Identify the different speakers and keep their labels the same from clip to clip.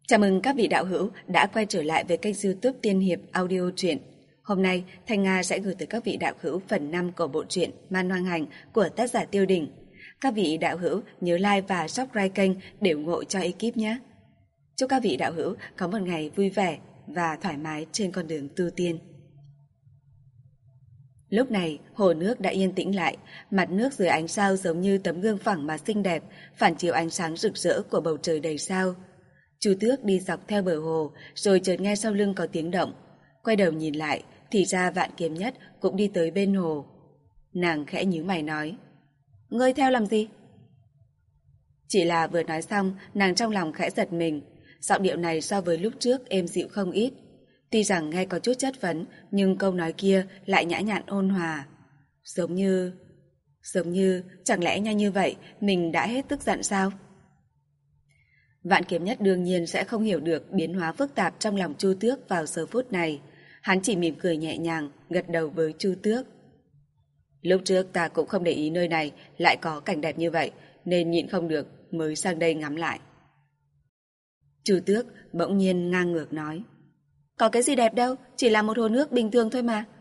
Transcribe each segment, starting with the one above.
Speaker 1: Chào mừng các vị đạo hữu đã quay trở lại với kênh YouTube Tiên Hiệp Audio Truyện. Hôm nay, Thanh Nga sẽ gửi tới các vị đạo hữu phần 5 của bộ truyện Man Hoang Hành của tác giả Tiêu Đình. Các vị đạo hữu nhớ like và subscribe kênh để ủng hộ cho ekip nhé. Chúc các vị đạo hữu có một ngày vui vẻ và thoải mái trên con đường tu tiên. Lúc này, hồ nước đã yên tĩnh lại, mặt nước dưới ánh sao giống như tấm gương phẳng mà xinh đẹp, phản chiếu ánh sáng rực rỡ của bầu trời đầy sao. Chu Tước đi dọc theo bờ hồ, rồi chợt nghe sau lưng có tiếng động. Quay đầu nhìn lại, thì ra Vạn Kiếm Nhất cũng đi tới bên hồ. Nàng khẽ nhíu mày nói: "Ngươi theo làm gì?" Chỉ là vừa nói xong, nàng trong lòng khẽ giật mình. Giọng điệu này so với lúc trước êm dịu không ít. Tuy rằng nghe có chút chất vấn, nhưng câu nói kia lại nhã nhặn ôn hòa. Giống như, chẳng lẽ nhanh như vậy mình đã hết tức giận sao? Vạn Kiếm Nhất đương nhiên sẽ không hiểu được biến hóa phức tạp trong lòng Chu Tước vào giờ phút này. Hắn chỉ mỉm cười nhẹ nhàng, gật đầu với Chu Tước. Lúc trước ta cũng không để ý nơi này lại có cảnh đẹp như vậy, nên nhịn không được mới sang đây ngắm lại. Chu Tước bỗng nhiên ngang ngược nói: "Có cái gì đẹp đâu, chỉ là một hồ nước bình thường thôi mà."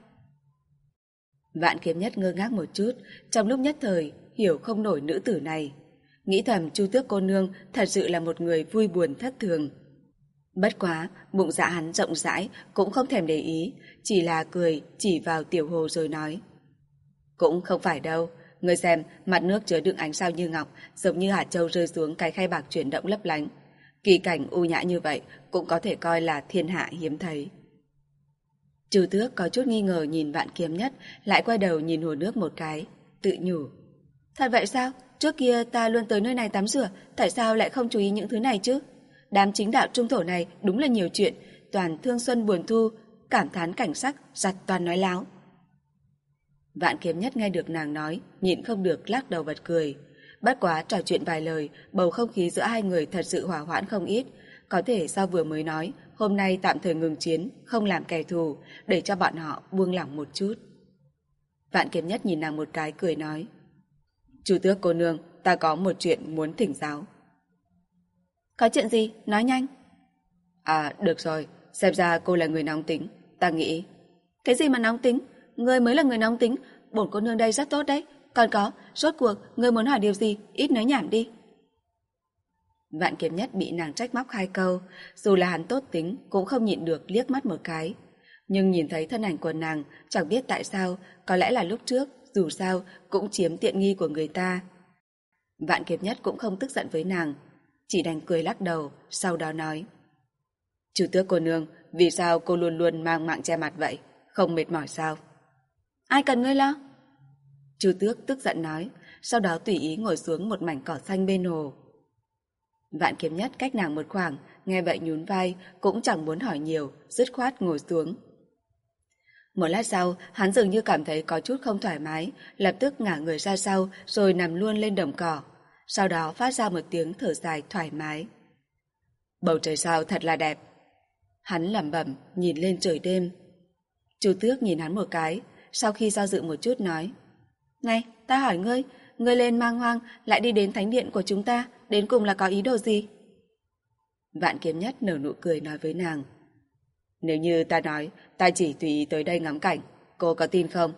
Speaker 1: Vạn Kiếm Nhất ngơ ngác một chút, trong lúc nhất thời hiểu không nổi nữ tử này. Nghĩ thầm Chu Tước cô nương thật sự là một người vui buồn thất thường. Bất quá, bụng dạ hắn rộng rãi cũng không thèm để ý, chỉ là cười chỉ vào tiểu hồ rồi nói: "Cũng không phải đâu, ngươi xem, mặt nước chứa đựng ánh sao như ngọc, giống như hạt châu rơi xuống cái khay bạc chuyển động lấp lánh. Kỳ cảnh u nhã như vậy cũng có thể coi là thiên hạ hiếm thấy." Chu Tước có chút nghi ngờ nhìn Vạn Kiếm Nhất, lại quay đầu nhìn hồ nước một cái, tự nhủ: "Thật vậy sao? Trước kia ta luôn tới nơi này tắm rửa, tại sao lại không chú ý những thứ này chứ? Đám chính đạo trung thổ này đúng là nhiều chuyện, toàn thương xuân buồn thu, cảm thán cảnh sắc, giặt toàn nói láo." Vạn Kiếm Nhất nghe được nàng nói, nhịn không được lắc đầu bật cười. Bất quá trò chuyện vài lời, bầu không khí giữa hai người thật sự hòa hoãn không ít. Có thể do vừa mới nói, hôm nay tạm thời ngừng chiến, không làm kẻ thù, để cho bọn họ buông lỏng một chút. Vạn Kiếm Nhất nhìn nàng một cái cười nói: "Chu Tước cô nương, ta có một chuyện muốn thỉnh giáo." "Có chuyện gì? Nói nhanh." "À, được rồi, xem ra cô là người nóng tính, ta nghĩ..." "Cái gì mà nóng tính? Ngươi mới là người nóng tính, bổn cô nương đây rất tốt đấy. Còn có, rốt cuộc, ngươi muốn hỏi điều gì, ít nói nhảm đi." Vạn Kiếm Nhất bị nàng trách móc 2 câu, dù là hắn tốt tính cũng không nhịn được liếc mắt một cái. Nhưng nhìn thấy thân ảnh của nàng, chẳng biết tại sao, có lẽ là lúc trước, dù sao cũng chiếm tiện nghi của người ta. Vạn Kiếm Nhất cũng không tức giận với nàng, chỉ đành cười lắc đầu, sau đó nói: "Chu Tước cô nương, vì sao cô luôn luôn mang mạng che mặt vậy, không mệt mỏi sao?" "Ai cần ngươi lo?" Chu Tước tức giận nói, sau đó tùy ý ngồi xuống một mảnh cỏ xanh bên hồ. Vạn Kiếm Nhất cách nàng một khoảng, nghe vậy nhún vai, cũng chẳng muốn hỏi nhiều, dứt khoát ngồi xuống. Một lát sau, hắn dường như cảm thấy có chút không thoải mái, lập tức ngả người ra sau rồi nằm luôn lên đồng cỏ. Sau đó phát ra một tiếng thở dài thoải mái. "Bầu trời sao thật là đẹp." Hắn lẩm bẩm nhìn lên trời đêm. Chu Tước nhìn hắn một cái, sau khi do dự một chút nói: "Này, ta hỏi ngươi, ngươi lên mang hoang lại đi đến thánh điện của chúng ta, đến cùng là có ý đồ gì?" Vạn Kiếm Nhất nở nụ cười nói với nàng: "Nếu như ta nói ta chỉ tùy ý tới đây ngắm cảnh, cô có tin không?"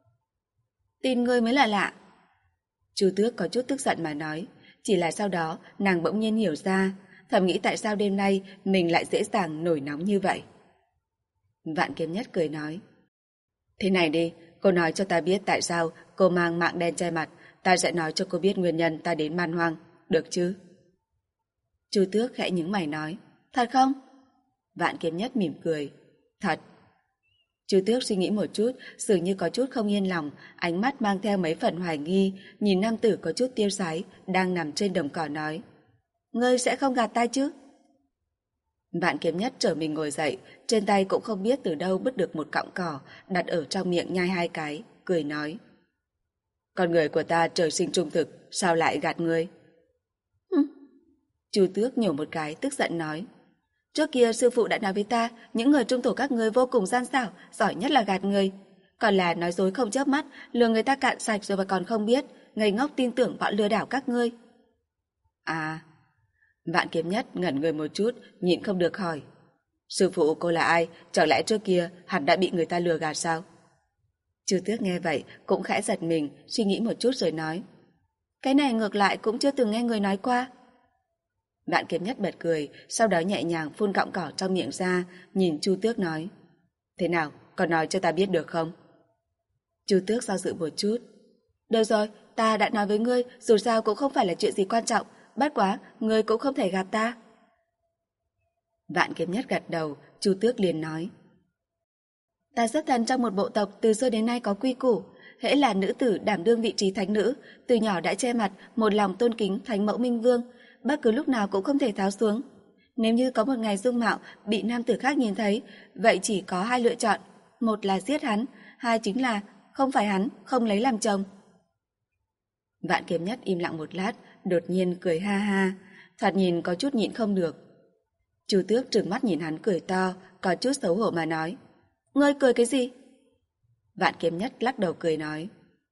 Speaker 1: "Tin ngươi mới là lạ." Chu Tước có chút tức giận mà nói, chỉ là sau đó nàng bỗng nhiên hiểu ra, thầm nghĩ tại sao đêm nay mình lại dễ dàng nổi nóng như vậy. Vạn Kiếm Nhất cười nói: "Thế này đi, cô nói cho ta biết tại sao cô mang mạng đen che mặt, ta sẽ nói cho cô biết nguyên nhân ta đến Man Hoang, được chứ?" Chu Tước khẽ nhướng mày nói: "Thật không?" Vạn Kiếm Nhất mỉm cười: "Thật." Chu Tước suy nghĩ một chút, dường như có chút không yên lòng, ánh mắt mang theo mấy phần hoài nghi, nhìn nam tử có chút tiêu sái đang nằm trên đồng cỏ nói: "Ngươi sẽ không gạt ta chứ?" Vạn Kiếm Nhất trở mình ngồi dậy, trên tay cũng không biết từ đâu bứt được một cọng cỏ, đặt ở trong miệng nhai 2 cái, cười nói: "Con người của ta trời sinh trung thực, sao lại gạt ngươi?" Chu Tước nhổ một cái tức giận nói: "Trước kia sư phụ đã nói với ta, những người trung thổ các ngươi vô cùng gian xảo, giỏi nhất là gạt người. Còn là nói dối không chớp mắt, lừa người ta cạn sạch rồi mà còn không biết, ngây ngốc tin tưởng bọn lừa đảo các ngươi." "À." Vạn Kiếm Nhất ngẩn người một chút, nhịn không được hỏi. Sư phụ cô là ai? Chẳng lẽ trước kia hắn đã bị người ta lừa gạt sao? Chu Tước nghe vậy cũng khẽ giật mình, suy nghĩ một chút rồi nói. Cái này ngược lại cũng chưa từng nghe người nói qua. Vạn Kiếm Nhất bật cười, sau đó nhẹ nhàng phun cọng cỏ trong miệng ra, nhìn Chu Tước nói. Thế nào, còn nói cho ta biết được không? Chu Tước do dự một chút. Được rồi, ta đã nói với ngươi, dù sao cũng không phải là chuyện gì quan trọng, bất quá, ngươi cũng không thể gặp ta. Vạn Kiếm Nhất gật đầu, Chu Tước liền nói. Ta xuất thân trong một bộ tộc từ xưa đến nay có quy củ, hễ là nữ tử đảm đương vị trí thánh nữ, từ nhỏ đã che mặt một lòng tôn kính thánh mẫu Minh Vương, bất cứ lúc nào cũng không thể tháo xuống. Nếu như có một ngày dung mạo bị nam tử khác nhìn thấy, vậy chỉ có hai lựa chọn, một là giết hắn, hai chính là không phải hắn, không lấy làm chồng. Vạn Kiếm Nhất im lặng một lát, đột nhiên cười ha ha, thoạt nhìn có chút nhịn không được. Chu Tước trừng mắt nhìn hắn cười to, có chút xấu hổ mà nói. Ngươi cười cái gì? Vạn Kiếm Nhất lắc đầu cười nói.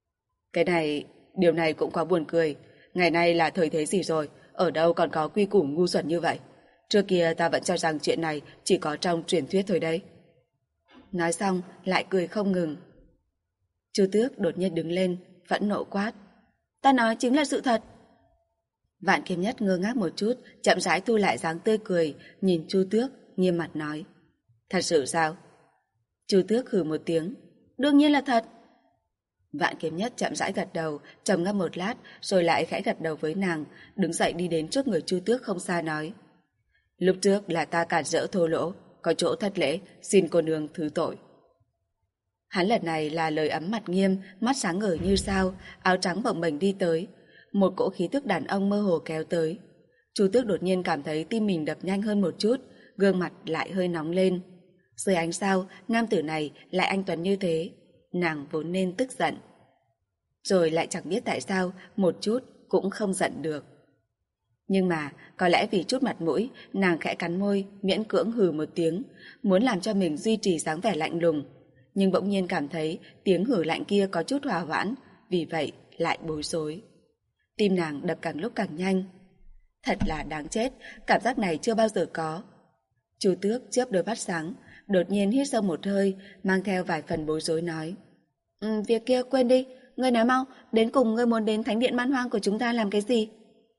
Speaker 1: Điều này cũng có buồn cười. Ngày nay là thời thế gì rồi, ở đâu còn có quy củ ngu xuẩn như vậy. Trước kia ta vẫn cho rằng chuyện này chỉ có trong truyền thuyết thôi đấy. Nói xong lại cười không ngừng. Chu Tước đột nhiên đứng lên, phẫn nộ quát. Ta nói chính là sự thật. Vạn Kiếm Nhất ngơ ngác một chút, chậm rãi thu lại dáng tươi cười, nhìn Chu Tước, nghiêm mặt nói. Thật sự sao? Chu Tước hừ một tiếng. Đương nhiên là thật. Vạn Kiếm Nhất chậm rãi gật đầu, trầm ngâm một lát, rồi lại khẽ gật đầu với nàng, đứng dậy đi đến trước người Chu Tước không xa nói. Lúc trước là ta cản rỡ thô lỗ, có chỗ thất lễ, xin cô nương thứ tội. Hắn lần này là lời ấm mặt nghiêm, mắt sáng ngời như sao, áo trắng bồng bềnh đi tới. Một cỗ khí tức đàn ông mơ hồ kéo tới. Chu Tước đột nhiên cảm thấy tim mình đập nhanh hơn một chút, gương mặt lại hơi nóng lên. Dưới ánh sao, nam tử này lại anh tuấn như thế, nàng vốn nên tức giận. Rồi lại chẳng biết tại sao, một chút cũng không giận được. Nhưng mà, có lẽ vì chút mặt mũi, nàng khẽ cắn môi, miễn cưỡng hừ một tiếng, muốn làm cho mình duy trì dáng vẻ lạnh lùng. Nhưng bỗng nhiên cảm thấy tiếng hừ lạnh kia có chút hòa hoãn, vì vậy lại bối rối. Tim nàng đập càng lúc càng nhanh. Thật là đáng chết, cảm giác này chưa bao giờ có. Chu Tước chớp đôi mắt sáng, đột nhiên hít sâu một hơi, mang theo vài phần bối rối nói. Việc kia quên đi, ngươi nói mau, đến cùng ngươi muốn đến thánh điện man hoang của chúng ta làm cái gì?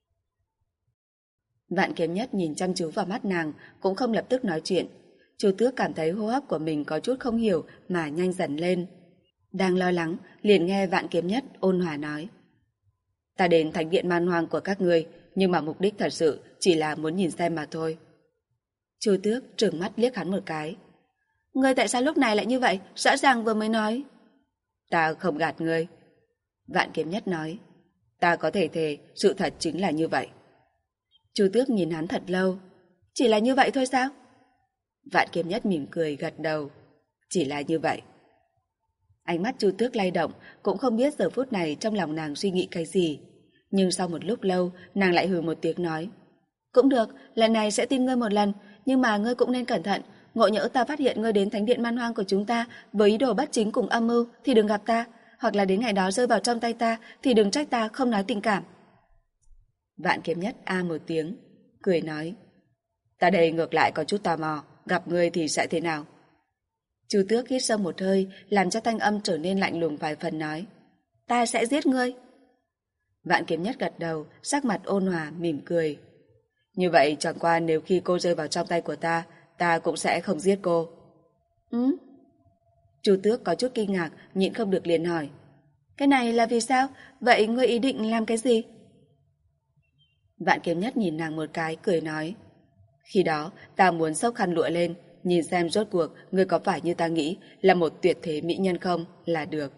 Speaker 1: Vạn Kiếm Nhất nhìn chăm chú vào mắt nàng, cũng không lập tức nói chuyện. Chu Tước cảm thấy hô hấp của mình có chút không hiểu mà nhanh dần lên. Đang lo lắng, liền nghe Vạn Kiếm Nhất ôn hòa nói. Ta đến thánh điện man hoang của các ngươi, nhưng mà mục đích thật sự chỉ là muốn nhìn xem mà thôi. Chu Tước trừng mắt liếc hắn một cái. Ngươi tại sao lúc này lại như vậy? Rõ ràng vừa mới nói. Ta không gạt ngươi. Vạn Kiếm Nhất nói. Ta có thể thề, sự thật chính là như vậy. Chu Tước nhìn hắn thật lâu. Chỉ là như vậy thôi sao? Vạn Kiếm Nhất mỉm cười gật đầu. Chỉ là như vậy. Ánh mắt Chu Tước lay động, cũng không biết giờ phút này trong lòng nàng suy nghĩ cái gì. Nhưng sau một lúc lâu, nàng lại hừ một tiếng nói. Cũng được, lần này sẽ tin ngươi một lần, nhưng mà ngươi cũng nên cẩn thận. Ngộ nhỡ ta phát hiện ngươi đến thánh điện man hoang của chúng ta với ý đồ bất chính cùng âm mưu thì đừng gặp ta, hoặc là đến ngày đó rơi vào trong tay ta thì đừng trách ta không nói tình cảm. Vạn Kiếm Nhất a một tiếng, cười nói. Ta đây ngược lại có chút tò mò, gặp ngươi thì sẽ thế nào? Chu Tước hít sâu một hơi, làm cho thanh âm trở nên lạnh lùng vài phần nói. Ta sẽ giết ngươi. Vạn Kiếm Nhất gật đầu, sắc mặt ôn hòa, mỉm cười. Như vậy chẳng qua nếu khi cô rơi vào trong tay của ta, ta cũng sẽ không giết cô. Chu Tước có chút kinh ngạc, nhịn không được liền hỏi. Cái này là vì sao? Vậy ngươi ý định làm cái gì? Vạn Kiếm Nhất nhìn nàng một cái, cười nói. Khi đó, ta muốn xốc khăn lụa lên, nhìn xem rốt cuộc ngươi có phải như ta nghĩ là một tuyệt thế mỹ nhân không là được.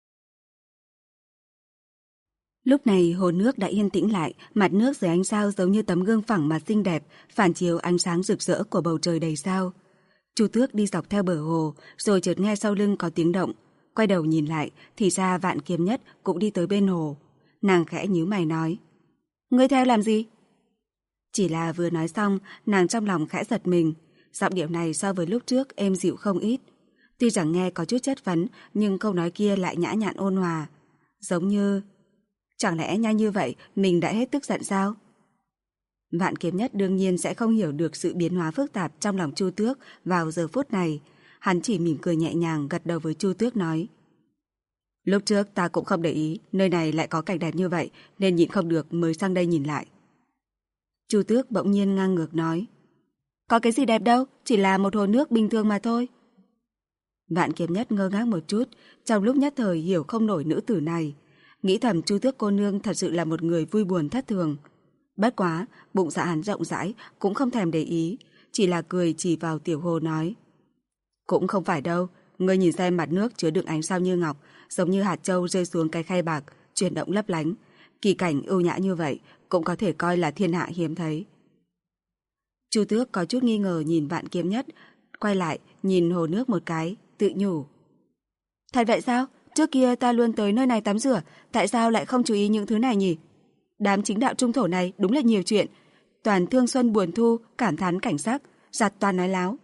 Speaker 2: Lúc này hồ nước đã yên tĩnh lại, mặt nước dưới ánh sao giống như tấm gương phẳng mà xinh đẹp, phản chiếu ánh sáng rực rỡ của bầu trời đầy sao. Chu Tước đi dọc theo bờ hồ, rồi chợt nghe sau lưng có tiếng động. Quay đầu nhìn lại, thì ra Vạn Kiếm Nhất cũng đi tới bên hồ. Nàng khẽ nhíu mày nói. Ngươi theo làm gì? Chỉ là vừa nói xong, nàng trong lòng khẽ giật mình. Giọng điệu này so với lúc trước êm dịu không ít. Tuy chẳng nghe có chút chất vấn, nhưng câu nói kia lại nhã nhặn ôn hòa. Giống như... Chẳng lẽ nhanh như vậy mình đã hết tức giận sao? Vạn Kiếm Nhất đương nhiên sẽ không hiểu được sự biến hóa phức tạp trong lòng Chu Tước vào giờ phút này. Hắn chỉ mỉm cười nhẹ nhàng gật đầu với Chu Tước nói: Lúc trước ta cũng không để ý nơi này lại có cảnh đẹp như vậy, nên nhịn không được mới sang đây nhìn lại. Chu Tước bỗng nhiên ngang ngược nói: Có cái gì đẹp đâu, chỉ là một hồ nước bình thường mà thôi. Vạn Kiếm Nhất ngơ ngác một chút, trong lúc nhất thời hiểu không nổi nữ tử này. Nghĩ thầm Chu Tước cô nương thật sự là một người vui buồn thất thường. Bất quá, bụng dạ hắn rộng rãi cũng không thèm để ý, chỉ là cười chỉ vào tiểu hồ nói: Cũng không phải đâu, ngươi nhìn xem mặt nước chứa đựng ánh sao như ngọc, giống như hạt châu rơi xuống cái khay bạc, chuyển động lấp lánh. Kỳ cảnh ưu nhã như vậy cũng có thể coi là thiên hạ hiếm thấy. Chu Tước có chút nghi ngờ nhìn Vạn Kiếm Nhất, quay lại nhìn hồ nước một cái, tự nhủ: Thật vậy sao? Trước kia ta luôn tới nơi này tắm rửa, tại sao lại không chú ý những thứ này nhỉ? Đám chính đạo trung thổ này đúng là nhiều chuyện, toàn thương xuân buồn thu, cảm thán cảnh sắc, giặt toàn nói láo.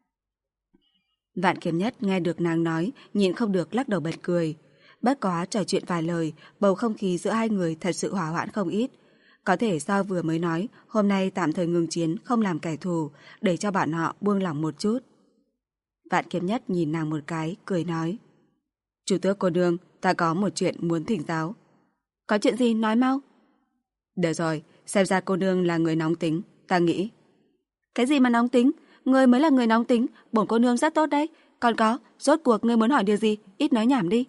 Speaker 2: Vạn Kiếm Nhất nghe được nàng nói, nhịn không được lắc đầu bật cười. Bất quá trò chuyện vài lời, bầu không khí giữa hai người thật sự hòa hoãn không ít. Có thể do vừa mới nói, hôm nay tạm thời ngừng chiến, không làm kẻ thù, để cho bọn họ buông lỏng một chút. Vạn Kiếm Nhất nhìn nàng một cái, cười nói: Chủ tước cô nương, ta có một chuyện muốn thỉnh giáo. Có chuyện gì nói mau. Được rồi, xem ra cô nương là người nóng tính, ta nghĩ. Cái gì mà nóng tính? Ngươi mới là người nóng tính, bổn cô nương rất tốt đấy. Còn có, rốt cuộc ngươi muốn hỏi điều gì, ít nói nhảm đi.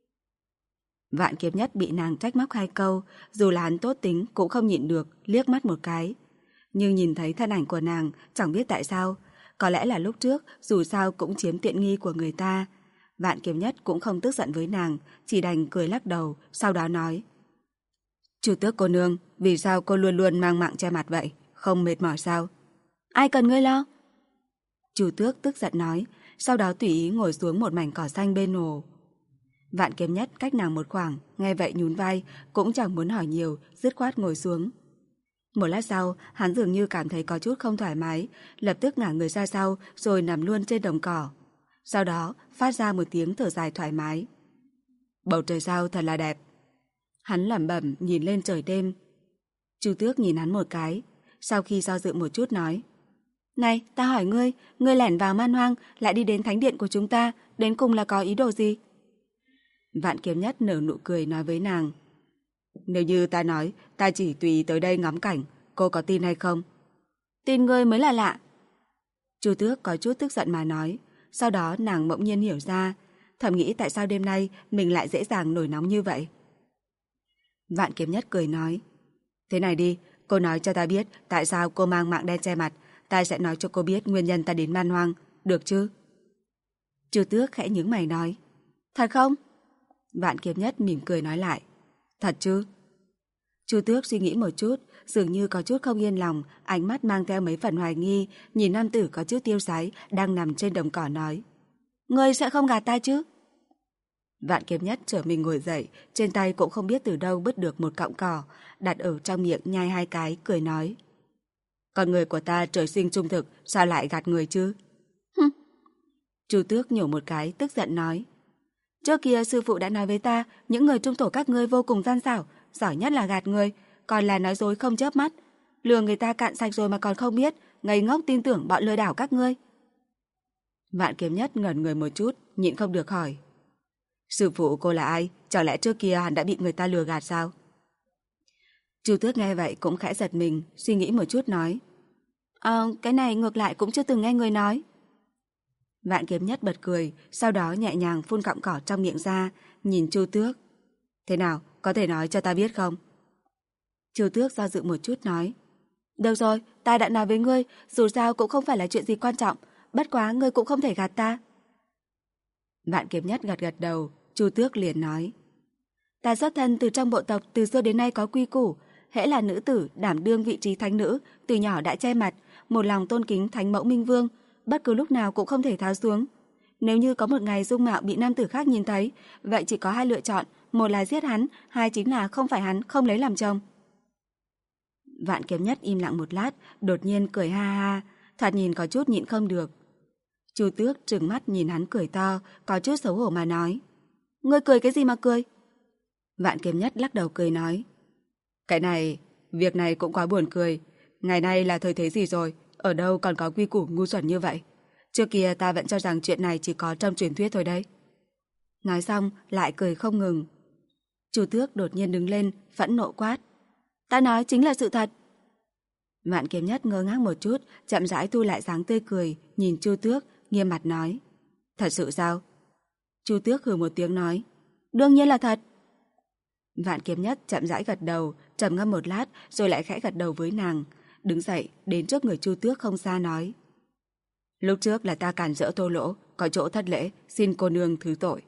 Speaker 2: Vạn Kiếm Nhất bị nàng trách móc 2 câu, dù là hắn tốt tính cũng không nhịn được, liếc mắt một cái. Nhưng nhìn thấy thân ảnh của nàng, chẳng biết tại sao, có lẽ là lúc trước dù sao cũng chiếm tiện nghi của người ta. Vạn Kiếm Nhất cũng không tức giận với nàng, chỉ đành cười lắc đầu, sau đó nói: Chủ tước cô nương, vì sao cô luôn luôn mang mạng che mặt vậy, không mệt mỏi sao? Ai cần ngươi lo? Chủ tước tức giận nói, sau đó tùy ý ngồi xuống một mảnh cỏ xanh bên hồ. Vạn Kiếm Nhất cách nàng một khoảng, nghe vậy nhún vai, cũng chẳng muốn hỏi nhiều, dứt khoát ngồi xuống. Một lát sau, hắn dường như cảm thấy có chút không thoải mái, lập tức ngả người ra sau rồi nằm luôn trên đồng cỏ. Sau đó phát ra một tiếng thở dài thoải mái. Bầu trời sao thật là đẹp. Hắn lẩm bẩm nhìn lên trời đêm. Chu Tước nhìn hắn một cái, sau khi do dự một chút nói: Này, ta hỏi ngươi, ngươi lẻn vào man hoang lại đi đến thánh điện của chúng ta, đến cùng là có ý đồ gì? Vạn Kiếm Nhất nở nụ cười nói với nàng: Nếu như ta nói ta chỉ tùy tới đây ngắm cảnh, cô có tin hay không? Tin ngươi mới là lạ. Chu Tước có chút tức giận mà nói. Sau đó nàng bỗng nhiên hiểu ra, thầm nghĩ tại sao đêm nay mình lại dễ dàng nổi nóng như vậy. Vạn Kiếm Nhất cười nói: Thế này đi, cô nói cho ta biết tại sao cô mang mạng đen che mặt, ta sẽ nói cho cô biết nguyên nhân ta đến man hoang, được chứ? Chu Tước khẽ nhướng mày nói: Thật không? Vạn Kiếm Nhất mỉm cười nói lại: Thật chứ? Chu Tước suy nghĩ một chút, dường như có chút không yên lòng, ánh mắt mang theo mấy phần hoài nghi, nhìn nam tử có chút tiêu sái đang nằm trên đồng cỏ nói: Ngươi sẽ không gạt ta chứ? Vạn Kiếm Nhất trở mình ngồi dậy, trên tay cũng không biết từ đâu bứt được một cọng cỏ, đặt ở trong miệng nhai 2 cái, cười nói: Con người của ta trời sinh trung thực, sao lại gạt người chứ? Chu Tước nhổ một cái, tức giận nói: Trước kia sư phụ đã nói với ta, những người trung thổ các ngươi vô cùng gian xảo, giỏi nhất là gạt người, còn là nói dối không chớp mắt, lừa người ta cạn sạch rồi mà còn không biết, ngây ngốc tin tưởng bọn lừa đảo các ngươi. Vạn Kiếm Nhất ngẩn người một chút, nhịn không được hỏi: Sư phụ cô là ai? Chẳng lẽ trước kia hắn đã bị người ta lừa gạt sao? Chu Tước nghe vậy cũng khẽ giật mình, suy nghĩ một chút nói: Cái này ngược lại cũng chưa từng nghe người nói. Vạn Kiếm Nhất bật cười, sau đó nhẹ nhàng phun cọng cỏ trong miệng ra, nhìn Chu Tước: Thế nào, có thể nói cho ta biết không? Chu Tước do dự một chút nói: Được rồi, ta đã nói với ngươi, dù sao cũng không phải là chuyện gì quan trọng, bất quá ngươi cũng không thể gạt ta. Vạn Kiếm Nhất gật gật đầu, Chu Tước liền nói: Ta xuất thân từ trong bộ tộc từ xưa đến nay có quy củ, hễ là nữ tử đảm đương vị trí thánh nữ, từ nhỏ đã che mặt, một lòng tôn kính thánh mẫu Minh Vương, bất cứ lúc nào cũng không thể tháo xuống. Nếu như có một ngày dung mạo bị nam tử khác nhìn thấy, vậy chỉ có 2 lựa chọn, một là giết hắn, 2 chính là không phải hắn, không lấy làm chồng. Vạn Kiếm Nhất im lặng một lát, đột nhiên cười ha ha, thoạt nhìn có chút nhịn không được. Chu Tước trừng mắt nhìn hắn cười to, có chút xấu hổ mà nói: Ngươi cười cái gì mà cười? Vạn Kiếm Nhất lắc đầu cười nói: Cái này, việc này cũng quá buồn cười. Ngày nay là thời thế gì rồi, ở đâu còn có quy củ ngu xuẩn như vậy. Trước kia ta vẫn cho rằng chuyện này chỉ có trong truyền thuyết thôi đấy. Nói xong lại cười không ngừng. Chu Tước đột nhiên đứng lên, phẫn nộ quát. Ta nói chính là sự thật. Vạn Kiếm Nhất ngơ ngác một chút, chậm rãi thu lại dáng tươi cười, nhìn Chu Tước, nghiêm mặt nói. Thật sự sao? Chu Tước hừ một tiếng nói. Đương nhiên là thật. Vạn Kiếm Nhất chậm rãi gật đầu, trầm ngâm một lát rồi lại khẽ gật đầu với nàng. Đứng dậy, đến trước người Chu Tước không xa nói. Lúc trước là ta cản rỡ thô lỗ, có chỗ thất lễ, xin cô nương thứ tội.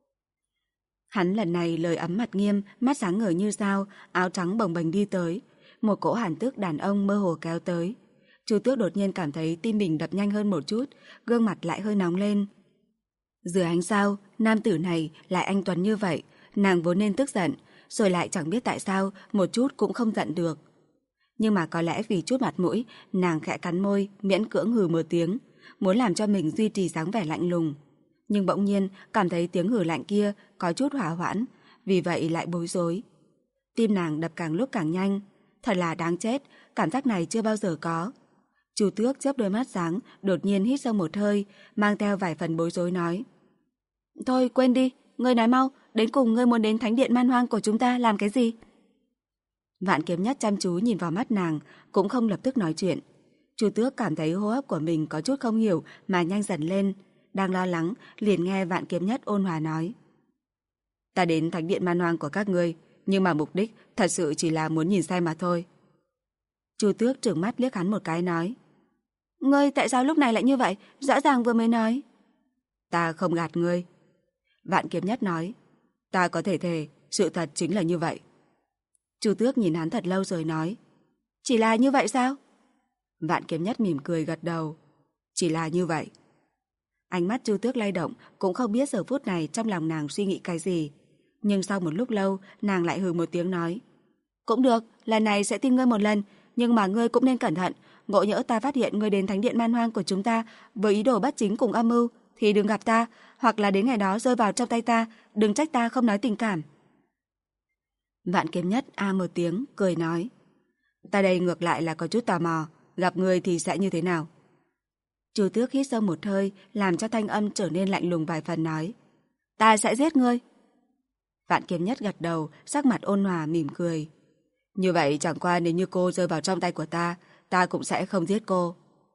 Speaker 2: Hắn lần này lời ấm mặt nghiêm, mắt sáng ngời như sao, áo trắng bồng bềnh đi tới. Một cỗ hàn tức đàn ông mơ hồ kéo tới. Chu Tước đột nhiên cảm thấy tim mình đập nhanh hơn một chút, gương mặt lại hơi nóng lên. Dưới ánh sao, nam tử này lại anh tuấn như vậy, nàng vốn nên tức giận, rồi lại chẳng biết tại sao một chút cũng không giận được. Nhưng mà có lẽ vì chút mặt mũi, nàng khẽ cắn môi, miễn cưỡng hừ một tiếng, muốn làm cho mình duy trì dáng vẻ lạnh lùng. Nhưng bỗng nhiên cảm thấy tiếng hừ lạnh kia có chút hỏa hoãn, vì vậy lại bối rối. Tim nàng đập càng lúc càng nhanh, thật là đáng chết, cảm giác này chưa bao giờ có. Chu Tước chớp đôi mắt sáng, đột nhiên hít sâu một hơi, mang theo vài phần bối rối nói. Thôi quên đi, ngươi nói mau, đến cùng ngươi muốn đến thánh điện man hoang của chúng ta làm cái gì? Vạn Kiếm Nhất chăm chú nhìn vào mắt nàng, cũng không lập tức nói chuyện. Chu Tước cảm thấy hô hấp của mình có chút không hiểu mà nhanh dần lên, đang lo lắng, liền nghe Vạn Kiếm Nhất ôn hòa nói. Ta đến thánh điện man hoang của các ngươi, nhưng mà mục đích thật sự chỉ là muốn nhìn xem mà thôi. Chu Tước trừng mắt liếc hắn một cái nói. Ngươi tại sao lúc này lại như vậy? Rõ ràng vừa mới nói. Ta không gạt ngươi. Vạn Kiếm Nhất nói. Ta có thể thề, sự thật chính là như vậy. Chu Tước nhìn hắn thật lâu rồi nói. Chỉ là như vậy sao? Vạn Kiếm Nhất mỉm cười gật đầu. Chỉ là như vậy. Ánh mắt Chu Tước lay động, cũng không biết giờ phút này trong lòng nàng suy nghĩ cái gì. Nhưng sau một lúc lâu, nàng lại hừ một tiếng nói. Cũng được, lần này sẽ tin ngươi một lần, nhưng mà ngươi cũng nên cẩn thận. Ngộ nhỡ ta phát hiện ngươi đến thánh điện man hoang của chúng ta với ý đồ bất chính cùng âm mưu, thì đừng gặp ta, hoặc là đến ngày đó rơi vào trong tay ta, đừng trách ta không nói tình cảm. Vạn Kiếm Nhất a một tiếng, cười nói. Ta đây ngược lại là có chút tò mò, gặp ngươi thì sẽ như thế nào? Chu Tước hít sâu một hơi, làm cho thanh âm trở nên lạnh lùng vài phần nói. Ta sẽ giết ngươi. Vạn Kiếm Nhất gật đầu, sắc mặt ôn hòa mỉm cười. Như vậy chẳng qua nếu như cô rơi vào trong tay của ta, ta cũng sẽ không giết cô.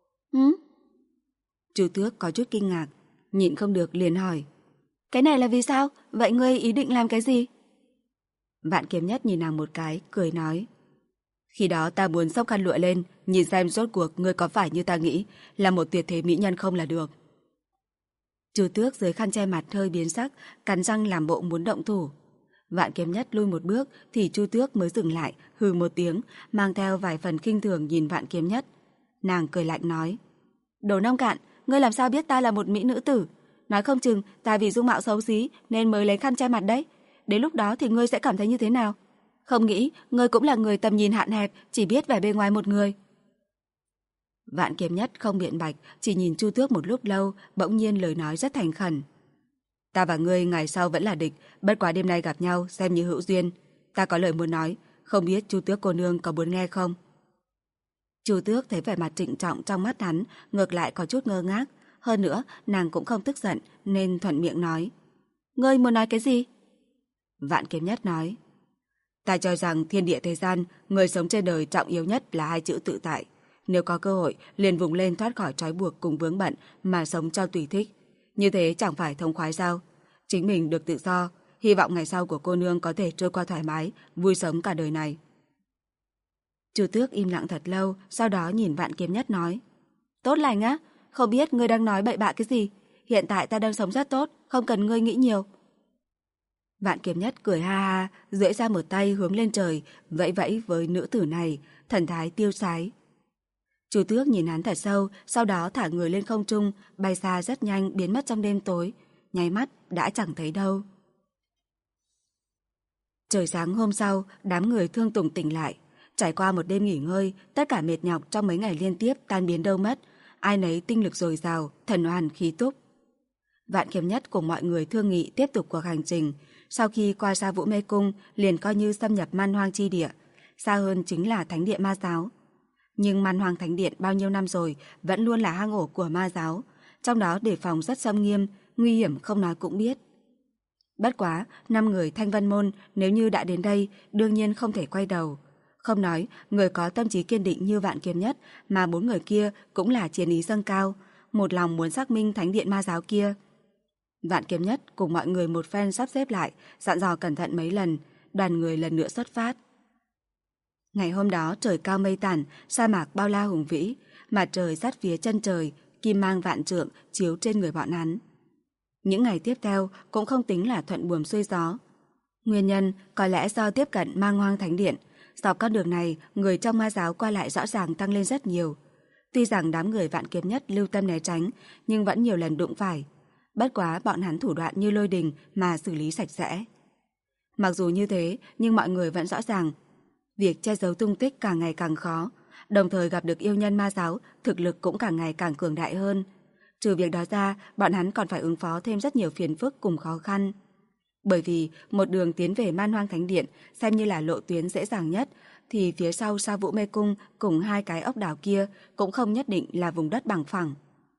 Speaker 2: Chu Tước có chút kinh ngạc, nhịn không được liền hỏi. Cái này là vì sao? Vậy ngươi ý định làm cái gì? Vạn Kiếm Nhất nhìn nàng một cái, cười nói. Khi đó ta muốn xốc khăn lụa lên, nhìn xem rốt cuộc ngươi có phải như ta nghĩ, là một tuyệt thế mỹ nhân không là được. Chu Tước dưới khăn che mặt hơi biến sắc, cắn răng làm bộ muốn động thủ. Vạn Kiếm Nhất lui một bước thì Chu Tước mới dừng lại, hừ một tiếng, mang theo vài phần khinh thường nhìn Vạn Kiếm Nhất. Nàng cười lạnh nói. Đồ nông cạn, ngươi làm sao biết ta là một mỹ nữ tử? Nói không chừng ta vì dung mạo xấu xí nên mới lấy khăn che mặt đấy. Đến lúc đó thì ngươi sẽ cảm thấy như thế nào? Không nghĩ ngươi cũng là người tầm nhìn hạn hẹp, chỉ biết vẻ bề ngoài một người. Vạn Kiếm Nhất không biện bạch, chỉ nhìn Chu Tước một lúc lâu, bỗng nhiên lời nói rất thành khẩn. Ta và ngươi ngày sau vẫn là địch, bất quá đêm nay gặp nhau xem như hữu duyên. Ta có lời muốn nói, không biết Chu Tước cô nương có muốn nghe không? Chu Tước thấy vẻ mặt trịnh trọng trong mắt hắn, ngược lại có chút ngơ ngác. Hơn nữa, nàng cũng không tức giận, nên thuận miệng nói. Ngươi muốn nói cái gì? Vạn Kiếm Nhất nói. Ta cho rằng thiên địa thế gian, người sống trên đời trọng yếu nhất là hai chữ tự tại. Nếu có cơ hội, liền vùng lên thoát khỏi trói buộc cùng vướng bận mà sống cho tùy thích. Như thế chẳng phải thông khoái sao? Chính mình được tự do, hy vọng ngày sau của cô nương có thể trôi qua thoải mái, vui sống cả đời này. Chu Tước im lặng thật lâu, sau đó nhìn Vạn Kiếm Nhất nói. Tốt lành á, không biết ngươi đang nói bậy bạ cái gì. Hiện tại ta đang sống rất tốt, không cần ngươi nghĩ nhiều. Vạn Kiếm Nhất cười ha ha, duỗi ra một tay hướng lên trời, vẫy vẫy với nữ tử này, thần thái tiêu sái. Chu Tước nhìn hắn thật sâu, sau đó thả người lên không trung, bay xa rất nhanh biến mất trong đêm tối, nháy mắt đã chẳng thấy đâu. Trời sáng hôm sau, đám người Thương Tùng tỉnh lại. Trải qua một đêm nghỉ ngơi, tất cả mệt nhọc trong mấy ngày liên tiếp tan biến đâu mất, ai nấy tinh lực dồi dào, thần hoàn khí túc. Vạn Kiếm Nhất cùng mọi người thương nghị tiếp tục cuộc hành trình. Sau khi qua xa Vũ Mê Cung, liền coi như xâm nhập man hoang chi địa. Xa hơn chính là thánh địa ma giáo. Nhưng Man Hoang Thánh Điện bao nhiêu năm rồi vẫn luôn là hang ổ của ma giáo, trong đó đề phòng rất xâm nghiêm, nguy hiểm không nói cũng biết. Bất quá, 5 người Thanh Vân Môn nếu như đã đến đây, đương nhiên không thể quay đầu. Không nói, người có tâm trí kiên định như Vạn Kiếm Nhất, mà 4 người kia cũng là chiến ý dâng cao, một lòng muốn xác minh thánh điện ma giáo kia. Vạn Kiếm Nhất cùng mọi người một phen sắp xếp lại, dặn dò cẩn thận mấy lần, đoàn người lần nữa xuất phát. Ngày hôm đó trời cao mây tản, sa mạc bao la hùng vĩ, mặt trời sát phía chân trời, kim mang vạn trượng chiếu trên người bọn hắn. Những ngày tiếp theo cũng không tính là thuận buồm xuôi gió. Nguyên nhân có lẽ do tiếp cận Man Hoang Thánh Điện, dọc con đường này người trong ma giáo qua lại rõ ràng tăng lên rất nhiều. Tuy rằng đám người Vạn Kiếm Nhất lưu tâm né tránh, nhưng vẫn nhiều lần đụng phải. Bất quá bọn hắn thủ đoạn như lôi đình mà xử lý sạch sẽ. Mặc dù như thế, nhưng mọi người vẫn rõ ràng việc che giấu tung tích càng ngày càng khó, đồng thời gặp được yêu nhân ma giáo, thực lực cũng càng ngày càng cường đại hơn. Trừ việc đó ra, bọn hắn còn phải ứng phó thêm rất nhiều phiền phức cùng khó khăn. Bởi vì một đường tiến về Man Hoang Thánh Điện xem như là lộ tuyến dễ dàng nhất, thì phía sau Sa Vũ Mê Cung cùng 2 cái ốc đảo kia cũng không nhất định là vùng đất bằng phẳng.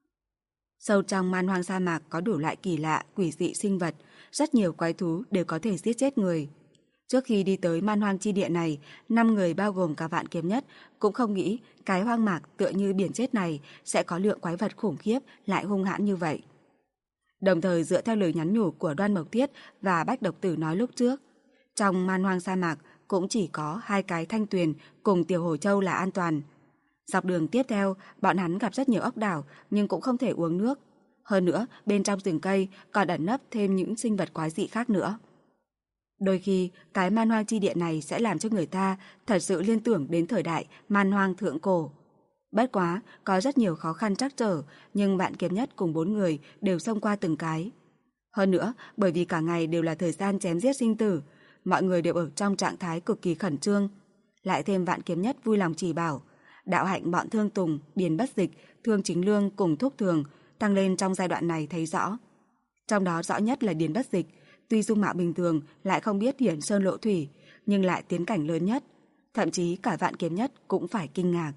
Speaker 2: Sâu trong Man Hoang sa mạc có đủ loại kỳ lạ, quỷ dị sinh vật, rất nhiều quái thú đều có thể giết chết người. Trước khi đi tới Man Hoang chi địa này, 5 người bao gồm cả Vạn Kiếm Nhất cũng không nghĩ cái hoang mạc tựa như biển chết này sẽ có lượng quái vật khủng khiếp lại hung hãn như vậy. Đồng thời dựa theo lời nhắn nhủ của Đoan Mộc Thiết và Bách Độc Tử nói lúc trước, trong Man Hoang sa mạc cũng chỉ có 2 cái thanh tuyền cùng Tiểu Hổ Châu là an toàn. Dọc đường tiếp theo, bọn hắn gặp rất nhiều ốc đảo nhưng cũng không thể uống nước. Hơn nữa, bên trong rừng cây còn ẩn nấp thêm những sinh vật quái dị khác nữa. Đôi khi, cái Man Hoang chi địa này sẽ làm cho người ta thật sự liên tưởng đến thời đại Man Hoang thượng cổ. Bất quá, có rất nhiều khó khăn trắc trở, nhưng Vạn Kiếm Nhất cùng 4 người đều xông qua từng cái. Hơn nữa, bởi vì cả ngày đều là thời gian chém giết sinh tử, mọi người đều ở trong trạng thái cực kỳ khẩn trương. Lại thêm Vạn Kiếm Nhất vui lòng chỉ bảo, đạo hạnh bọn Thương Tùng, Điền Bất Dịch, Thương Chính Lương cùng Thúc Thường tăng lên trong giai đoạn này thấy rõ. Trong đó rõ nhất là Điền Bất Dịch, tuy dung mạo bình thường lại không biết hiển sơn lộ thủy, nhưng lại tiến cảnh lớn nhất. Thậm chí cả Vạn Kiếm Nhất cũng phải kinh ngạc.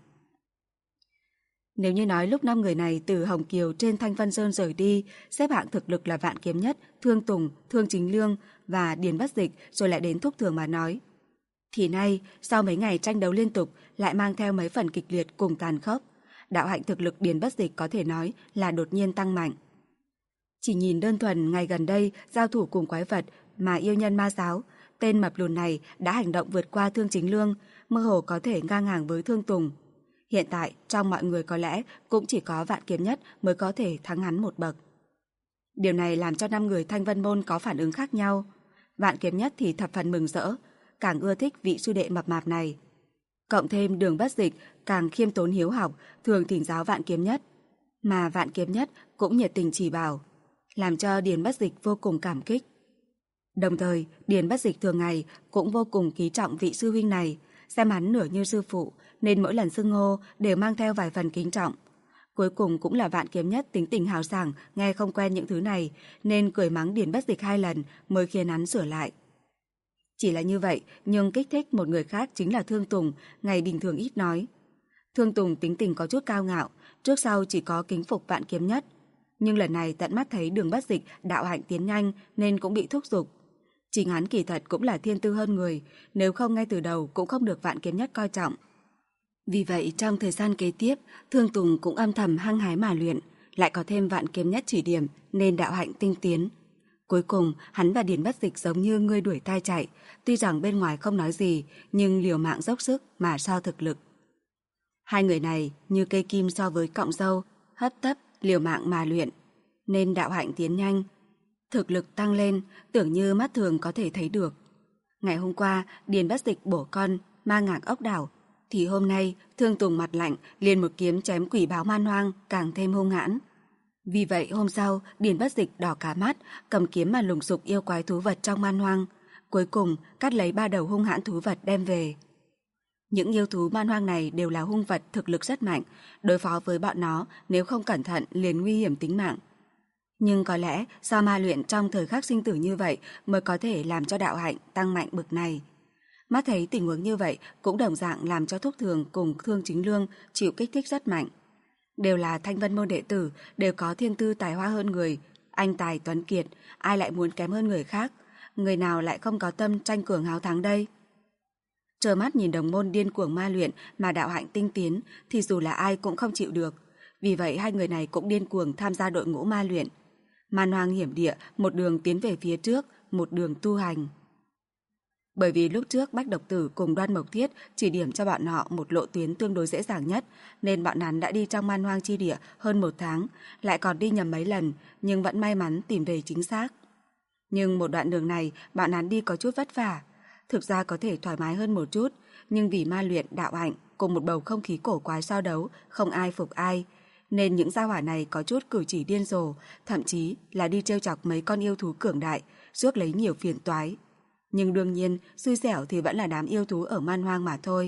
Speaker 2: Nếu như nói lúc 5 người này từ Hồng Kiều trên Thanh Vân Sơn rời đi, xếp hạng thực lực là Vạn Kiếm Nhất, Thương Tùng, Thương Chính Lương và Điền Bất Dịch rồi lại đến Thúc Thường mà nói, thì nay, sau mấy ngày tranh đấu liên tục lại mang theo mấy phần kịch liệt cùng tàn khốc, đạo hạnh thực lực Điền Bất Dịch có thể nói là đột nhiên tăng mạnh. Chỉ nhìn đơn thuần ngày gần đây giao thủ cùng quái vật mà yêu nhân ma giáo, tên mập lùn này đã hành động vượt qua Thương Chính Lương, mơ hồ có thể ngang hàng với Thương Tùng. Hiện tại, trong mọi người có lẽ cũng chỉ có Vạn Kiếm Nhất mới có thể thắng hắn một bậc. Điều này làm cho 5 người Thanh Vân Môn có phản ứng khác nhau. Vạn Kiếm Nhất thì thập phần mừng rỡ, càng ưa thích vị sư đệ mập mạp này. Cộng thêm Đường Bất Dịch càng khiêm tốn hiếu học, thường thỉnh giáo Vạn Kiếm Nhất. Mà Vạn Kiếm Nhất cũng nhiệt tình chỉ bảo, làm cho Điền Bất Dịch vô cùng cảm kích. Đồng thời, Điền Bất Dịch thường ngày cũng vô cùng quý trọng vị sư huynh này, xem hắn nửa như sư phụ, nên mỗi lần xưng hô đều mang theo vài phần kính trọng. Cuối cùng cũng là Vạn Kiếm Nhất tính tình hào sảng, nghe không quen những thứ này, nên cười mắng Điền Bất Dịch 2 lần mới khiến hắn sửa lại. Chỉ là như vậy, nhưng kích thích một người khác chính là Thương Tùng, ngày bình thường ít nói. Thương Tùng tính tình có chút cao ngạo, trước sau chỉ có kính phục Vạn Kiếm Nhất. Nhưng lần này tận mắt thấy Đường Bất Dịch đạo hạnh tiến nhanh nên cũng bị thúc giục. Chính hắn kỳ thật cũng là thiên tư hơn người, nếu không ngay từ đầu cũng không được Vạn Kiếm Nhất coi trọng. Vì vậy trong thời gian kế tiếp, Thương Tùng cũng âm thầm hăng hái mà luyện, lại có thêm Vạn Kiếm Nhất chỉ điểm nên đạo hạnh tinh tiến. Cuối cùng, hắn và Điền Bất Dịch giống như ngươi đuổi tai chạy, tuy rằng bên ngoài không nói gì, nhưng liều mạng dốc sức mà so thực lực. 2 người này như cây kim so với cọng dâu, hấp tấp, liều mạng mà luyện, nên đạo hạnh tiến nhanh. Thực lực tăng lên, tưởng như mắt thường có thể thấy được. Ngày hôm qua, Điền Bất Dịch bổ con, ma ngạc ốc đảo, thì hôm nay, Thương Tùng mặt lạnh, liền một kiếm chém quỷ báo man hoang, càng thêm hung hãn. Vì vậy hôm sau, Điền Bất Dịch đỏ cả mắt, cầm kiếm mà lùng sục yêu quái thú vật trong man hoang, cuối cùng cắt lấy 3 đầu hung hãn thú vật đem về. Những yêu thú man hoang này đều là hung vật thực lực rất mạnh, đối phó với bọn nó nếu không cẩn thận liền nguy hiểm tính mạng. Nhưng có lẽ do ma luyện trong thời khắc sinh tử như vậy mới có thể làm cho đạo hạnh tăng mạnh bực này. Mắt thấy tình huống như vậy cũng đồng dạng làm cho Thúc Thường cùng Thương Chính Lương chịu kích thích rất mạnh. Đều là Thanh Vân môn đệ tử, đều có thiên tư tài hoa hơn người, anh tài tuấn kiệt, ai lại muốn kém hơn người khác, người nào lại không có tâm tranh cường háo thắng đây. Trơ mắt nhìn đồng môn điên cuồng ma luyện mà đạo hạnh tinh tiến thì dù là ai cũng không chịu được, vì vậy hai người này cũng điên cuồng tham gia đội ngũ ma luyện. Man hoang hiểm địa, một đường tiến về phía trước, một đường tu hành. Bởi vì lúc trước Bách Độc Tử cùng Đoan Mộc Thiết chỉ điểm cho bọn họ một lộ tuyến tương đối dễ dàng nhất, nên bọn hắn đã đi trong man hoang chi địa hơn 1 tháng, lại còn đi nhầm mấy lần, nhưng vẫn may mắn tìm về chính xác. Nhưng một đoạn đường này, bọn hắn đi có chút vất vả. Thực ra có thể thoải mái hơn một chút, nhưng vì ma luyện đạo hạnh cùng một bầu không khí cổ quái so đấu, không ai phục ai, nên những gia hỏa này có chút cử chỉ điên rồ, thậm chí là đi trêu chọc mấy con yêu thú cường đại, rước lấy nhiều phiền toái. Nhưng đương nhiên, xui xẻo thì vẫn là đám yêu thú ở man hoang mà thôi.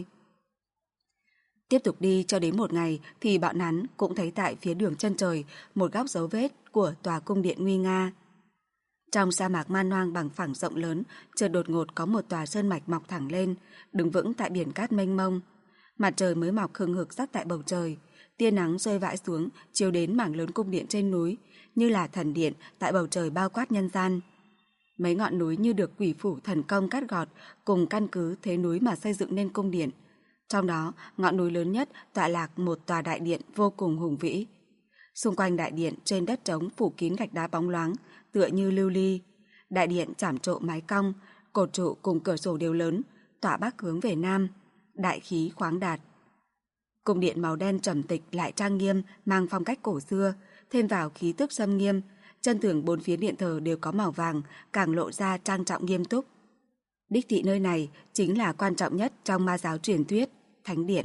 Speaker 2: Tiếp tục đi cho đến một ngày thì bọn hắn cũng thấy tại phía đường chân trời một góc dấu vết của tòa cung điện nguy nga. Trong sa mạc man hoang bằng phẳng rộng lớn, chợt đột ngột có một tòa sơn mạch mọc thẳng lên, đứng vững tại biển cát mênh mông. Mặt trời mới mọc hừng hực sắc tại bầu trời, tia nắng rơi vãi xuống, chiếu đến mảng lớn cung điện trên núi, như là thần điện tại bầu trời bao quát nhân gian. Mấy ngọn núi như được quỷ phủ thần công cắt gọt, cùng căn cứ thế núi mà xây dựng nên cung điện. Trong đó, ngọn núi lớn nhất tọa lạc một tòa đại điện vô cùng hùng vĩ. Xung quanh đại điện trên đất trống phủ kín gạch đá bóng loáng, tựa như lưu ly. Đại điện chảm trộn mái cong, cột trụ cùng cửa sổ đều lớn, tỏa bắc hướng về nam, đại khí khoáng đạt. Cung điện màu đen trầm tịch lại trang nghiêm, mang phong cách cổ xưa, thêm vào khí tức xâm nghiêm. Chân tường 4 phía điện thờ đều có màu vàng, càng lộ ra trang trọng nghiêm túc. Đích thị nơi này chính là quan trọng nhất trong ma giáo truyền thuyết, thánh điện.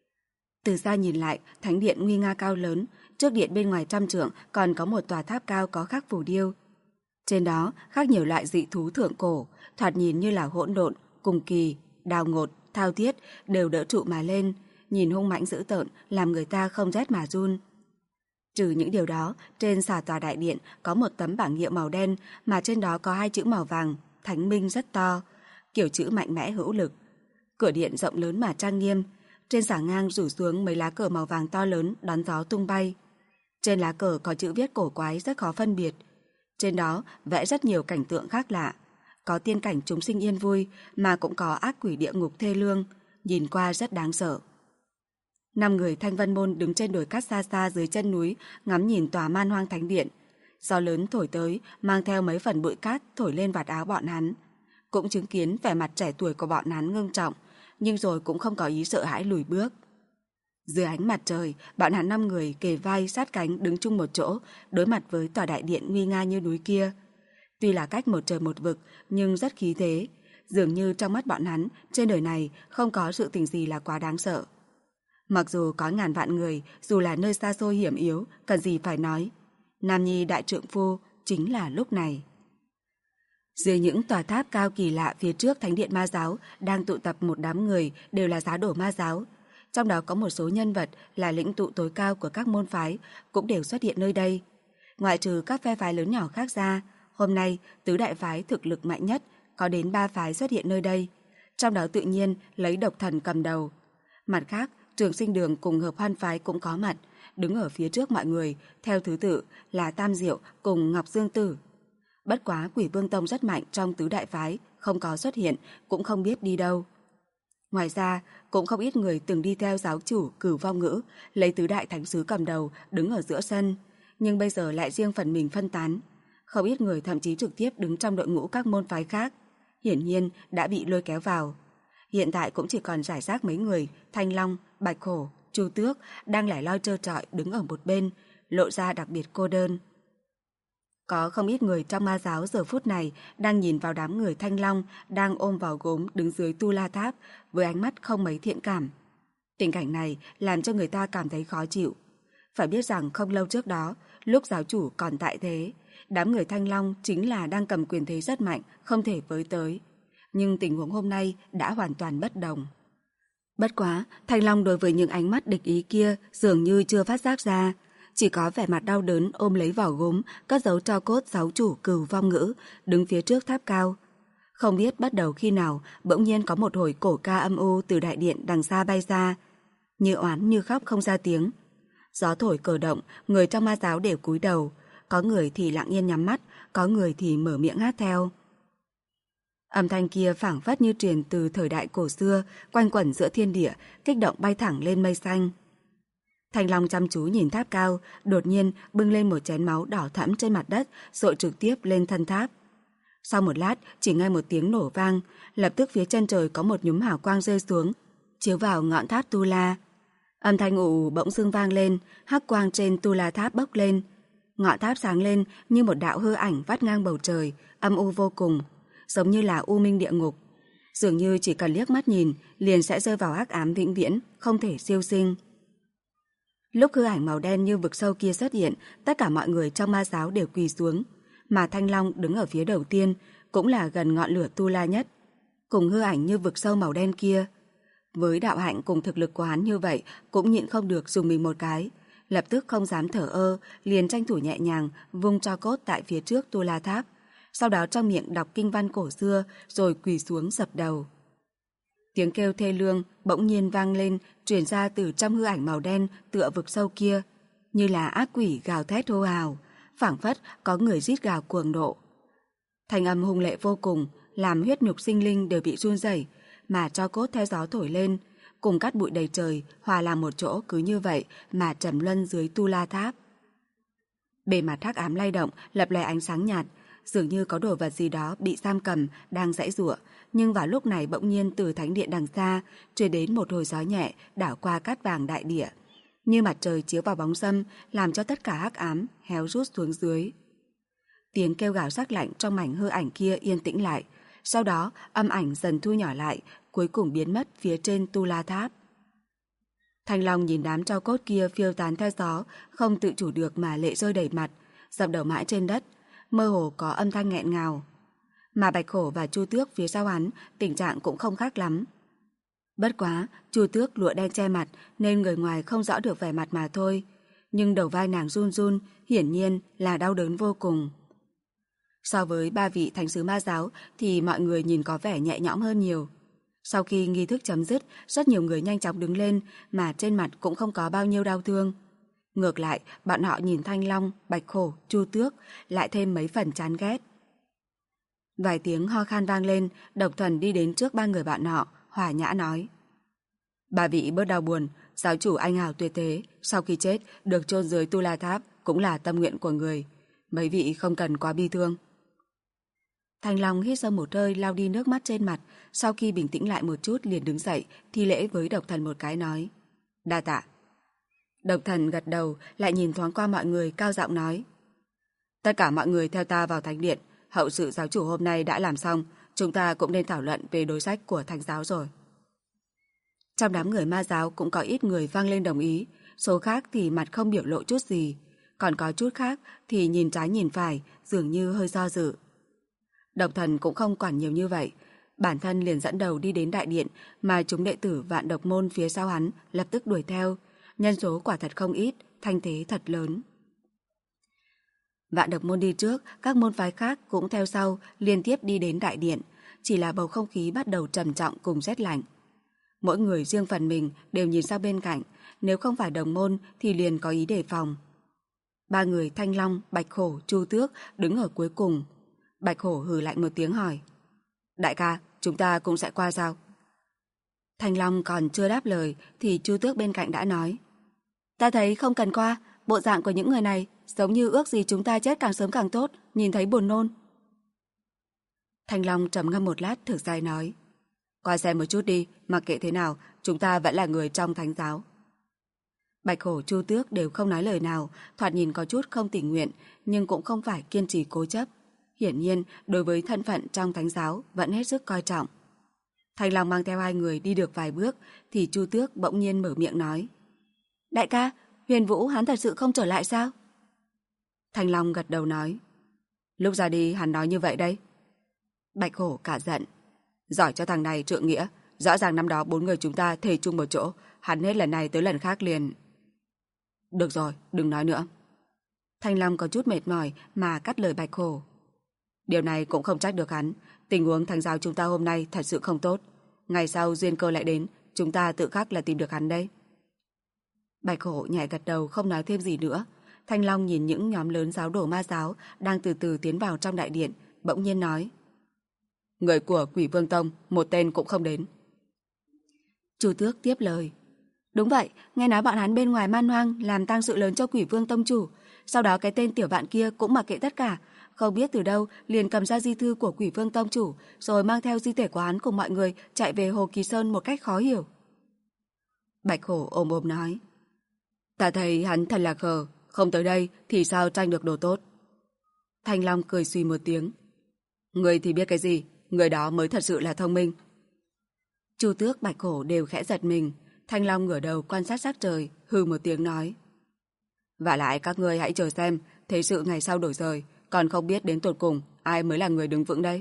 Speaker 2: Từ xa nhìn lại, thánh điện nguy nga cao lớn, trước điện bên ngoài 100 trượng còn có một tòa tháp cao có khắc phù điêu. Trên đó khắc nhiều loại dị thú thượng cổ, thoạt nhìn như là hỗn độn, cùng kỳ, đào ngột, thao thiết đều đỡ trụ mà lên, nhìn hung mãnh dữ tợn, làm người ta không rét mà run. Trừ những điều đó, trên xà tòa đại điện có một tấm bảng hiệu màu đen mà trên đó có 2 chữ màu vàng, Thánh Minh rất to, kiểu chữ mạnh mẽ hữu lực. Cửa điện rộng lớn mà trang nghiêm, trên xà ngang rủ xuống mấy lá cờ màu vàng to lớn đón gió tung bay. Trên lá cờ có chữ viết cổ quái rất khó phân biệt. Trên đó vẽ rất nhiều cảnh tượng khác lạ, có tiên cảnh chúng sinh yên vui mà cũng có ác quỷ địa ngục thê lương, nhìn qua rất đáng sợ. 5 người Thanh Vân môn đứng trên đồi cát xa xa dưới chân núi, ngắm nhìn tòa man hoang thánh điện. Gió lớn thổi tới, mang theo mấy phần bụi cát thổi lên vạt áo bọn hắn. Cũng chứng kiến vẻ mặt trẻ tuổi của bọn hắn ngưng trọng, nhưng rồi cũng không có ý sợ hãi lùi bước. Dưới ánh mặt trời, bọn hắn 5 người kề vai sát cánh đứng chung một chỗ, đối mặt với tòa đại điện nguy nga như núi kia. Tuy là cách một trời một vực, nhưng rất khí thế. Dường như trong mắt bọn hắn, trên đời này không có sự tình gì là quá đáng sợ. Mặc dù có ngàn vạn người, dù là nơi xa xôi hiểm yếu, cần gì phải nói. Nam nhi đại trượng phu chính là lúc này. Dưới những tòa tháp cao kỳ lạ phía trước thánh điện ma giáo đang tụ tập một đám người đều là giá đổ ma giáo. Trong đó có một số nhân vật là lĩnh tụ tối cao của các môn phái cũng đều xuất hiện nơi đây. Ngoại trừ các phe phái lớn nhỏ khác ra, hôm nay tứ đại phái thực lực mạnh nhất có đến 3 phái xuất hiện nơi đây. Trong đó tự nhiên lấy độc thần cầm đầu. Mặt khác, Trường Sinh Đường cùng Hợp Hoan phái cũng có mặt, đứng ở phía trước mọi người, theo thứ tự là Tam Diệu cùng Ngọc Dương Tử. Bất quá Quỷ Vương Tông rất mạnh trong tứ đại phái, không có xuất hiện, cũng không biết đi đâu. Ngoài ra, cũng không ít người từng đi theo giáo chủ Cửu Vong Ngữ, lấy tứ đại thánh sứ cầm đầu, đứng ở giữa sân, nhưng bây giờ lại riêng phần mình phân tán. Không ít người thậm chí trực tiếp đứng trong đội ngũ các môn phái khác, hiển nhiên đã bị lôi kéo vào. Hiện tại cũng chỉ còn rải rác mấy người, Thanh Long, Bạch Hổ, Chu Tước đang lẻ loi trơ trọi đứng ở một bên, lộ ra đặc biệt cô đơn. Có không ít người trong ma giáo giờ phút này đang nhìn vào đám người Thanh Long đang ôm vào gốm đứng dưới Tu La Tháp với ánh mắt không mấy thiện cảm. Tình cảnh này làm cho người ta cảm thấy khó chịu. Phải biết rằng không lâu trước đó, lúc giáo chủ còn tại thế, đám người Thanh Long chính là đang cầm quyền thế rất mạnh, không thể với tới. Nhưng tình huống hôm nay đã hoàn toàn bất đồng. Bất quá, Thanh Long đối với những ánh mắt địch ý kia dường như chưa phát giác ra, chỉ có vẻ mặt đau đớn ôm lấy vỏ gốm, cất giấu tro cốt giáo chủ Cửu Vong Ngữ, đứng phía trước tháp cao. Không biết bắt đầu khi nào, bỗng nhiên có một hồi cổ ca âm u từ đại điện đằng xa bay ra, như oán như khóc không ra tiếng. Gió thổi cờ động, người trong ma giáo đều cúi đầu, có người thì lặng yên nhắm mắt, có người thì mở miệng hát theo. Âm thanh kia phảng phất như truyền từ thời đại cổ xưa, quanh quẩn giữa thiên địa, kích động bay thẳng lên mây xanh. Thanh Long chăm chú nhìn tháp cao, đột nhiên bưng lên một chén máu đỏ thẫm trên mặt đất, dội trực tiếp lên thân tháp. Sau một lát, chỉ nghe một tiếng nổ vang, lập tức phía chân trời có một nhúm hào quang rơi xuống, chiếu vào ngọn tháp Tu La. Âm thanh ù bỗng dưng vang lên, hắc quang trên Tu La tháp bốc lên. Ngọn tháp sáng lên như một đạo hư ảnh vắt ngang bầu trời, âm u vô cùng, giống như là u minh địa ngục. Dường như chỉ cần liếc mắt nhìn, liền sẽ rơi vào hắc ám vĩnh viễn, không thể siêu sinh. Lúc hư ảnh màu đen như vực sâu kia xuất hiện, tất cả mọi người trong ma giáo đều quỳ xuống, mà Thanh Long đứng ở phía đầu tiên, cũng là gần ngọn lửa Tu La nhất, cùng hư ảnh như vực sâu màu đen kia. Với đạo hạnh cùng thực lực của hắn như vậy, cũng nhịn không được dùng mình một cái, lập tức không dám thở ơ, liền tranh thủ nhẹ nhàng vung tro cốt tại phía trước Tu La tháp, sau đó trong miệng đọc kinh văn cổ xưa rồi quỳ xuống dập đầu. Tiếng kêu thê lương bỗng nhiên vang lên, truyền ra từ trong hư ảnh màu đen tựa vực sâu kia, như là ác quỷ gào thét hô hào, phảng phất có người rít gào cuồng nộ. Thanh âm hung lệ vô cùng, làm huyết nhục sinh linh đều bị run rẩy, mà tro cốt theo gió thổi lên, cùng cát bụi đầy trời hòa làm một chỗ, cứ như vậy mà trầm luân dưới Tu La tháp. Bề mặt hắc ám lay động, lập lòe ánh sáng nhạt, dường như có đồ vật gì đó bị giam cầm đang giãy giụa, nhưng vào lúc này bỗng nhiên từ thánh điện đằng xa truyền đến một hồi gió nhẹ đảo qua cát vàng đại địa, như mặt trời chiếu vào bóng râm, làm cho tất cả hắc ám héo rút xuống dưới. Tiếng kêu gào sắc lạnh trong mảnh hư ảnh kia yên tĩnh lại, sau đó âm ảnh dần thu nhỏ lại, cuối cùng biến mất phía trên Tu La tháp. Thanh Long nhìn đám tro cốt kia phiêu tán theo gió, không tự chủ được mà lệ rơi đầy mặt, dập đầu mãi trên đất, mơ hồ có âm thanh nghẹn ngào. Mà Bạch Hổ và Chu Tước phía sau hắn, tình trạng cũng không khác lắm. Bất quá, Chu Tước lụa đen che mặt nên người ngoài không rõ được vẻ mặt mà thôi, nhưng đầu vai nàng run run, hiển nhiên là đau đớn vô cùng. So với ba vị thánh sứ ma giáo thì mọi người nhìn có vẻ nhẹ nhõm hơn nhiều. Sau khi nghi thức chấm dứt, rất nhiều người nhanh chóng đứng lên mà trên mặt cũng không có bao nhiêu đau thương. Ngược lại, bọn họ nhìn Thanh Long, Bạch Hổ, Chu Tước lại thêm mấy phần chán ghét. Vài tiếng ho khan vang lên, Độc Thần đi đến trước ba người bạn họ, hòa nhã nói: "Ba vị bớt đau buồn, giáo chủ anh hào tuyệt thế, sau khi chết được chôn dưới Tu La tháp cũng là tâm nguyện của người. Mấy vị không cần quá bi thương." Thanh Long hít sâu một hơi, lau đi nước mắt trên mặt, sau khi bình tĩnh lại một chút liền đứng dậy, thi lễ với Độc Thần một cái nói: "Đa tạ." Độc Thần gật đầu, lại nhìn thoáng qua mọi người, cao giọng nói: "Tất cả mọi người theo ta vào thánh điện, hậu sự giáo chủ hôm nay đã làm xong, chúng ta cũng nên thảo luận về đối sách của thánh giáo rồi." Trong đám người ma giáo cũng có ít người vang lên đồng ý, số khác thì mặt không biểu lộ chút gì, còn có chút khác thì nhìn trái nhìn phải, dường như hơi do dự. Độc Thần cũng không quản nhiều như vậy, bản thân liền dẫn đầu đi đến đại điện, mà chúng đệ tử Vạn Độc môn phía sau hắn lập tức đuổi theo, nhân số quả thật không ít, thanh thế thật lớn. Vạn Độc môn đi trước, các môn phái khác cũng theo sau, liên tiếp đi đến đại điện, chỉ là bầu không khí bắt đầu trầm trọng cùng rét lạnh. Mỗi người riêng phần mình đều nhìn sang bên cạnh, nếu không phải đồng môn thì liền có ý đề phòng. Ba người Thanh Long, Bạch Hổ, Chu Tước đứng ở cuối cùng. Bạch Hổ hừ lạnh một tiếng hỏi: "Đại ca, chúng ta cũng sẽ qua sao?" Thanh Long còn chưa đáp lời thì Chu Tước bên cạnh đã nói: "Ta thấy không cần qua, bộ dạng của những người này giống như ước gì chúng ta chết càng sớm càng tốt, nhìn thấy buồn nôn." Thanh Long trầm ngâm một lát thở dài nói: "Qua xem một chút đi, mặc kệ thế nào, chúng ta vẫn là người trong thánh giáo." Bạch Hổ, Chu Tước đều không nói lời nào, thoạt nhìn có chút không tình nguyện, nhưng cũng không phải kiên trì cố chấp. Hiển nhiên, đối với thân phận trong thánh giáo vẫn hết sức coi trọng. Thanh Long mang theo hai người đi được vài bước, thì Chu Tước bỗng nhiên mở miệng nói: "Đại ca, Huyền Vũ hắn thật sự không trở lại sao?" Thanh Long gật đầu nói: "Lúc ra đi hắn nói như vậy đấy." Bạch Hổ cả giận: "Giỏi cho thằng này trượng nghĩa, rõ ràng năm đó 4 người chúng ta thề chung một chỗ, hắn hết lần này tới lần khác liền..." "Được rồi, đừng nói nữa." Thanh Long có chút mệt mỏi mà cắt lời Bạch Hổ: "Điều này cũng không trách được hắn,
Speaker 1: tình huống thánh giáo chúng ta hôm nay thật sự không tốt. Ngày sau duyên cơ lại đến, chúng ta tự khắc là tìm được hắn đấy.
Speaker 2: Bạch Hổ nhẹ gật đầu không nói thêm gì nữa. Thanh Long nhìn những nhóm lớn giáo đồ ma giáo đang từ từ tiến vào trong đại điện, bỗng nhiên nói:
Speaker 1: Người của Quỷ Vương Tông một tên cũng không đến.
Speaker 2: Chu Tước tiếp lời: Đúng vậy, nghe nói bọn hắn bên ngoài Man Hoang làm tang sự lớn cho Quỷ Vương Tông chủ. Sau đó cái tên tiểu bạn kia cũng mặc kệ tất cả, không biết từ đâu liền cầm ra di thư của Quỷ Vương Tông chủ, rồi mang theo di thể của hắn cùng mọi người chạy về Hồ Kỳ Sơn một cách khó hiểu.
Speaker 1: Bạch Hổ ôm ôm nói: Ta thấy hắn thật là khờ, không tới đây thì sao tranh được đồ tốt.
Speaker 2: Thanh Long cười suy một tiếng:
Speaker 1: Người thì biết cái gì, người đó mới thật sự là thông minh.
Speaker 2: Chu Tước, Bạch Hổ đều khẽ giật mình. Thanh Long ngửa đầu quan sát sắc trời, hừ một tiếng nói:
Speaker 1: Vả lại các ngươi hãy chờ xem, thế sự ngày sau đổi rời, còn không biết đến tột cùng ai mới là người đứng vững đây.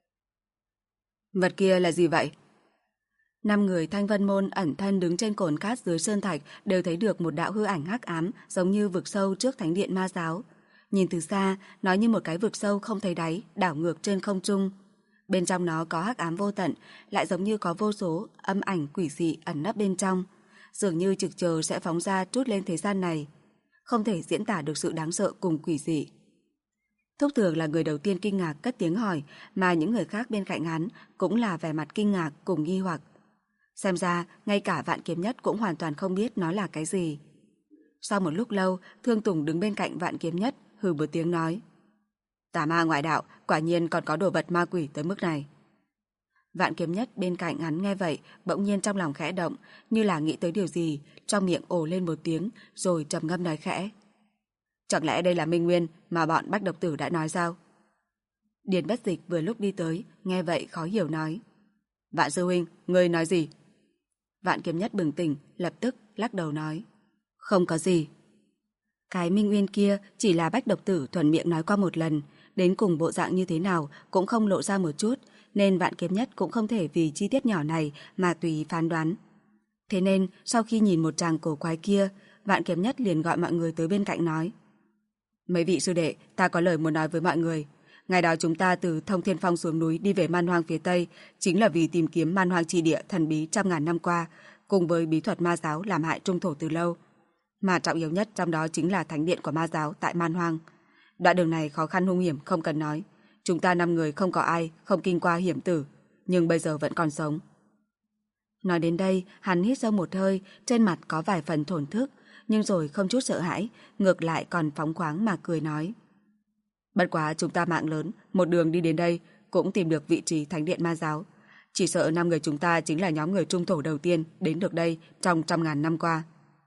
Speaker 1: Vật kia là gì vậy?
Speaker 2: 5 người Thanh Vân Môn ẩn thân đứng trên cồn cát dưới sơn thạch đều thấy được một đạo hư ảnh hắc ám giống như vực sâu trước thánh điện ma giáo. Nhìn từ xa, nó như một cái vực sâu không thấy đáy, đảo ngược trên không trung. Bên trong nó có hắc ám vô tận, lại giống như có vô số âm ảnh quỷ dị ẩn nấp bên trong, dường như trực chờ sẽ phóng ra trút lên thế gian này. Không thể diễn tả được sự đáng sợ cùng quỷ dị. Thúc Tường là người đầu tiên kinh ngạc cất tiếng hỏi, mà những người khác bên cạnh hắn cũng là vẻ mặt kinh ngạc cùng nghi hoặc. Xem ra, ngay cả Vạn Kiếm Nhất cũng hoàn toàn không biết nó là cái gì. Sau một lúc lâu, Thương Tùng đứng bên cạnh Vạn Kiếm Nhất, hừ một tiếng nói: Tà ma ngoại đạo, quả nhiên còn có đồ vật ma quỷ tới mức này. Vạn Kiếm Nhất bên cạnh hắn nghe vậy, bỗng nhiên trong lòng khẽ động, như là nghĩ tới điều gì, trong miệng ồ lên một tiếng, rồi trầm ngâm nói khẽ: Chẳng lẽ đây là Minh Nguyên mà bọn Bách Độc Tử đã nói sao? Điền Bất Dịch vừa lúc đi tới, nghe vậy khó hiểu nói: Vạn sư huynh, ngươi nói gì? Vạn Kiếm Nhất bừng tỉnh, lập tức lắc đầu nói: Không có gì. Cái Minh Nguyên kia chỉ là Bách Độc Tử thuần miệng nói qua một lần, đến cùng bộ dạng như thế nào cũng không lộ ra một chút, nên Vạn Kiếm Nhất cũng không thể vì chi tiết nhỏ này mà tùy ý phán đoán. Thế nên sau khi nhìn một tràng cổ quái kia, Vạn Kiếm Nhất liền gọi mọi người tới bên cạnh nói: Mấy vị sư đệ, ta có lời muốn nói với mọi người. Ngày đó chúng ta từ Thông Thiên Phong xuống núi đi về Man Hoang phía Tây, chính là vì tìm kiếm Man Hoang chi địa thần bí trăm ngàn năm qua, cùng với bí thuật ma giáo làm hại trung thổ từ lâu. Mà trọng yếu nhất trong đó chính là thánh điện của ma giáo tại Man Hoang. Đoạn đường này khó khăn hung hiểm không cần nói. Chúng ta 5 người không có ai không kinh qua hiểm tử, nhưng bây giờ vẫn còn sống. Nói đến đây, hắn hít sâu một hơi, trên mặt có vài phần thổn thức, nhưng rồi không chút sợ hãi, ngược lại còn phóng khoáng mà cười nói: Bất quá chúng ta mạng lớn, một đường đi đến đây cũng tìm được vị trí thánh điện ma giáo. Chỉ sợ 5 người chúng ta chính là nhóm người trung thổ đầu tiên đến được đây trong trăm ngàn năm qua.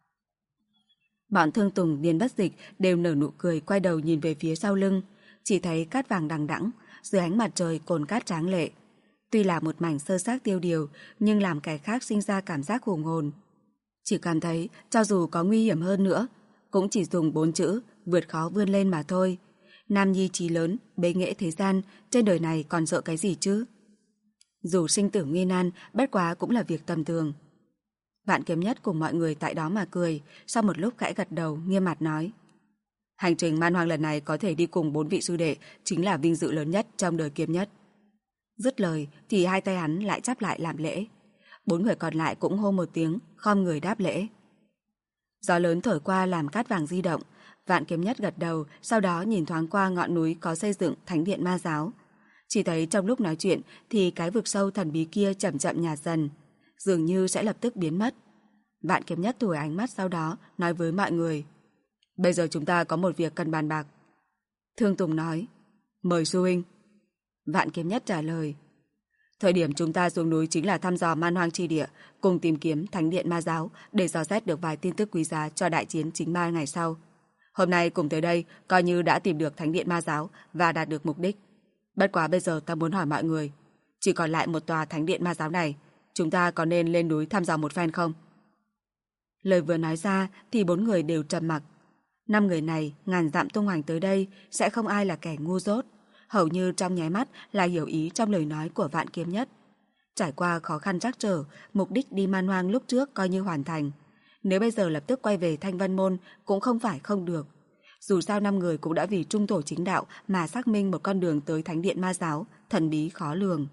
Speaker 2: Bọn Thương Tùng, Điền Bất Dịch đều nở nụ cười, quay đầu nhìn về phía sau lưng, chỉ thấy cát vàng đằng đẵng dưới ánh mặt trời cồn cát tráng lệ. Tuy là một mảnh sơ xác tiêu điều, nhưng làm kẻ khác sinh ra cảm giác hùng hồn. Chỉ cảm thấy cho dù có nguy hiểm hơn nữa, cũng chỉ dùng 4 chữ vượt khó vươn lên mà thôi. Nam nhi chí lớn, bế nghệ thế gian, trên đời này còn sợ cái gì chứ? Dù sinh tử nguy nan, bất quá cũng là việc tầm thường. Vạn Kiếm Nhất cùng mọi người tại đó mà cười, sau một lúc khẽ gật đầu, nghiêm mặt nói: Hành trình Man Hoang lần này có thể đi cùng 4 vị sư đệ, chính là vinh dự lớn nhất trong đời Kiếm Nhất. Dứt lời thì hai tay hắn lại chắp lại làm lễ. 4 người còn lại cũng hô một tiếng, khom người đáp lễ. Gió lớn thổi qua làm cát vàng di động. Vạn Kiếm Nhất gật đầu, sau đó nhìn thoáng qua ngọn núi có xây dựng thánh điện ma giáo. Chỉ thấy trong lúc nói chuyện thì cái vực sâu thần bí kia chậm chậm nhạt dần, dường như sẽ lập tức biến mất. Vạn Kiếm Nhất thu ánh mắt, sau đó nói với mọi người: Bây giờ chúng ta có một việc cần bàn bạc. Thương Tùng nói: Mời sư huynh. Vạn Kiếm Nhất trả lời: Thời điểm chúng ta xuống núi chính là thăm dò Man Hoang chi địa, cùng tìm kiếm thánh điện ma giáo để dò xét được vài tin tức quý giá cho đại chiến chính ma ngày sau. Hôm nay cùng tới đây coi như đã tìm được thánh điện ma giáo và đạt được mục đích. Bất quá bây giờ ta muốn hỏi mọi người, chỉ còn lại một tòa thánh điện ma giáo này, chúng ta có nên lên núi thăm dò một phen không? Lời vừa nói ra thì 4 người đều trầm mặc. 5 người này ngàn dặm tung hoành tới đây, sẽ không ai là kẻ ngu dốt. Hầu như trong nháy mắt là hiểu ý trong lời nói của Vạn Kiếm Nhất. Trải qua khó khăn trắc trở, mục đích đi Man Hoang lúc trước coi như hoàn thành. Nếu bây giờ lập tức quay về Thanh Vân Môn cũng không phải không được. Dù sao 5 người cũng đã vì trung tổ chính đạo mà xác minh một con đường tới thánh điện ma giáo, thần bí khó lường.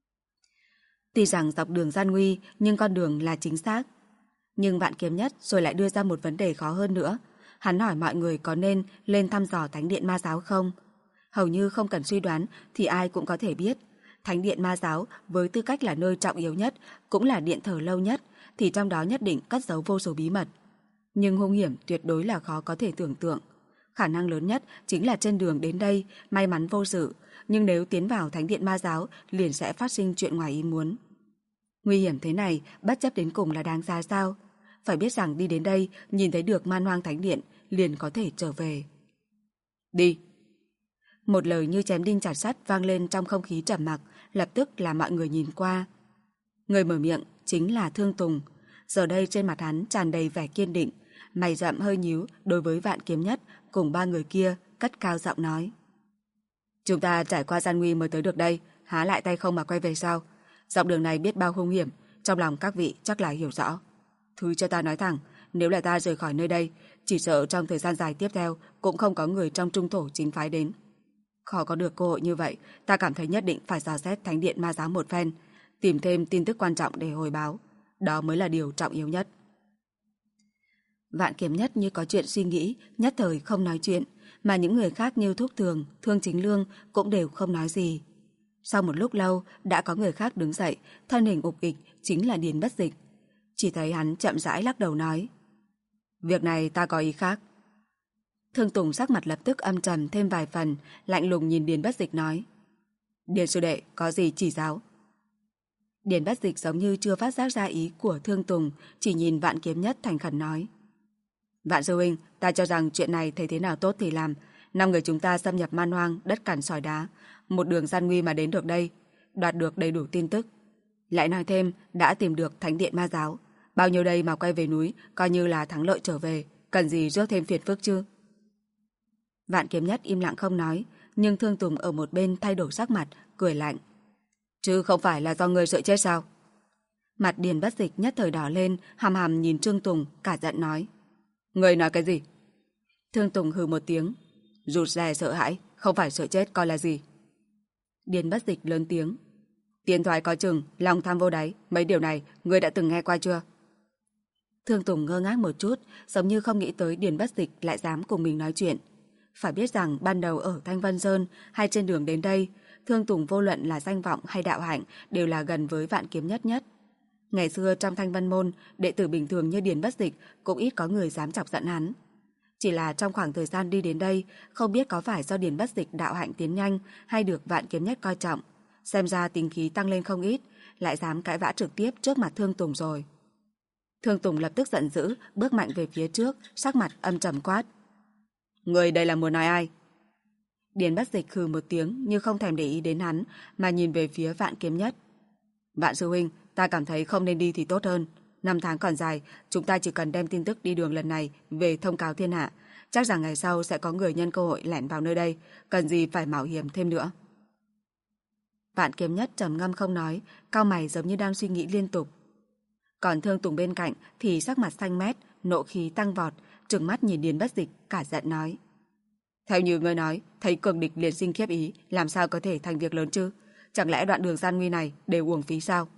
Speaker 2: Tuy rằng dọc đường gian nguy, nhưng con đường là chính xác. Nhưng Vạn Kiếm Nhất rồi lại đưa ra một vấn đề khó hơn nữa. Hắn hỏi mọi người có nên lên thăm dò thánh điện ma giáo không? Hầu như không cần suy đoán thì ai cũng có thể biết. Thánh điện ma giáo với tư cách là nơi trọng yếu nhất, cũng là điện thờ lâu nhất, thì trong đó nhất định cất giấu vô số bí mật. Nhưng hung hiểm tuyệt đối là khó có thể tưởng tượng. Khả năng lớn nhất chính là trên đường đến đây may mắn vô sự, nhưng nếu tiến vào thánh điện ma giáo liền sẽ phát sinh chuyện ngoài ý muốn. Nguy hiểm thế này bất chấp đến cùng là đáng giá sao? Phải biết rằng đi đến đây nhìn thấy được Man Hoang Thánh Điện liền có thể trở về. Đi! Một lời như chém đinh chặt sắt vang lên trong không khí trầm mặc, lập tức là mọi người nhìn qua. Người mở miệng chính là Thương Tùng. Giờ đây trên mặt hắn tràn đầy vẻ kiên định, mày rậm hơi nhíu đối với Vạn Kiếm Nhất cùng 3 người kia cất cao giọng nói. Chúng ta trải qua gian nguy mới tới được đây, há lại tay không mà quay về sao? Dọc đường này biết bao hung hiểm, trong lòng các vị chắc là hiểu rõ. Thứ cho ta nói thẳng, nếu là ta rời khỏi nơi đây, chỉ sợ trong thời gian dài tiếp theo cũng không có người trong trung thổ chính phái đến. Khó có được cơ hội như vậy, ta cảm thấy nhất định phải dò xét thánh điện ma giáo một phen, tìm thêm tin tức quan trọng để hồi báo. Đó mới là điều trọng yếu nhất. Vạn Kiếm Nhất như có chuyện suy nghĩ, nhất thời không nói chuyện, mà những người khác như Thúc Thường, Thương Chính Lương cũng đều không nói gì. Sau một lúc lâu, đã có người khác đứng dậy, thân hình ục ịch chính là Điền Bất Dịch. Chỉ thấy hắn chậm rãi lắc đầu nói. Việc này ta có ý khác. Thương Tùng sắc mặt lập tức âm trầm thêm vài phần, lạnh lùng nhìn Điền Bất Dịch nói. Điền sư đệ, có gì chỉ giáo? Điền Bất Dịch giống như chưa phát giác ra ý của Thương Tùng, chỉ nhìn Vạn Kiếm Nhất thành khẩn nói. Vạn sư huynh, ta cho rằng chuyện này thấy thế nào tốt thì làm. 5 người chúng ta xâm nhập Man Hoang, đất cằn sỏi đá, một đường gian nguy mà đến được đây, đoạt được đầy đủ tin tức. Lại nói thêm, đã tìm được thánh điện ma giáo. Bao nhiêu đây mà quay về núi, coi như là thắng lợi trở về, cần gì rước thêm phiền phức chứ? Vạn Kiếm Nhất im lặng không nói, nhưng Thương Tùng ở một bên thay đổi sắc mặt, cười lạnh. Chứ không phải là do ngươi sợ chết sao? Mặt Điền Bất Dịch nhất thời đỏ lên, hàm hàm nhìn Thương Tùng, cả giận nói. Ngươi nói cái gì? Thương Tùng hừ một tiếng. Rụt rè sợ hãi, không phải sợ chết coi là gì. Điền Bất Dịch lớn tiếng. Tiền thoại coi chừng, lòng tham vô đáy, mấy điều này ngươi đã từng nghe qua chưa? Thương Tùng ngơ ngác một chút, giống như không nghĩ tới Điền Bất Dịch lại dám cùng mình nói chuyện. Phải biết rằng ban đầu ở Thanh Vân Sơn hay trên đường đến đây, Thương Tùng vô luận là danh vọng hay đạo hạnh đều là gần với Vạn Kiếm Nhất nhất. Ngày xưa trong Thanh Vân Môn, đệ tử bình thường như Điền Bất Dịch cũng ít có người dám chọc giận hắn. Chỉ là trong khoảng thời gian đi đến đây, không biết có phải do Điền Bất Dịch đạo hạnh tiến nhanh hay được Vạn Kiếm Nhất coi trọng, xem ra tính khí tăng lên không ít, lại dám cãi vã trực tiếp trước mặt Thương Tùng rồi. Thương Tùng lập tức giận dữ, bước mạnh về phía trước, sắc mặt âm trầm quát. Người đây là muốn nói ai? Điền Bất Dịch khừ một tiếng như không thèm để ý đến hắn, mà nhìn về phía Vạn Kiếm Nhất. Vạn sư huynh, ta cảm thấy không nên đi thì tốt hơn. 5 tháng còn dài, chúng ta chỉ cần đem tin tức đi đường lần này về thông cáo thiên hạ. Chắc rằng ngày sau sẽ có người nhân cơ hội lẻn vào nơi đây, cần gì phải mạo hiểm thêm nữa. Vạn Kiếm Nhất trầm ngâm không nói, cau mày giống như đang suy nghĩ liên tục. Còn Thương Tùng bên cạnh thì sắc mặt xanh mét, nộ khí tăng vọt, trừng mắt nhìn Điền Bất Dịch, cả giận nói. Theo như ngươi nói, thấy cường địch liền sinh khiếp ý, làm sao có thể thành việc lớn chứ? Chẳng lẽ đoạn đường gian nguy này đều uổng phí sao?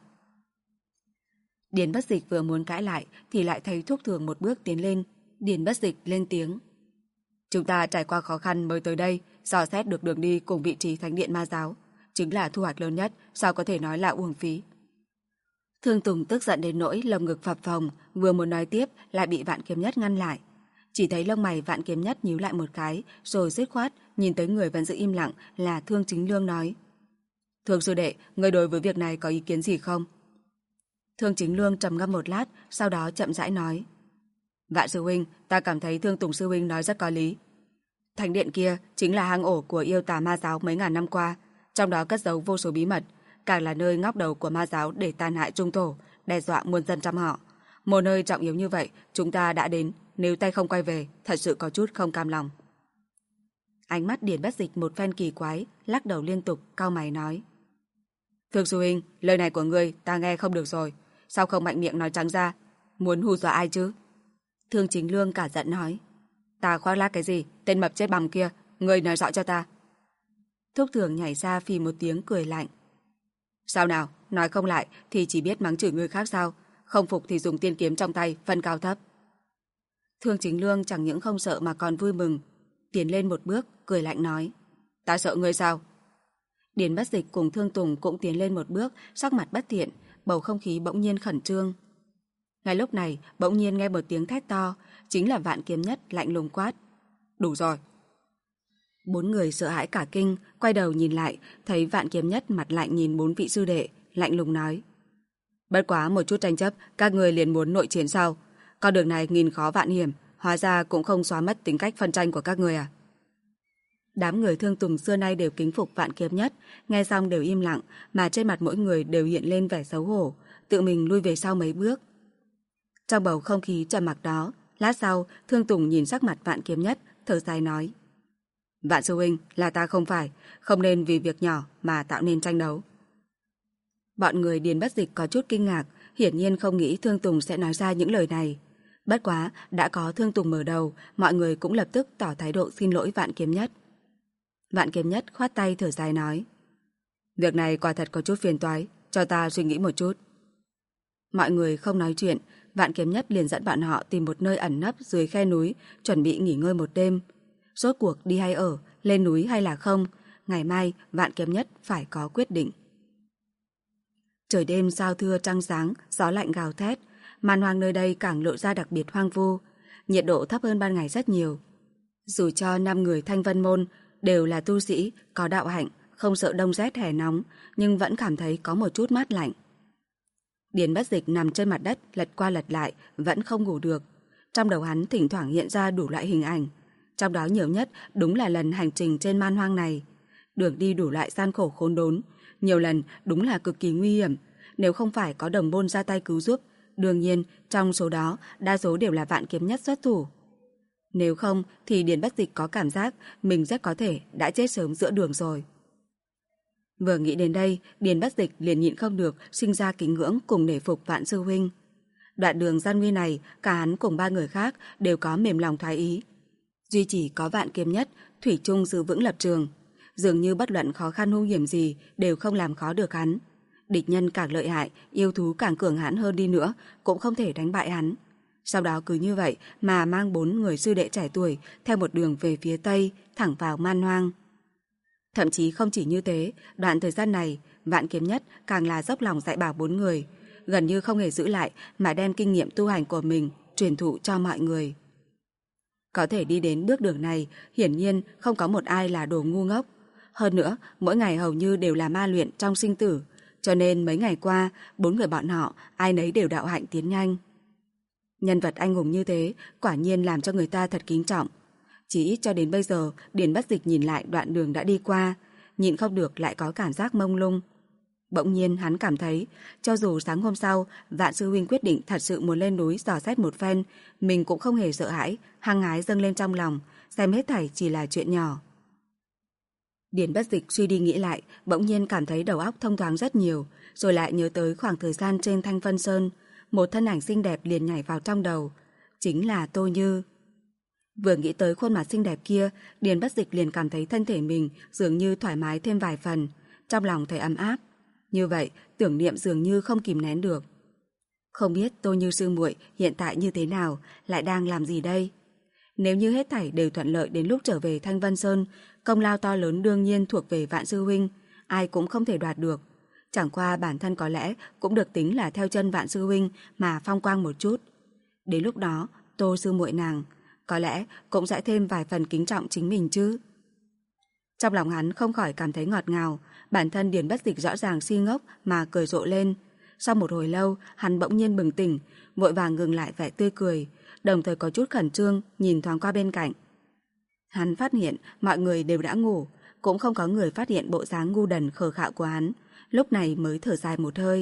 Speaker 2: Điền Bất Dịch vừa muốn cãi lại thì lại thấy Thúc Thường một bước tiến lên. Điền Bất Dịch lên tiếng. Chúng ta trải qua khó khăn mới tới đây, dò xét được đường đi cùng vị trí thánh điện ma giáo. Chính là thu hoạch lớn nhất, sao có thể nói là uổng phí? Thương Tùng tức giận đến nỗi lồng ngực phập phồng, vừa muốn nói tiếp lại bị Vạn Kiếm Nhất ngăn lại. Chỉ thấy lông mày Vạn Kiếm Nhất nhíu lại một cái, rồi dứt khoát nhìn tới người vẫn giữ im lặng là Thương Chính Lương nói. Thương sư đệ, người đối với việc này có ý kiến gì không? Thương Chính Lương trầm ngâm một lát, sau đó chậm rãi nói. Vạn sư huynh, ta cảm thấy Thương Tùng sư huynh nói rất có lý. Thánh điện kia chính là hang ổ của yêu tà ma giáo mấy ngàn năm qua, trong đó cất giấu vô số bí mật, càng là nơi ngóc đầu của ma giáo để tàn hại trung thổ, đe dọa muôn dân trăm họ. Một nơi trọng yếu như vậy, chúng ta đã đến, nếu tay không quay về, thật sự có chút không cam lòng. Ánh mắt Điền Bất Dịch một phen kỳ quái, lắc đầu liên tục, cau mày nói. Thương sư huynh, lời này của ngươi ta nghe không được rồi, sao không mạnh miệng nói trắng ra, muốn hù dọa ai chứ? Thương Chính Lương cả giận nói. Ta khoác lác cái gì? Tên mập chết bằm kia, ngươi nói rõ cho ta. Thúc Thường nhảy ra phì một tiếng cười lạnh. Sao nào, nói không lại thì chỉ biết mắng chửi người khác sao? Không phục thì dùng tiên kiếm trong tay, phân cao thấp. Thương Chính Lương chẳng những không sợ mà còn vui mừng. Tiến lên một bước, cười lạnh nói. Ta sợ ngươi sao? Điền Bất Dịch cùng Thương Tùng cũng tiến lên một bước, sắc mặt bất thiện, bầu không khí bỗng nhiên khẩn trương. Ngay lúc này, bỗng nhiên nghe một tiếng thét to, chính là Vạn Kiếm Nhất lạnh lùng quát. Đủ rồi. Bốn người sợ hãi cả kinh, quay đầu nhìn lại, thấy Vạn Kiếm Nhất mặt lạnh nhìn bốn vị sư đệ, lạnh lùng nói. Bất quá một chút tranh chấp, các người liền muốn nội chiến sao? Con đường này nghìn khó vạn hiểm, hóa ra cũng không xóa mất tính cách phân tranh của các người à? Đám người Thương Tùng xưa nay đều kính phục Vạn Kiếm Nhất, nghe xong đều im lặng, mà trên mặt mỗi người đều hiện lên vẻ xấu hổ, tự mình lui về sau mấy bước. Trong bầu không khí trầm mặc đó, lát sau, Thương Tùng nhìn sắc mặt Vạn Kiếm Nhất, thở dài nói. Vạn sư huynh, là ta không nên vì việc nhỏ mà tạo nên tranh đấu. Bọn người Điền Bất Dịch có chút kinh ngạc, hiển nhiên không nghĩ Thương Tùng sẽ nói ra những lời này. Bất quá, đã có Thương Tùng mở đầu, mọi người cũng lập tức tỏ thái độ xin lỗi Vạn Kiếm Nhất. Vạn Kiếm Nhất khoát tay thở dài nói. Việc này quả thật có chút phiền toái, cho ta suy nghĩ một chút. Mọi người không nói chuyện, Vạn Kiếm Nhất liền dẫn bọn họ tìm một nơi ẩn nấp dưới khe núi, chuẩn bị nghỉ ngơi một đêm. Rốt cuộc đi hay ở, lên núi hay là không, ngày mai Vạn Kiếm Nhất phải có quyết định. Trời đêm giao thưa trăng sáng, gió lạnh gào thét, man hoang nơi đây càng lộ ra đặc biệt hoang vu, nhiệt độ thấp hơn ban ngày rất nhiều. Dù cho 5 người Thanh Vân Môn đều là tu sĩ, có đạo hạnh, không sợ đông rét hè nóng, nhưng vẫn cảm thấy có một chút mát lạnh. Điền Bất Dịch nằm trên mặt đất, lật qua lật lại, vẫn không ngủ được. Trong đầu hắn thỉnh thoảng hiện ra đủ loại hình ảnh. Trong đó nhiều nhất đúng là lần hành trình trên man hoang này. Đường đi đủ loại gian khổ khốn đốn, nhiều lần đúng là cực kỳ nguy hiểm. Nếu không phải có đồng môn ra tay cứu giúp, đương nhiên trong số đó đa số đều là Vạn Kiếm Nhất xuất thủ. Nếu không thì Điền Bất Dịch có cảm giác mình rất có thể đã chết sớm giữa đường rồi. Vừa nghĩ đến đây, Điền Bất Dịch liền nhịn không được sinh ra kính ngưỡng cùng nể phục Vạn sư huynh. Đoạn đường gian nguy này, cả hắn cùng 3 người khác đều có mềm lòng thoái ý. Duy chỉ có Vạn Kiếm Nhất thủy chung giữ vững lập trường, dường như bất luận khó khăn nguy hiểm gì đều không làm khó được hắn. Địch nhân càng lợi hại, yêu thú càng cường hãn hơn đi nữa cũng không thể đánh bại hắn. Sau đó cứ như vậy mà mang 4 người sư đệ trẻ tuổi theo một đường về phía tây, thẳng vào man hoang. Thậm chí không chỉ như thế, đoạn thời gian này, Vạn Kiếm Nhất càng là dốc lòng dạy bảo 4 người, gần như không hề giữ lại mà đem kinh nghiệm tu hành của mình truyền thụ cho mọi người. Có thể đi đến bước đường này, hiển nhiên không có một ai là đồ ngu ngốc. Hơn nữa, mỗi ngày hầu như đều là ma luyện trong sinh tử, cho nên mấy ngày qua, 4 người bọn họ ai nấy đều đạo hạnh tiến nhanh. Nhân vật anh hùng như thế, quả nhiên làm cho người ta thật kính trọng. Chỉ ít cho đến bây giờ, Điền Bất Dịch nhìn lại đoạn đường đã đi qua, nhịn không được lại có cảm giác mông lung. Bỗng nhiên hắn cảm thấy, cho dù sáng hôm sau, Vạn sư huynh quyết định thật sự muốn lên núi dò xét một phen, mình cũng không hề sợ hãi, hăng hái dâng lên trong lòng, xem hết thảy chỉ là chuyện nhỏ. Điền Bất Dịch suy đi nghĩ lại, bỗng nhiên cảm thấy đầu óc thông thoáng rất nhiều, rồi lại nhớ tới khoảng thời gian trên Thanh Vân Sơn, một thân ảnh xinh đẹp liền nhảy vào trong đầu, chính là Tô Như. Vừa nghĩ tới khuôn mặt xinh đẹp kia, Điền Bất Dịch liền cảm thấy thân thể mình dường như thoải mái thêm vài phần, trong lòng thấy ấm áp. Như vậy, tưởng niệm dường như không kìm nén được. Không biết Tô Như sư muội hiện tại như thế nào, lại đang làm gì đây? Nếu như hết thảy đều thuận lợi đến lúc trở về Thanh Vân Sơn, công lao to lớn đương nhiên thuộc về Vạn sư huynh, ai cũng không thể đoạt được. Chẳng qua bản thân có lẽ cũng được tính là theo chân Vạn sư huynh mà phong quang một chút. Đến lúc đó, Tô sư muội nàng có lẽ cũng sẽ thêm vài phần kính trọng chính mình chứ. Trong lòng hắn không khỏi cảm thấy ngọt ngào, bản thân Điền Bất Dịch rõ ràng si ngốc mà cười rộ lên. Sau một hồi lâu, hắn bỗng nhiên bừng tỉnh, vội vàng ngừng lại vẻ tươi cười, đồng thời có chút khẩn trương nhìn thoáng qua bên cạnh. Hắn phát hiện mọi người đều đã ngủ, cũng không có người phát hiện bộ dáng ngu đần khờ khạo của hắn, lúc này mới thở dài một hơi.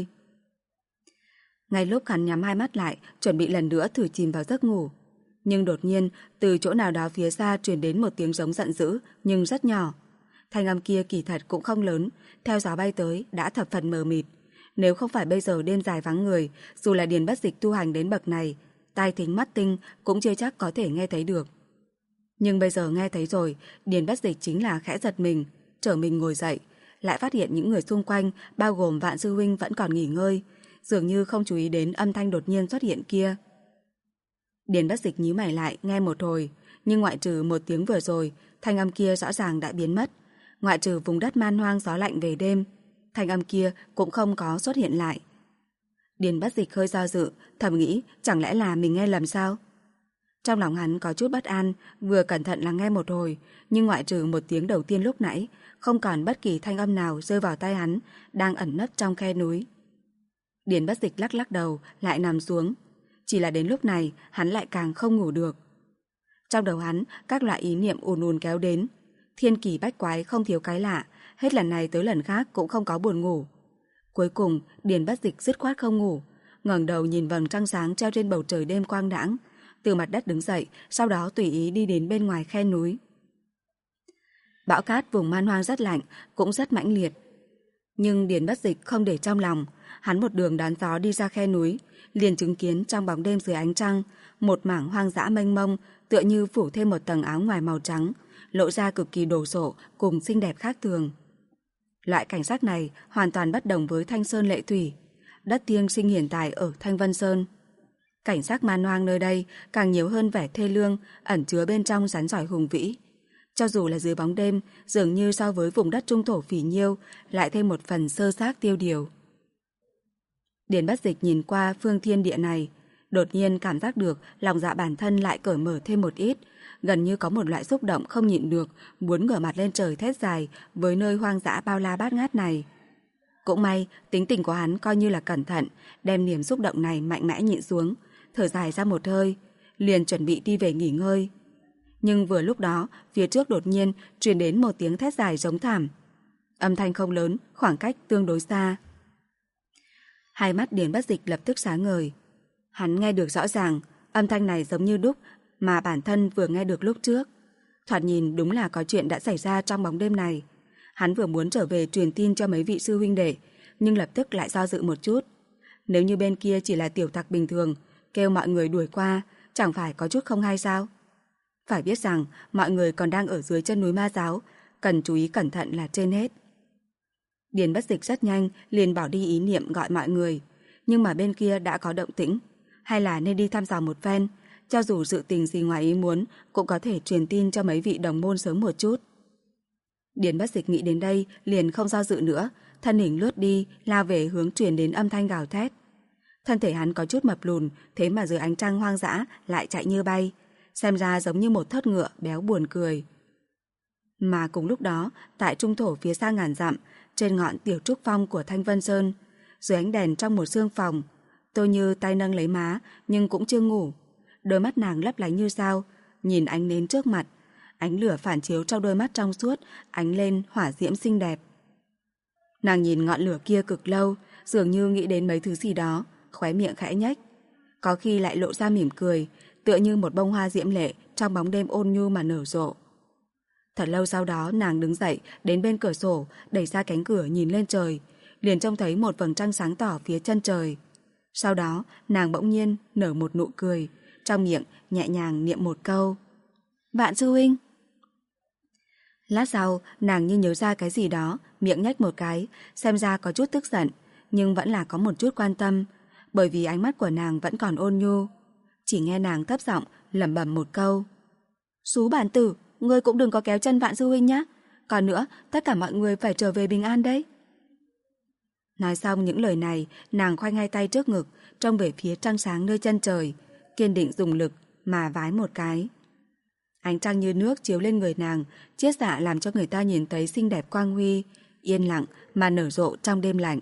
Speaker 2: Ngay lúc hắn nhắm hai mắt lại, chuẩn bị lần nữa thử chìm vào giấc ngủ, nhưng đột nhiên từ chỗ nào đó phía xa truyền đến một tiếng giống giận dữ nhưng rất nhỏ. Thanh âm kia kỳ thật cũng không lớn, theo gió bay tới đã thập phần mờ mịt. Nếu không phải bây giờ đêm dài vắng người, dù là Điền Bất Dịch tu hành đến bậc này, tai thính mắt tinh cũng chưa chắc có thể nghe thấy được. Nhưng bây giờ nghe thấy rồi, Điền Bất Dịch chính là khẽ giật mình, trở mình ngồi dậy, lại phát hiện những người xung quanh, bao gồm Vạn sư huynh vẫn còn nghỉ ngơi, dường như không chú ý đến âm thanh đột nhiên xuất hiện kia. Điền Bất Dịch nhíu mày lại nghe một hồi, nhưng ngoại trừ một tiếng vừa rồi, thanh âm kia rõ ràng đã biến mất. Ngoại trừ vùng đất man hoang gió lạnh về đêm, thanh âm kia cũng không có xuất hiện lại. Điền Bất Dịch hơi do dự, thầm nghĩ chẳng lẽ là mình nghe lầm sao? Trong lòng hắn có chút bất an, vừa cẩn thận lắng nghe một hồi, nhưng ngoại trừ một tiếng đầu tiên lúc nãy, không còn bất kỳ thanh âm nào rơi vào tai hắn, đang ẩn nấp trong khe núi. Điền Bất Dịch lắc lắc đầu, lại nằm xuống. Chỉ là đến lúc này, hắn lại càng không ngủ được. Trong đầu hắn, các loại ý niệm ùn ùn kéo đến. Thiên kỳ bách quái không thiếu cái lạ, hết lần này tới lần khác cũng không có buồn ngủ. Cuối cùng, Điền Bất Dịch dứt khoát không ngủ, ngẩng đầu nhìn vầng trăng sáng treo trên bầu trời đêm quang đãng, từ mặt đất đứng dậy, sau đó tùy ý đi đến bên ngoài khe núi. Bão cát vùng man hoang rất lạnh, cũng rất mãnh liệt. Nhưng Điền Bất Dịch không để trong lòng, hắn một đường đón gió đi ra khe núi, liền chứng kiến trong bóng đêm dưới ánh trăng, một mảng hoang dã mênh mông, tựa như phủ thêm một tầng áo ngoài màu trắng, lộ ra cực kỳ đồ sộ cùng xinh đẹp khác thường. Loại cảnh sắc này hoàn toàn bất đồng với Thanh Sơn Lệ Thủy, đất thiêng sinh hiển tại ở Thanh Vân Sơn. Cảnh sắc man hoang nơi đây càng nhiều hơn vẻ thê lương, ẩn chứa bên trong rắn rỏi hùng vĩ. Cho dù là dưới bóng đêm, dường như so với vùng đất trung thổ phì nhiêu, lại thêm một phần sơ xác tiêu điều. Điền Bất Dịch nhìn qua phương thiên địa này, đột nhiên cảm giác được lòng dạ bản thân lại cởi mở thêm một ít, gần như có một loại xúc động không nhịn được, muốn ngửa mặt lên trời thét dài với nơi hoang dã bao la bát ngát này. Cũng may, tính tình của hắn coi như là cẩn thận, đem niềm xúc động này mạnh mẽ nhịn xuống, thở dài ra một hơi, liền chuẩn bị đi về nghỉ ngơi. Nhưng vừa lúc đó, phía trước đột nhiên truyền đến một tiếng thét dài giống thảm. Âm thanh không lớn, khoảng cách tương đối xa. Hai mắt Điền Bất Dịch lập tức sáng ngời. Hắn nghe được rõ ràng, âm thanh này giống như đúc mà bản thân vừa nghe được lúc trước. Thoạt nhìn đúng là có chuyện đã xảy ra trong bóng đêm này. Hắn vừa muốn trở về truyền tin cho mấy vị sư huynh đệ, nhưng lập tức lại do dự một chút. Nếu như bên kia chỉ là tiểu tặc bình thường, kêu mọi người đuổi qua, chẳng phải có chút không hay sao? Phải biết rằng mọi người còn đang ở dưới chân núi Ma Giáo, cần chú ý cẩn thận là trên hết. Điền Bất Dịch rất nhanh liền bỏ đi ý niệm gọi mọi người, nhưng mà bên kia đã có động tĩnh, hay là nên đi thăm dò một phen, cho dù sự tình gì ngoài ý muốn cũng có thể truyền tin cho mấy vị đồng môn sớm một chút. Điền Bất Dịch nghĩ đến đây liền không do dự nữa, thân hình lướt đi, lao về hướng truyền đến âm thanh gào thét. Thân thể hắn có chút mập lùn, thế mà dưới ánh trăng hoang dã lại chạy như bay, xem ra giống như một thớt ngựa béo buồn cười. Mà cùng lúc đó, tại trung thổ phía xa ngàn dặm, trên ngọn tiểu trúc phong của Thanh Vân Sơn, dưới ánh đèn trong một sương phòng, Tô Như tay nâng lấy má nhưng cũng chưa ngủ. Đôi mắt nàng lấp lánh như sao, nhìn ánh nến trước mặt, ánh lửa phản chiếu trong đôi mắt trong suốt, ánh lên hỏa diễm xinh đẹp. Nàng nhìn ngọn lửa kia cực lâu, dường như nghĩ đến mấy thứ gì đó, khóe miệng khẽ nhếch, có khi lại lộ ra mỉm cười, tựa như một bông hoa diễm lệ trong bóng đêm ôn nhu mà nở rộ. Thật lâu sau đó nàng đứng dậy đến bên cửa sổ, đẩy ra cánh cửa nhìn lên trời, liền trông thấy một vầng trăng sáng tỏ phía chân trời. Sau đó nàng bỗng nhiên nở một nụ cười, trong miệng nhẹ nhàng niệm một câu: "Vạn sư huynh." Lát sau nàng như nhớ ra cái gì đó, miệng nhếch một cái, xem ra có chút tức giận, nhưng vẫn là có một chút quan tâm, bởi vì ánh mắt của nàng vẫn còn ôn nhu. Chỉ nghe nàng thấp giọng lẩm bẩm một câu: "Sú bản tử, ngươi cũng đừng có kéo chân Vạn sư huynh nhé. Còn nữa, tất cả mọi người phải trở về bình an đấy." Nói xong những lời này, nàng khoanh hai tay trước ngực, trông về phía trăng sáng nơi chân trời, kiên định dùng lực mà vái một cái. Ánh trăng như nước chiếu lên người nàng, chiết xạ làm cho người ta nhìn thấy xinh đẹp quang huy, yên lặng mà nở rộ trong đêm lạnh.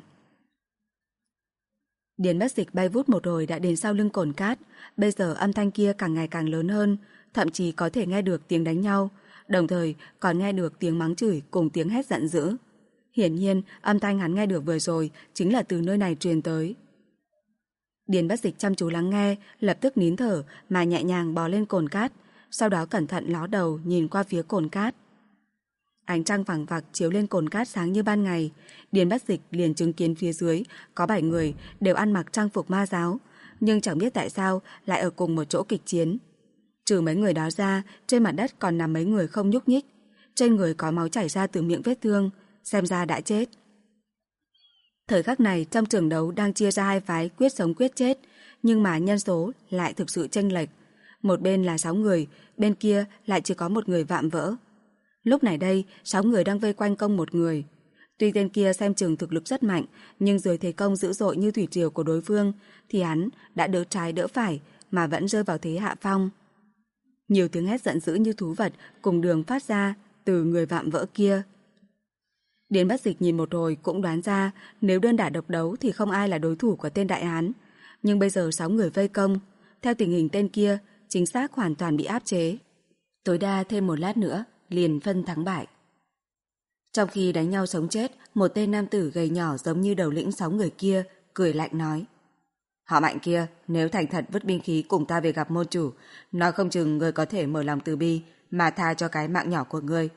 Speaker 2: Điền Bất Dịch bay vút một hồi đã đến sau lưng cồn cát, bây giờ âm thanh kia càng ngày càng lớn hơn, thậm chí có thể nghe được tiếng đánh nhau, đồng thời còn nghe được tiếng mắng chửi cùng tiếng hét giận dữ. Hiển nhiên, âm thanh hắn nghe được vừa rồi chính là từ nơi này truyền tới. Điền Bất Dịch chăm chú lắng nghe, lập tức nín thở mà nhẹ nhàng bò lên cồn cát, sau đó cẩn thận ló đầu nhìn qua phía cồn cát. Ánh trăng phẳng phặc chiếu lên cồn cát sáng như ban ngày, Điền Bất Dịch liền chứng kiến phía dưới có 7 người đều ăn mặc trang phục Ma Giáo, nhưng chẳng biết tại sao lại ở cùng một chỗ kịch chiến. Trừ mấy người đó ra, trên mặt đất còn nằm mấy người không nhúc nhích. Trên người có máu chảy ra từ miệng vết thương, xem ra đã chết. Thời khắc này trong trường đấu đang chia ra hai phái quyết sống quyết chết, nhưng mà nhân số lại thực sự chênh lệch. Một bên là 6 người, bên kia lại chỉ có một người vạm vỡ. Lúc này đây, 6 người đang vây quanh công một người. Tuy tên kia xem chừng thực lực rất mạnh, nhưng dưới thế công dữ dội như thủy triều của đối phương, thì hắn đã đỡ trái đỡ phải mà vẫn rơi vào thế hạ phong. Nhiều tiếng hét giận dữ như thú vật cùng đường phát ra từ người vạm vỡ kia. Điền Bất Dịch nhìn một hồi cũng đoán ra nếu đơn đả độc đấu thì không ai là đối thủ của tên đại hán. Nhưng bây giờ 6 người vây công, theo tình hình tên kia chính xác hoàn toàn bị áp chế. Tối đa thêm một lát nữa liền phân thắng bại. Trong khi đánh nhau sống chết, một tên nam tử gầy nhỏ giống như đầu lĩnh 6 người kia cười lạnh nói: Họ Mạnh kia, nếu thành thật vứt binh khí cùng ta về gặp môn chủ, nói không chừng ngươi có thể mở lòng từ bi mà tha cho cái mạng nhỏ của ngươi.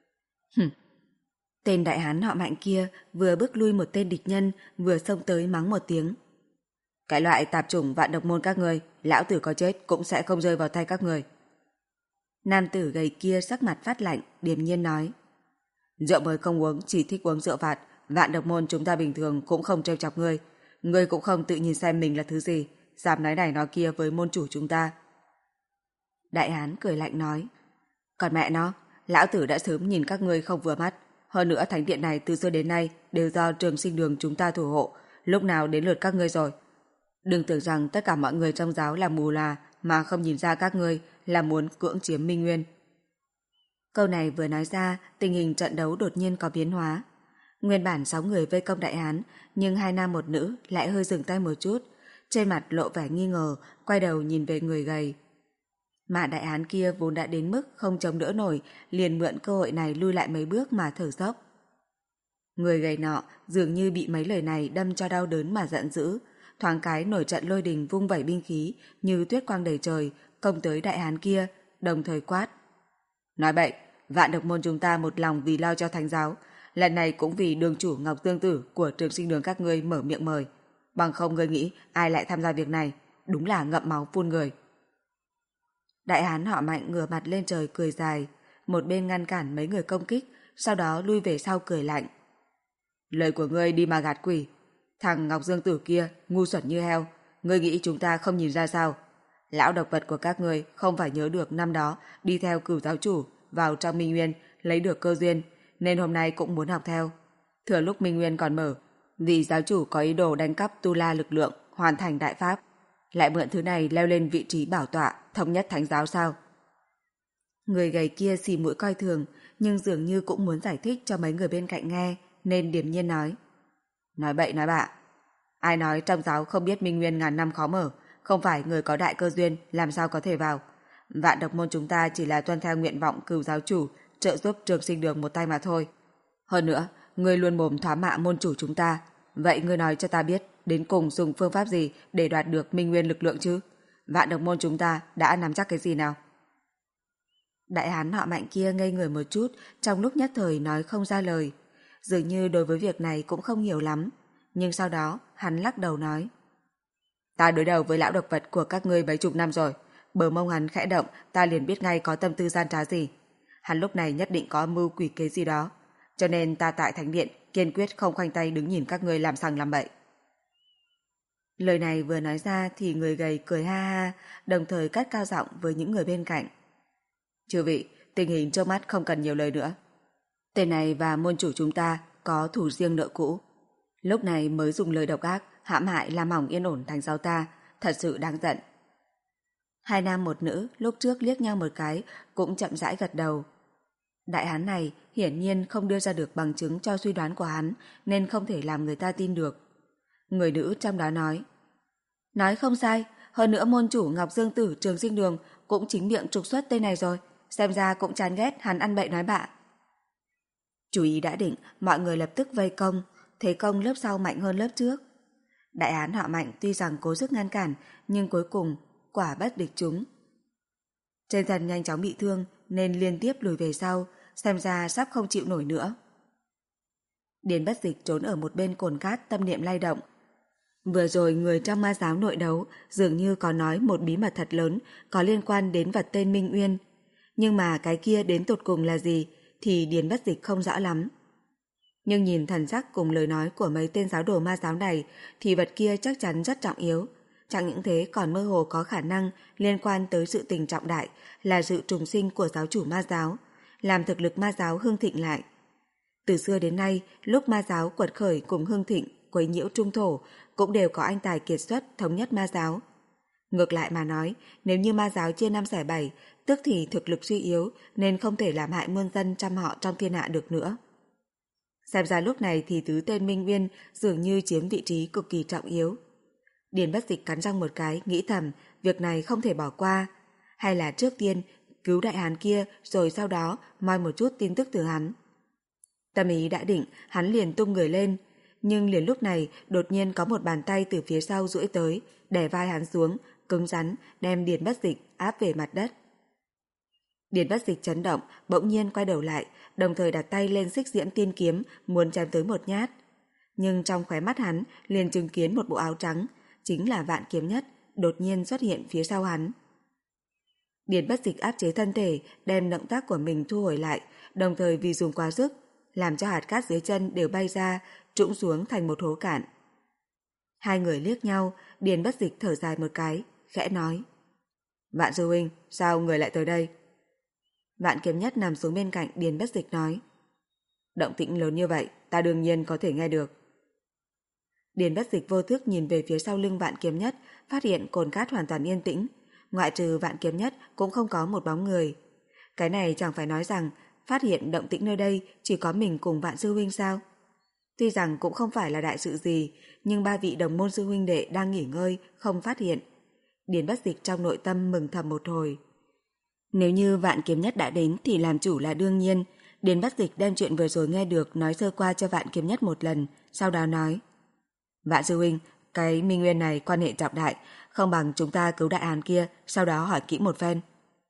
Speaker 2: Tên đại hán họ Mạnh kia vừa bước lui một tên địch nhân, vừa xông tới mắng một tiếng: Cái loại tạp chủng vạn độc môn các ngươi, lão tử có chết cũng sẽ không rơi vào tay các ngươi. Nam tử gầy kia sắc mặt phát lạnh, điềm nhiên nói: Rượu mời không uống, chỉ thích uống rượu vạt. Vạn độc môn chúng ta bình thường cũng không trêu chọc ngươi. Ngươi cũng không tự nhìn xem mình là thứ gì, dám nói này nói kia với môn chủ chúng ta. Đại hán cười lạnh nói: Còn mẹ nó, lão tử đã sớm nhìn các ngươi không vừa mắt. Hơn nữa thánh điện này từ xưa đến nay đều do Trường Sinh Đường chúng ta thủ hộ, lúc nào đến lượt các ngươi rồi. Đừng tưởng rằng tất cả mọi người trong giáo là mù là mà không nhìn ra các ngươi là muốn cưỡng chiếm Minh Nguyên. Câu này vừa nói ra, tình hình trận đấu đột nhiên có biến hóa. Nguyên bản 6 người vây công đại hán, nhưng 2 nam một nữ lại hơi dừng tay một chút, trên mặt lộ vẻ nghi ngờ, quay đầu nhìn về người gầy. Mà đại hán kia vốn đã đến mức không chống đỡ nổi, liền mượn cơ hội này lui lại mấy bước mà thở dốc. Người gầy nọ dường như bị mấy lời này đâm cho đau đớn mà giận dữ, thoáng cái nổi trận lôi đình vung vẩy binh khí như tuyết quang đầy trời, công tới đại hán kia, đồng thời quát: Nói bậy, vạn độc môn chúng ta một lòng vì lo cho thánh giáo, lần này cũng vì đường chủ Ngọc Tương Tử của Trường Sinh Đường các ngươi mở miệng mời. Bằng không ngươi nghĩ ai lại tham gia việc này, đúng là ngậm máu phun người. Đại hán họ Mạnh ngửa mặt lên trời cười dài, một bên ngăn cản mấy người công kích, sau đó lui về sau cười lạnh. Lời của ngươi đi mà gạt quỷ. Thằng Ngọc Dương Tử kia ngu xuẩn như heo, ngươi nghĩ chúng ta không nhìn ra sao? Lão độc vật của các ngươi không phải nhớ được năm đó đi theo Cửu giáo chủ vào trong Minh Nguyên lấy được cơ duyên, nên hôm nay cũng muốn học theo. Thừa lúc Minh Nguyên còn mở, vì giáo chủ có ý đồ đánh cắp tu la lực lượng, hoàn thành đại pháp, lại mượn thứ này leo lên vị trí bảo tọa thống nhất thánh giáo sao? Người gầy kia xì mũi coi thường, nhưng dường như cũng muốn giải thích cho mấy người bên cạnh nghe, nên điềm nhiên nói: Nói bậy nói bạ. Ai nói trong giáo không biết Minh Nguyên ngàn năm khó mở, không phải người có đại cơ duyên làm sao có thể vào. Vạn độc môn chúng ta chỉ là tuân theo nguyện vọng Cửu giáo chủ trợ giúp Trường Sinh Đường một tay mà thôi. Hơn nữa, ngươi luôn mồm thoá mạ môn chủ chúng ta, vậy ngươi nói cho ta biết đến cùng dùng phương pháp gì để đoạt được Minh Nguyên lực lượng chứ? Vạn độc môn chúng ta đã nắm chắc cái gì nào? Đại hán họ Mạnh kia ngây người một chút, trong lúc nhất thời nói không ra lời, dường như đối với việc này cũng không hiểu lắm, nhưng sau đó hắn lắc đầu nói: Ta đối đầu với lão độc vật của các ngươi mấy chục năm rồi, bờ mông hắn khẽ động, ta liền biết ngay có tâm tư gian trá gì. Hắn lúc này nhất định có mưu quỷ kế gì đó, cho nên ta tại thánh điện kiên quyết không khoanh tay đứng nhìn các ngươi làm sằng làm bậy. Lời này vừa nói ra thì người gầy cười ha ha, đồng thời cất cao giọng với những người bên cạnh: Chư vị, tình hình trước mắt không cần nhiều lời nữa. Tên này và môn chủ chúng ta có thủ riêng nợ cũ, lúc này mới dùng lời độc ác hãm hại làm hỏng yên ổn thánh giáo ta, thật sự đáng giận. 2 nam một nữ lúc trước liếc nhau một cái cũng chậm rãi gật đầu. Đại hán này hiển nhiên không đưa ra được bằng chứng cho suy đoán của hắn, nên không thể làm người ta tin được. Người nữ trong đó nói không sai, hơn nữa môn chủ Ngọc Dương Tử Trường Sinh Đường cũng chính miệng trục xuất tên này rồi, xem ra cũng chán ghét hắn ăn bậy nói bạ. Chủ ý đã định, mọi người lập tức vây công, thế công lớp sau mạnh hơn lớp trước. Đại hán họ Mạnh tuy rằng cố sức ngăn cản, nhưng cuối cùng quả bất địch chúng. Trên thân nhanh chóng bị thương nên liên tiếp lùi về sau, xem ra sắp không chịu nổi nữa. Điền Bất Dịch trốn ở một bên cồn cát tâm niệm lay động.
Speaker 1: Vừa rồi người trong ma giáo nội đấu dường như có nói một bí mật thật lớn có liên quan đến vật tên Minh Uyên. Nhưng mà cái kia đến tột cùng là gì thì Điền Bất Dịch không rõ lắm. Nhưng nhìn thần sắc cùng lời nói của mấy tên giáo đồ ma giáo này thì vật kia chắc chắn rất trọng yếu. Chẳng những thế còn mơ hồ có khả năng liên quan tới sự tình trọng đại là sự trùng sinh của giáo chủ ma giáo, làm thực lực ma giáo hưng thịnh lại. Từ xưa đến nay, lúc ma giáo quật khởi cùng hưng thịnh, quấy nhiễu trung thổ cũng đều có anh tài kiệt xuất thống nhất ma giáo. Ngược lại mà nói, nếu như ma giáo chia năm xẻ bảy, tức thì thực lực suy yếu nên không thể làm hại muôn dân trăm họ trong thiên hạ được nữa. Xem ra lúc này thì tứ tên Minh Uyên dường như chiếm vị trí cực kỳ trọng yếu. Điền Bất Dịch cắn răng một cái, nghĩ thầm việc này không thể bỏ qua. Hay là trước tiên cứu đại hán kia rồi sau đó moi một chút tin tức từ hắn. Tâm ý đã định, hắn liền tung người lên. Nhưng liền lúc này đột nhiên có một bàn tay từ phía sau duỗi tới, đè vai hắn xuống, cứng rắn đem Điền Bất Dịch áp về mặt đất. Điền Bất Dịch chấn động, bỗng nhiên quay đầu lại, đồng thời đặt tay lên xích diễm tiên kiếm muốn chém tới một nhát. Nhưng trong khóe mắt hắn liền chứng kiến một bộ áo trắng, chính là Vạn Kiếm Nhất, đột nhiên xuất hiện phía sau hắn. Điền Bất Dịch áp chế thân thể, đem động tác của mình thu hồi lại, đồng thời vì dùng quá sức, làm cho hạt cát dưới chân đều bay ra, trũng xuống thành một hố cạn. Hai người liếc nhau, Điền Bất Dịch thở dài một cái, khẽ nói: Vạn sư huynh, sao người lại tới đây? Vạn Kiếm Nhất nằm xuống bên cạnh Điền Bất Dịch nói: Động tĩnh lớn như vậy, ta đương nhiên có thể nghe được. Điền Bất Dịch vô thức nhìn về phía sau lưng Vạn Kiếm Nhất, phát hiện cồn cát hoàn toàn yên tĩnh, ngoại trừ Vạn Kiếm Nhất cũng không có một bóng người. Cái này chẳng phải nói rằng phát hiện động tĩnh nơi đây chỉ có mình cùng Vạn sư huynh sao? Tuy rằng cũng không phải là đại sự gì, nhưng ba vị đồng môn sư huynh đệ đang nghỉ ngơi, không phát hiện. Điền Bất Dịch trong nội tâm mừng thầm một hồi. Nếu như Vạn Kiếm Nhất đã đến thì làm chủ là đương nhiên. Điền Bất Dịch đem chuyện vừa rồi nghe được nói sơ qua cho Vạn Kiếm Nhất một lần, sau đó nói: Vạn sư huynh, cái Minh Nguyên này quan hệ trọng đại, không bằng chúng ta cứu đại hán kia, sau đó hỏi kỹ một phen.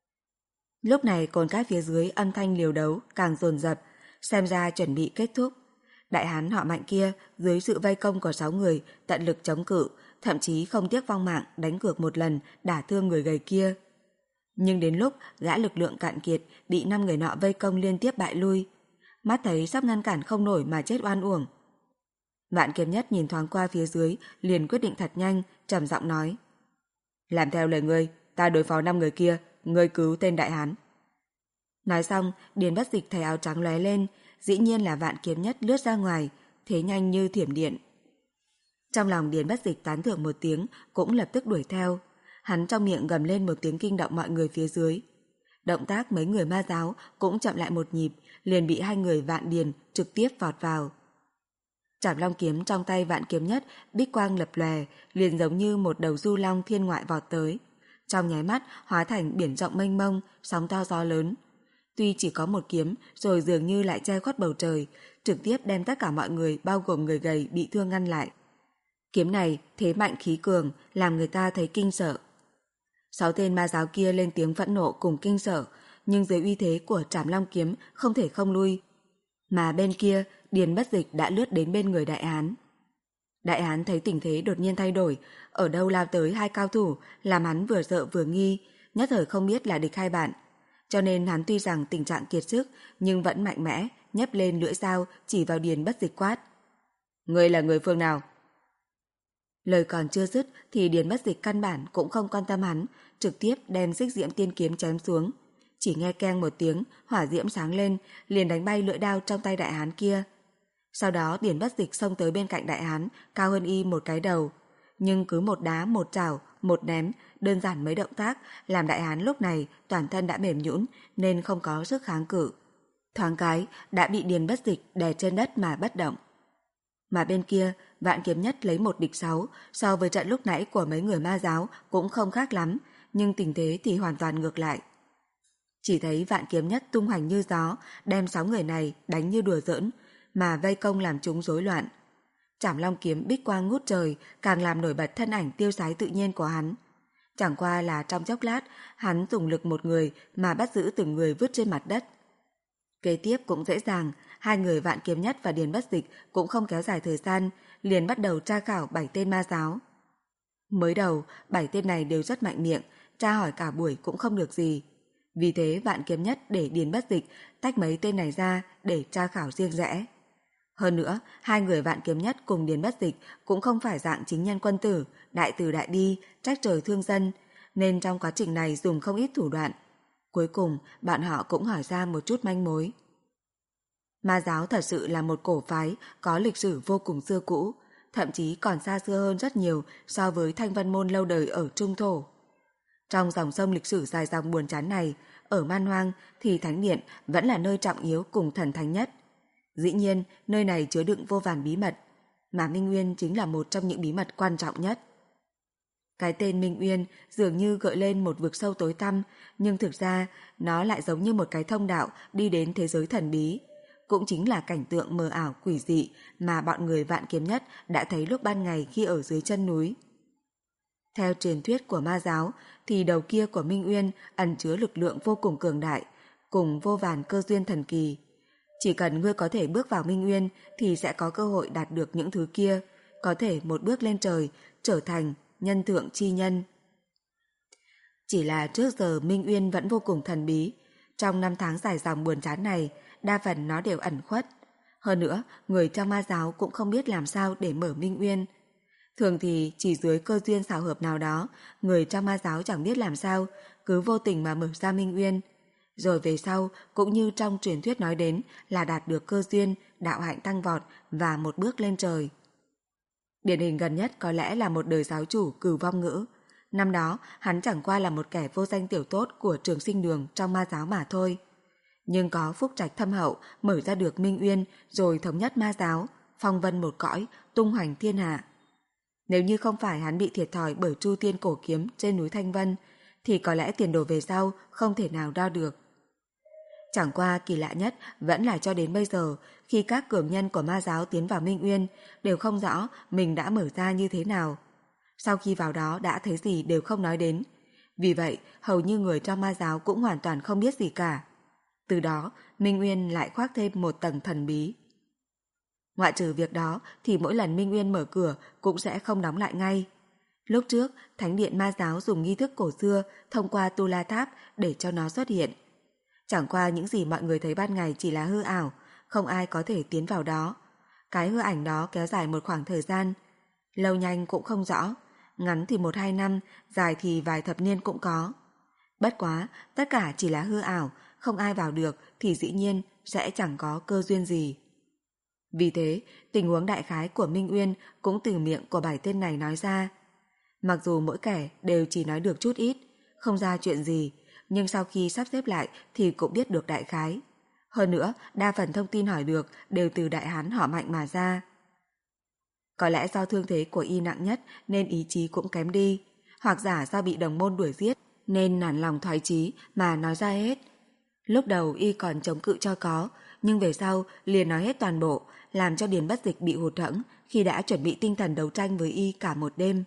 Speaker 1: Lúc này cồn cát phía dưới âm thanh liều đấu càng dồn dập, xem ra chuẩn bị kết thúc. Đại hán họ Mạnh kia dưới sự vây công của 6 người tận lực chống cự, thậm chí không tiếc vong mạng đánh cược một lần đả thương người gầy kia. Nhưng đến lúc gã lực lượng cạn kiệt bị 5 người nọ vây công liên tiếp bại lui, mắt thấy sắp ngăn cản không nổi mà chết oan uổng. Vạn Kiếm Nhất nhìn thoáng qua phía dưới, liền quyết định thật nhanh, trầm giọng nói: Làm theo lời ngươi, ta đối phó 5 người kia, ngươi cứu tên đại hán. Nói xong, Điền Bất Dịch thấy áo trắng lóe lên, dĩ nhiên là Vạn Kiếm Nhất lướt ra ngoài, thế nhanh như thiểm điện. Trong lòng Điền Bất Dịch tán thưởng một tiếng, cũng lập tức đuổi theo. Hắn trong miệng gầm lên một tiếng kinh động mọi người phía dưới. Động tác mấy người ma giáo cũng chậm lại một nhịp, liền bị hai người Vạn Điền trực tiếp vọt vào. Trảm long kiếm trong tay Vạn Kiếm Nhất bích quang lập lòe, liền giống như một đầu du long thiên ngoại vọt tới. Trong nháy mắt hóa thành biển rộng mênh mông, sóng to gió lớn. Tuy chỉ có một kiếm, rồi dường như lại che khuất bầu trời, trực tiếp đem tất cả mọi người bao gồm người gầy bị thương ngăn lại. Kiếm này thế mạnh khí cường, làm người ta thấy kinh sợ. 6 tên ma giáo kia lên tiếng phẫn nộ cùng kinh sợ, nhưng dưới uy thế của Trảm Long kiếm không thể không lui. Mà bên kia, Điền Bất Dịch đã lướt đến bên người đại hán. Đại hán thấy tình thế đột nhiên thay đổi, ở đâu lao tới 2 cao thủ, làm hắn vừa sợ vừa nghi, nhất thời không biết là địch hay bạn. Cho nên hắn tuy rằng tình trạng kiệt sức, nhưng vẫn mạnh mẽ, nhấc lên lưỡi dao chỉ vào Điền Bất Dịch quát: Ngươi là người phương nào? Lời còn chưa dứt thì Điền Bất Dịch căn bản cũng không quan tâm hắn, trực tiếp đem xích diễm tiên kiếm chém xuống. Chỉ nghe keng một tiếng, hỏa diễm sáng lên, liền đánh bay lưỡi đao trong tay đại hán kia. Sau đó Điền Bất Dịch xông tới bên cạnh đại hán, cao hơn y một cái đầu. Nhưng cứ một đá, một chảo, một ném, đơn giản mấy động tác, làm đại hán lúc này toàn thân đã mềm nhũn nên không có sức kháng cự. Thoáng cái đã bị Điền Bất Dịch đè trên đất mà bất động. Mà bên kia, Vạn Kiếm Nhất lấy 1 địch 6, so với trận lúc nãy của mấy người ma giáo cũng không khác lắm, nhưng tình thế thì hoàn toàn ngược lại. Chỉ thấy Vạn Kiếm Nhất tung hoành như gió, đem 6 người này đánh như đùa giỡn, mà vây công làm chúng rối loạn. Trảm Long kiếm bích quang ngút trời, càng làm nổi bật thân ảnh tiêu sái tự nhiên của hắn. Chẳng qua là trong chốc lát, hắn dùng lực một người mà bắt giữ từng người vứt trên mặt đất. Kế tiếp cũng dễ dàng, hai người Vạn Kiếm Nhất và Điền Bất Dịch cũng không kéo dài thời gian, liền bắt đầu tra khảo 7 tên ma giáo. Mới đầu, 7 tên này đều rất mạnh miệng, tra hỏi cả buổi cũng không được gì. Vì thế Vạn Kiếm Nhất để Điền Bất Dịch tách mấy tên này ra để tra khảo riêng rẽ. Hơn nữa, hai người Vạn Kiếm Nhất cùng Điền Bất Dịch cũng không phải dạng chính nhân quân tử, đại từ đại bi, trách trời thương dân, nên trong quá trình này dùng không ít thủ đoạn. Cuối cùng, bạn họ cũng hỏi ra một chút manh mối. Ma giáo thật sự là một cổ phái có lịch sử vô cùng xưa cũ, thậm chí còn xa xưa hơn rất nhiều so với Thanh Vân Môn lâu đời ở Trung Thổ. Trong dòng sông lịch sử dài dòng buồn chán này, ở Man Hoang thì Thánh Điện vẫn là nơi trọng yếu cùng thần thánh nhất. Dĩ nhiên, nơi này chứa đựng vô vàn bí mật, mà Minh Uyên chính là một trong những bí mật quan trọng nhất. Cái tên Minh Uyên dường như gợi lên một vực sâu tối tăm, nhưng thực ra nó lại giống như một cái thông đạo đi đến thế giới thần bí. Cũng chính là cảnh tượng mờ ảo quỷ dị mà bọn người Vạn Kiếm Nhất đã thấy lúc ban ngày khi ở dưới chân núi. Theo truyền thuyết của ma giáo thì đầu kia của Minh Uyên ẩn chứa lực lượng vô cùng cường đại, cùng vô vàn cơ duyên thần kỳ. Chỉ cần ngươi có thể bước vào Minh Uyên thì sẽ có cơ hội đạt được những thứ kia, có thể một bước lên trời, trở thành nhân thượng chi nhân. Chỉ là trước giờ Minh Uyên vẫn vô cùng thần bí, trong 5 tháng dài dòng buồn chán này, đa phần nó đều ẩn khuất. Hơn nữa, người trong ma giáo cũng không biết làm sao để mở Minh Uyên. Thường thì chỉ dưới cơ duyên xảo hợp nào đó, người trong ma giáo chẳng biết làm sao, cứ vô tình mà mở ra Minh Uyên. Rồi về sau, cũng như trong truyền thuyết nói đến là đạt được cơ duyên, đạo hạnh tăng vọt và một bước lên trời. Điển hình gần nhất có lẽ là một đời giáo chủ Cửu Vong Ngữ. Năm đó, hắn chẳng qua là một kẻ vô danh tiểu tốt của Trường Sinh Đường trong ma giáo mà thôi. Nhưng có phúc trạch thâm hậu, mở ra được Minh Uyên rồi thống nhất ma giáo, phong vân một cõi, tung hoành thiên hạ. Nếu như không phải hắn bị thiệt thòi bởi Chu Tiên cổ kiếm trên núi Thanh Vân, thì có lẽ tiền đồ về sau không thể nào đo được. Chẳng qua kỳ lạ nhất vẫn là cho đến bây giờ, khi các cường nhân của ma giáo tiến vào Minh Uyên, đều không rõ mình đã mở ra như thế nào. Sau khi vào đó đã thấy gì đều không nói đến. Vì vậy, hầu như người trong ma giáo cũng hoàn toàn không biết gì cả. Từ đó, Minh Uyên lại khoác thêm một tầng thần bí. Ngoại trừ việc đó thì mỗi lần Minh Uyên mở cửa cũng sẽ không đóng lại ngay. Lúc trước, Thánh Điện ma giáo dùng nghi thức cổ xưa thông qua Tu La Tháp để cho nó xuất hiện. Chẳng qua những gì mọi người thấy ban ngày chỉ là hư ảo, không ai có thể tiến vào đó. Cái hư ảnh đó kéo dài một khoảng thời gian, lâu nhanh cũng không rõ, ngắn thì 1-2 năm, dài thì vài thập niên cũng có. Bất quá, tất cả chỉ là hư ảo, không ai vào được thì dĩ nhiên sẽ chẳng có cơ duyên gì. Vì thế, tình huống đại khái của Minh Uyên cũng từ miệng của 7 tên này nói ra. Mặc dù mỗi kẻ đều chỉ nói được chút ít, không ra chuyện gì, nhưng sau khi sắp xếp lại thì cũng biết được đại khái. Hơn nữa, đa phần thông tin hỏi được đều từ đại hán họ Mạnh mà ra. Có lẽ do thương thế của y nặng nhất nên ý chí cũng kém đi, hoặc giả do bị đồng môn đuổi giết nên nản lòng thoái chí mà nói ra hết. Lúc đầu y còn chống cự cho có, nhưng về sau liền nói hết toàn bộ, làm cho Điền Bất Dịch bị hụt hẫng khi đã chuẩn bị tinh thần đấu tranh với y cả một đêm.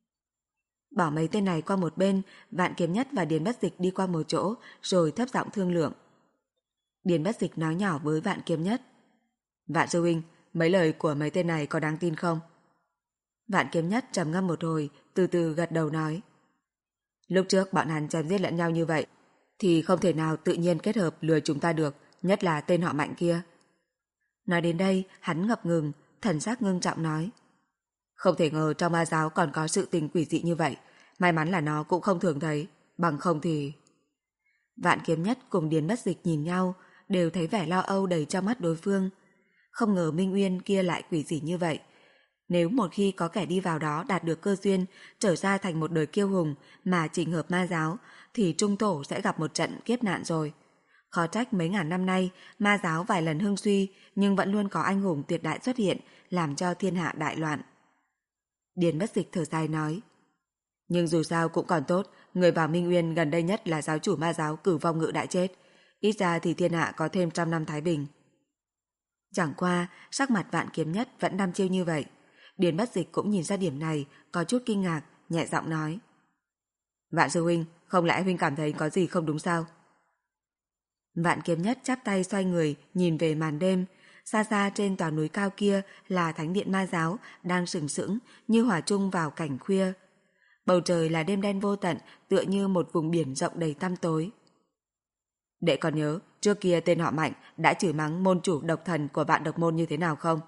Speaker 1: Bỏ mấy tên này qua một bên, Vạn Kiếm Nhất và Điền Bất Dịch đi qua một chỗ rồi thấp giọng thương lượng. Điền Bất Dịch nói nhỏ với Vạn Kiếm Nhất: Vạn sư huynh, mấy lời của mấy tên này có đáng tin không? Vạn Kiếm Nhất trầm ngâm một hồi, từ từ gật đầu nói: Lúc trước bọn hắn chém giết lẫn nhau như vậy thì không thể nào tự nhiên kết hợp lừa chúng ta được, nhất là tên họ Mạnh kia. Nói đến đây, hắn ngập ngừng, thần sắc ngưng trọng nói: Không thể ngờ trong ma giáo còn có sự tình quỷ dị như vậy, may mắn là nó cũng không thường thấy, bằng không thì... Vạn Kiếm Nhất cùng Điền Bất Dịch nhìn nhau, đều thấy vẻ lo âu đầy trong mắt đối phương. Không ngờ Minh Uyên kia lại quỷ dị như vậy. Nếu một khi có kẻ đi vào đó đạt được cơ duyên, trở ra thành một đời kiêu hùng mà chỉnh hợp ma giáo, thì Trung Thổ sẽ gặp một trận kiếp nạn rồi. Khó trách mấy ngàn năm nay, ma giáo vài lần hưng suy, nhưng vẫn luôn có anh hùng tuyệt đại xuất hiện, làm cho thiên hạ đại loạn. Điền Bất Dịch thở dài nói: Nhưng dù sao cũng còn tốt, người vào Minh Uyên gần đây nhất là giáo chủ ma giáo Cửu Vong Ngữ đã chết. Ít ra thì thiên hạ có thêm 100 năm thái bình. Chẳng qua, sắc mặt Vạn Kiếm Nhất vẫn đăm chiêu như vậy. Điền Bất Dịch cũng nhìn ra điểm này, có chút kinh ngạc, nhẹ giọng nói: Vạn sư huynh, không lẽ huynh cảm thấy có gì không đúng sao? Vạn Kiếm Nhất chắp tay xoay người nhìn về màn đêm. Xa xa trên tòa núi cao kia là thánh điện ma giáo đang sừng sững như hòa chung vào cảnh khuya. Bầu trời là đêm đen vô tận, tựa như một vùng biển rộng đầy tăm tối. Đệ còn nhớ trước kia tên họ Mạnh đã chửi mắng môn chủ độc thần của Vạn Độc Môn như thế nào không?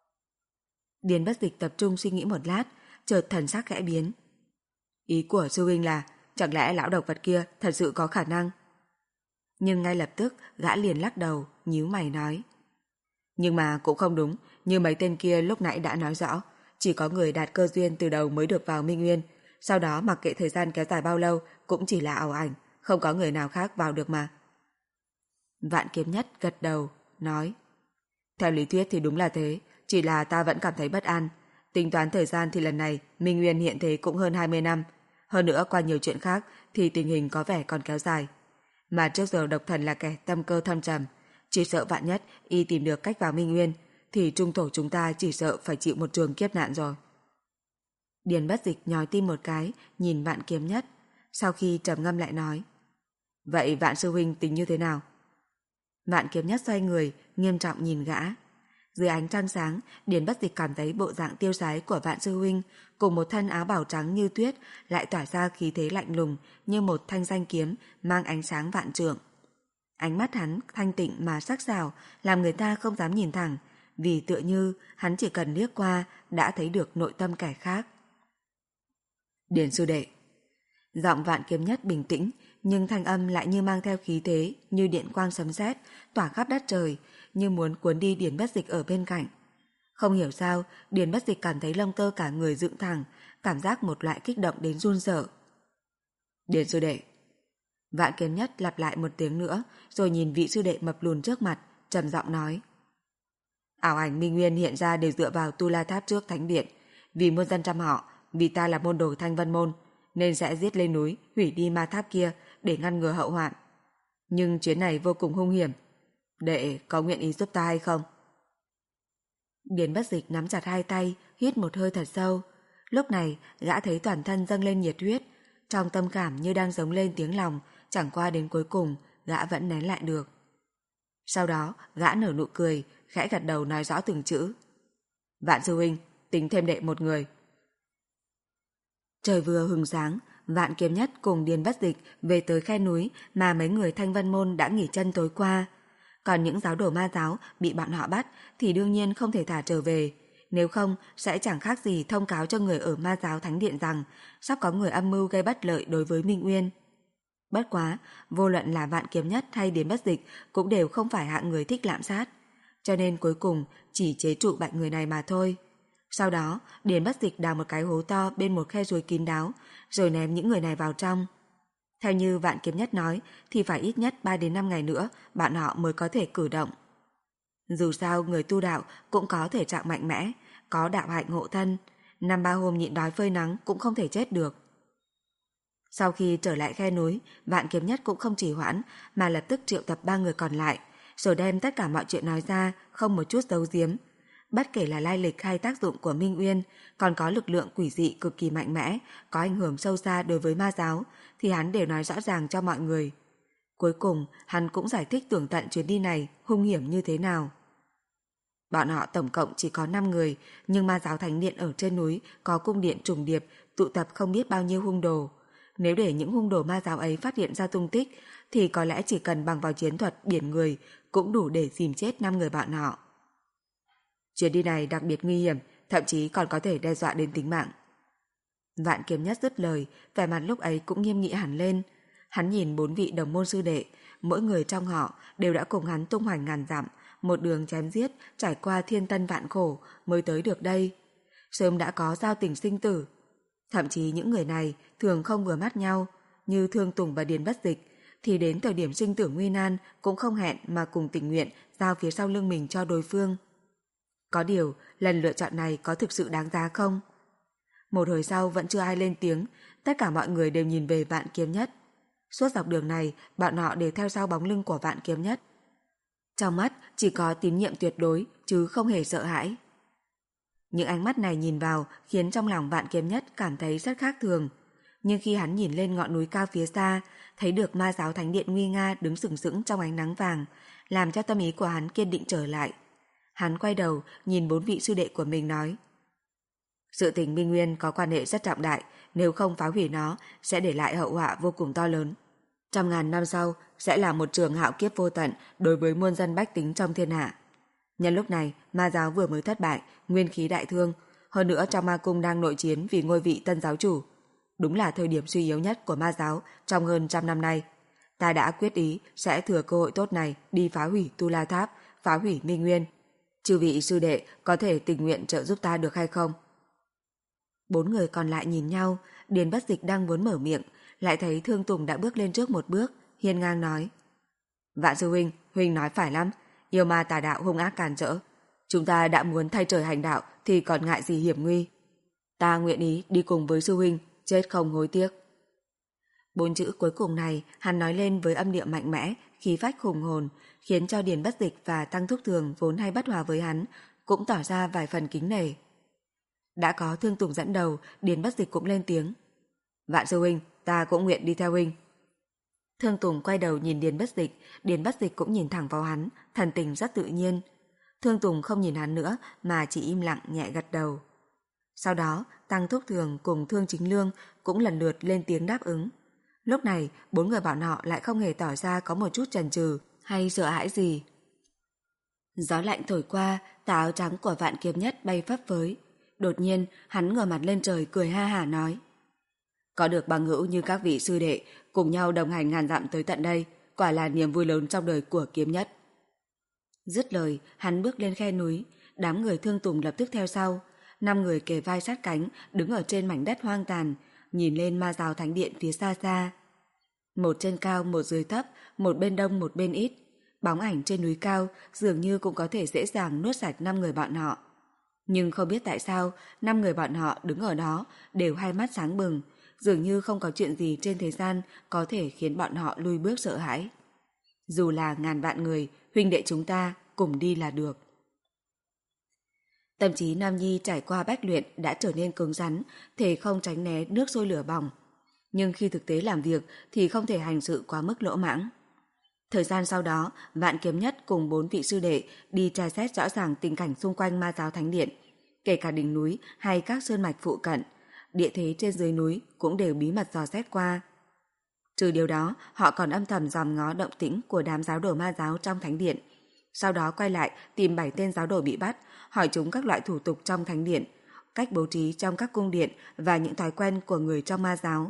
Speaker 1: Điền Bất Dịch tập trung suy nghĩ một lát, chợt thần sắc khẽ biến. Ý của sư huynh là chẳng lẽ lão độc vật kia thật sự có khả năng? Nhưng ngay lập tức gã liền lắc đầu, nhíu mày nói. Nhưng mà cũng không đúng, như mấy tên kia lúc nãy đã nói rõ, chỉ có người đạt cơ duyên từ đầu mới được vào Minh Nguyên, sau đó mặc kệ thời gian kéo dài bao lâu cũng chỉ là ảo ảnh, không có người nào khác vào được mà. Vạn Kiếm Nhất gật đầu, nói. Theo lý thuyết thì đúng là thế, chỉ là ta vẫn cảm thấy bất an. Tính toán thời gian thì lần này Minh Nguyên hiện thế cũng hơn 20 năm. Hơn nữa qua nhiều chuyện khác thì tình hình có vẻ còn kéo dài. Mà trước giờ độc thần là kẻ tâm cơ thâm trầm. Chỉ sợ vạn nhất y tìm được cách vào Minh Nguyên thì trung thổ chúng ta chỉ sợ phải chịu một trường kiếp nạn rồi. Điền Bất Dịch nhói tim một cái, nhìn Vạn Kiếm Nhất. Sau khi trầm ngâm lại nói. Vậy Vạn sư huynh tính như thế nào? Vạn Kiếm Nhất xoay người, nghiêm trọng nhìn gã. Dưới ánh trăng sáng, Điền Bất Dịch cảm thấy bộ dạng tiêu sái của Vạn sư huynh cùng một thân áo bào trắng như tuyết lại tỏa ra khí thế lạnh lùng như một thanh danh kiếm mang ánh sáng vạn trượng. Ánh mắt hắn thanh tịnh mà sắc sảo, làm người ta không dám nhìn thẳng, vì tựa như hắn chỉ cần liếc qua đã thấy được nội tâm kẻ khác. Điền sư đệ. Giọng Vạn Kiếm Nhất bình tĩnh, nhưng thanh âm lại như mang theo khí thế, như điện quang sấm sét, tỏa khắp đất trời, như muốn cuốn đi Điền Bất Dịch ở bên cạnh. Không hiểu sao, Điền Bất Dịch cảm thấy lông tơ cả người dựng thẳng, cảm giác một loại kích động đến run rẩy. Điền sư đệ. Vạn Kiếm Nhất lặp lại một tiếng nữa, rồi nhìn vị sư đệ mập lùn trước mặt, trầm giọng nói. Ảo ảnh Minh Nguyên hiện ra đều dựa vào Tu La Tháp trước thánh điện, vì muôn dân trăm họ, vì ta là môn đồ Thanh Vân Môn, nên sẽ giết lên núi, hủy đi ma tháp kia để ngăn ngừa hậu hoạn. Nhưng chuyến này vô cùng hung hiểm. Đệ có nguyện ý giúp ta hay không? Điền Bất Dịch nắm chặt hai tay, hít một hơi thật sâu. Lúc này, gã thấy toàn thân dâng lên nhiệt huyết, trong tâm cảm như đang giống lên tiếng lòng, chẳng qua đến cuối cùng, gã vẫn nén lại được. Sau đó, gã nở nụ cười, khẽ gật đầu nói rõ từng chữ. Vạn sư huynh, tính thêm đệ một người. Trời vừa hừng sáng, Vạn Kiếm Nhất cùng Điền Bất Dịch về tới khe núi mà mấy người Thanh Vân Môn đã nghỉ chân tối qua. Còn những giáo đồ ma giáo bị bọn họ bắt thì đương nhiên không thể thả trở về. Nếu không, sẽ chẳng khác gì thông cáo cho người ở ma giáo thánh điện rằng sắp có người âm mưu gây bất lợi đối với Minh Uyên. Bất quá, vô luận là Vạn Kiếm Nhất hay Điền Bất Dịch cũng đều không phải hạng người thích lạm sát. Cho nên cuối cùng chỉ chế trụ bạch người này mà thôi. Sau đó, Điền Bất Dịch đào một cái hố to bên một khe suối kín đáo, rồi ném những người này vào trong. Theo như Vạn Kiếm Nhất nói, thì phải ít nhất 3 đến 5 ngày nữa bọn họ mới có thể cử động. Dù sao, người tu đạo cũng có thể trạng mạnh mẽ, có đạo hạnh hộ thân, 5-3 hôm nhịn đói phơi nắng cũng không thể chết được. Sau khi trở lại khe núi, Vạn Kiếm Nhất cũng không trì hoãn mà lập tức triệu tập 3 người còn lại, rồi đem tất cả mọi chuyện nói ra, không một chút giấu giếm. Bất kể là lai lịch hay tác dụng của Minh Uyên, còn có lực lượng quỷ dị cực kỳ mạnh mẽ, có ảnh hưởng sâu xa đối với ma giáo, thì hắn đều nói rõ ràng cho mọi người. Cuối cùng, hắn cũng giải thích tường tận chuyến đi này hung hiểm như thế nào. Bọn họ tổng cộng chỉ có 5 người, nhưng ma giáo thánh điện ở trên núi có cung điện trùng điệp, tụ tập không biết bao nhiêu hung đồ. Nếu để những hung đồ ma giáo ấy phát hiện ra tung tích, thì có lẽ chỉ cần bằng vào chiến thuật biển người cũng đủ để dìm chết 5 người bọn họ. Chuyến đi này đặc biệt nguy hiểm, thậm chí còn có thể đe dọa đến tính mạng. Vạn Kiếm Nhất dứt lời, vẻ mặt lúc ấy cũng nghiêm nghị hẳn lên. Hắn nhìn 4 vị đồng môn sư đệ, mỗi người trong họ đều đã cùng hắn tung hoành ngàn dặm, một đường chém giết, trải qua thiên tân vạn khổ mới tới được đây. Sớm đã có giao tình sinh tử. Thậm chí những người này thường không vừa mắt nhau, như Thương Tùng và Điền Bất Dịch, thì đến thời điểm sinh tử nguy nan cũng không hẹn mà cùng tình nguyện giao phía sau lưng mình cho đối phương. Có điều, lần lựa chọn này có thực sự đáng giá không? Một hồi sau vẫn chưa ai lên tiếng, tất cả mọi người đều nhìn về Vạn Kiếm Nhất. Suốt dọc đường này, bọn họ đều theo sau bóng lưng của Vạn Kiếm Nhất. Trong mắt chỉ có tín nhiệm tuyệt đối, chứ không hề sợ hãi. Những ánh mắt này nhìn vào khiến trong lòng Vạn Kiếm Nhất cảm thấy rất khác thường. Nhưng khi hắn nhìn lên ngọn núi cao phía xa, thấy được ma giáo thánh điện nguy nga đứng sừng sững trong ánh nắng vàng, làm cho tâm ý của hắn kiên định trở lại. Hắn quay đầu nhìn 4 vị sư đệ của mình nói: sự tình Minh Nguyên có quan hệ rất trọng đại, nếu không phá hủy nó sẽ để lại hậu họa vô cùng to lớn. 100.000 năm sau sẽ là một trường hạo kiếp vô tận đối với muôn dân bách tính trong thiên hạ. Nhân lúc này, ma giáo vừa mới thất bại, nguyên khí đại thương, hơn nữa trong ma cung đang nội chiến vì ngôi vị tân giáo chủ. Đúng là thời điểm suy yếu nhất của ma giáo trong hơn 100 năm nay. Ta đã quyết ý sẽ thừa cơ hội tốt này đi phá hủy Tu La Tháp, phá hủy Minh Nguyên. Chư vị sư đệ có thể tình nguyện trợ giúp ta được hay không? 4 người còn lại nhìn nhau, Điền Bất Dịch đang muốn mở miệng, lại thấy Thương Tùng đã bước lên trước một bước, hiên ngang nói: Vạn sư huynh, huynh nói phải lắm, yêu ma tà đạo hung ác càn rỡ. Chúng ta đã muốn thay trời hành đạo thì còn ngại gì hiểm nguy. Ta nguyện ý đi cùng với sư huynh, chết không hối tiếc. 4 chữ cuối cùng này hắn nói lên với âm điệu mạnh mẽ, khí phách hùng hồn, khiến cho Điền Bất Dịch và Tăng Thúc Thường vốn hay bất hòa với hắn cũng tỏ ra vài phần kính nể. Đã có Thương Tùng dẫn đầu, Điền Bất Dịch cũng lên tiếng: Vạn sư huynh, ta cũng nguyện đi theo huynh. Thương Tùng quay đầu nhìn Điền Bất Dịch cũng nhìn thẳng vào hắn, thần tình rất tự nhiên. Thương Tùng không nhìn hắn nữa mà chỉ im lặng nhẹ gật đầu. Sau đó, Tăng Thúc Thường cùng Thương Chính Lương cũng lần lượt lên tiếng đáp ứng. Lúc này, 4 người bọn họ lại không hề tỏ ra có một chút chần chừ hay sợ hãi gì. Gió lạnh thổi qua, tà áo trắng của Vạn Kiếm Nhất bay phấp phới. Đột nhiên, hắn ngửa mặt lên trời cười ha hả nói: Có được bằng hữu như các vị sư đệ cùng nhau đồng hành ngàn dặm tới tận đây, quả là niềm vui lớn trong đời của Kiếm Nhất. Dứt lời, hắn bước lên khe núi, đám người Thương Tùng lập tức theo sau. 5 người kề vai sát cánh, đứng ở trên mảnh đất hoang tàn, nhìn lên ma giáo thánh điện phía xa xa. Một trên cao, một dưới thấp, một bên đông, một bên ít. Bóng ảnh trên núi cao dường như cũng có thể dễ dàng nuốt sạch 5 người bọn họ. Nhưng không biết tại sao 5 người bọn họ đứng ở đó đều hai mắt sáng bừng, dường như không có chuyện gì trên thế gian có thể khiến bọn họ lùi bước sợ hãi. Dù là ngàn vạn người, huynh đệ chúng ta cùng đi là được. Tâm trí Nam Nhi trải qua bách luyện đã trở nên cứng rắn, thể không tránh né nước sôi lửa bỏng. Nhưng khi thực tế làm việc thì không thể hành sự quá mức lỗ mãng. Thời gian sau đó, Vạn Kiếm Nhất cùng 4 vị sư đệ đi tra xét rõ ràng tình cảnh xung quanh ma giáo thánh điện, kể cả đỉnh núi hay các sơn mạch phụ cận, địa thế trên dưới núi cũng đều bí mật dò xét qua. Trừ điều đó, họ còn âm thầm dòm ngó động tĩnh của đám giáo đồ ma giáo trong thánh điện. Sau đó quay lại tìm 7 tên giáo đồ bị bắt, hỏi chúng các loại thủ tục trong thánh điện, cách bố trí trong các cung điện và những thói quen của người trong ma giáo.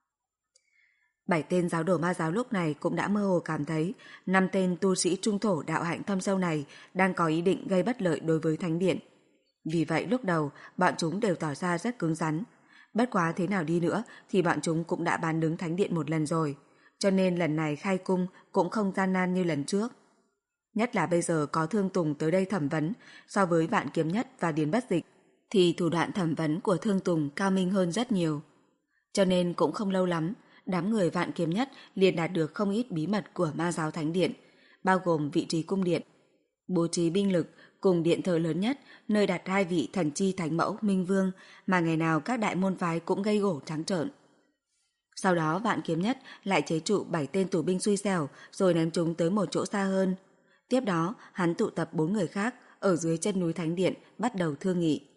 Speaker 1: 7 tên giáo đồ ma giáo lúc này cũng đã mơ hồ cảm thấy 5 tên tu sĩ trung thổ đạo hạnh thâm sâu này đang có ý định gây bất lợi đối với thánh điện. Vì vậy lúc đầu bọn chúng đều tỏ ra rất cứng rắn. Bất quá thế nào đi nữa thì bọn chúng cũng đã bán đứng thánh điện một lần rồi, cho nên lần này khai cung cũng không gian nan như lần trước. Nhất là bây giờ có Thương Tùng tới đây thẩm vấn, so với Vạn Kiếm Nhất và Điền Bất Dịch thì thủ đoạn thẩm vấn của Thương Tùng cao minh hơn rất nhiều. Cho nên cũng không lâu lắm, đám người Vạn Kiếm Nhất liền đạt được không ít bí mật của ma giáo thánh điện, bao gồm vị trí cung điện, bố trí binh lực cùng điện thờ lớn nhất, nơi đặt 2 vị thần chi thánh mẫu Minh Vương mà ngày nào các đại môn phái cũng gây gổ trắng trợn. Sau đó Vạn Kiếm Nhất lại chế trụ 7 tên tù binh xui xẻo rồi ném chúng tới một chỗ xa hơn. Tiếp đó, hắn tụ tập 4 người khác ở dưới chân núi Thánh Điện bắt đầu thương nghị.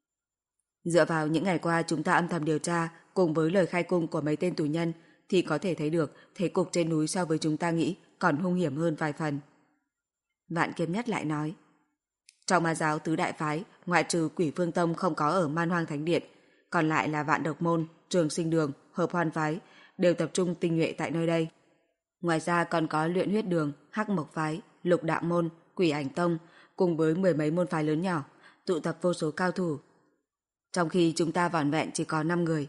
Speaker 1: Dựa vào những ngày qua chúng ta âm thầm điều tra cùng với lời khai cung của mấy tên tù nhân thì có thể thấy được thế cục trên núi so với chúng ta nghĩ còn hung hiểm hơn vài phần. Vạn Kiếm Nhất lại nói, trong ma giáo tứ đại phái, ngoại trừ Quỷ Phương Tông không có ở Man Hoang Thánh Điện, còn lại là Vạn Độc Môn, Trường Sinh Đường, Hợp Hoan Phái đều tập trung tinh nhuệ tại nơi đây. Ngoài ra còn có Luyện Huyết Đường, Hắc Mộc Phái, Lục Đạo Môn, Quỷ Ảnh Tông cùng với 10 mấy môn phái lớn nhỏ, tụ tập vô số cao thủ. Trong khi chúng ta vỏn vẹn chỉ có 5 người.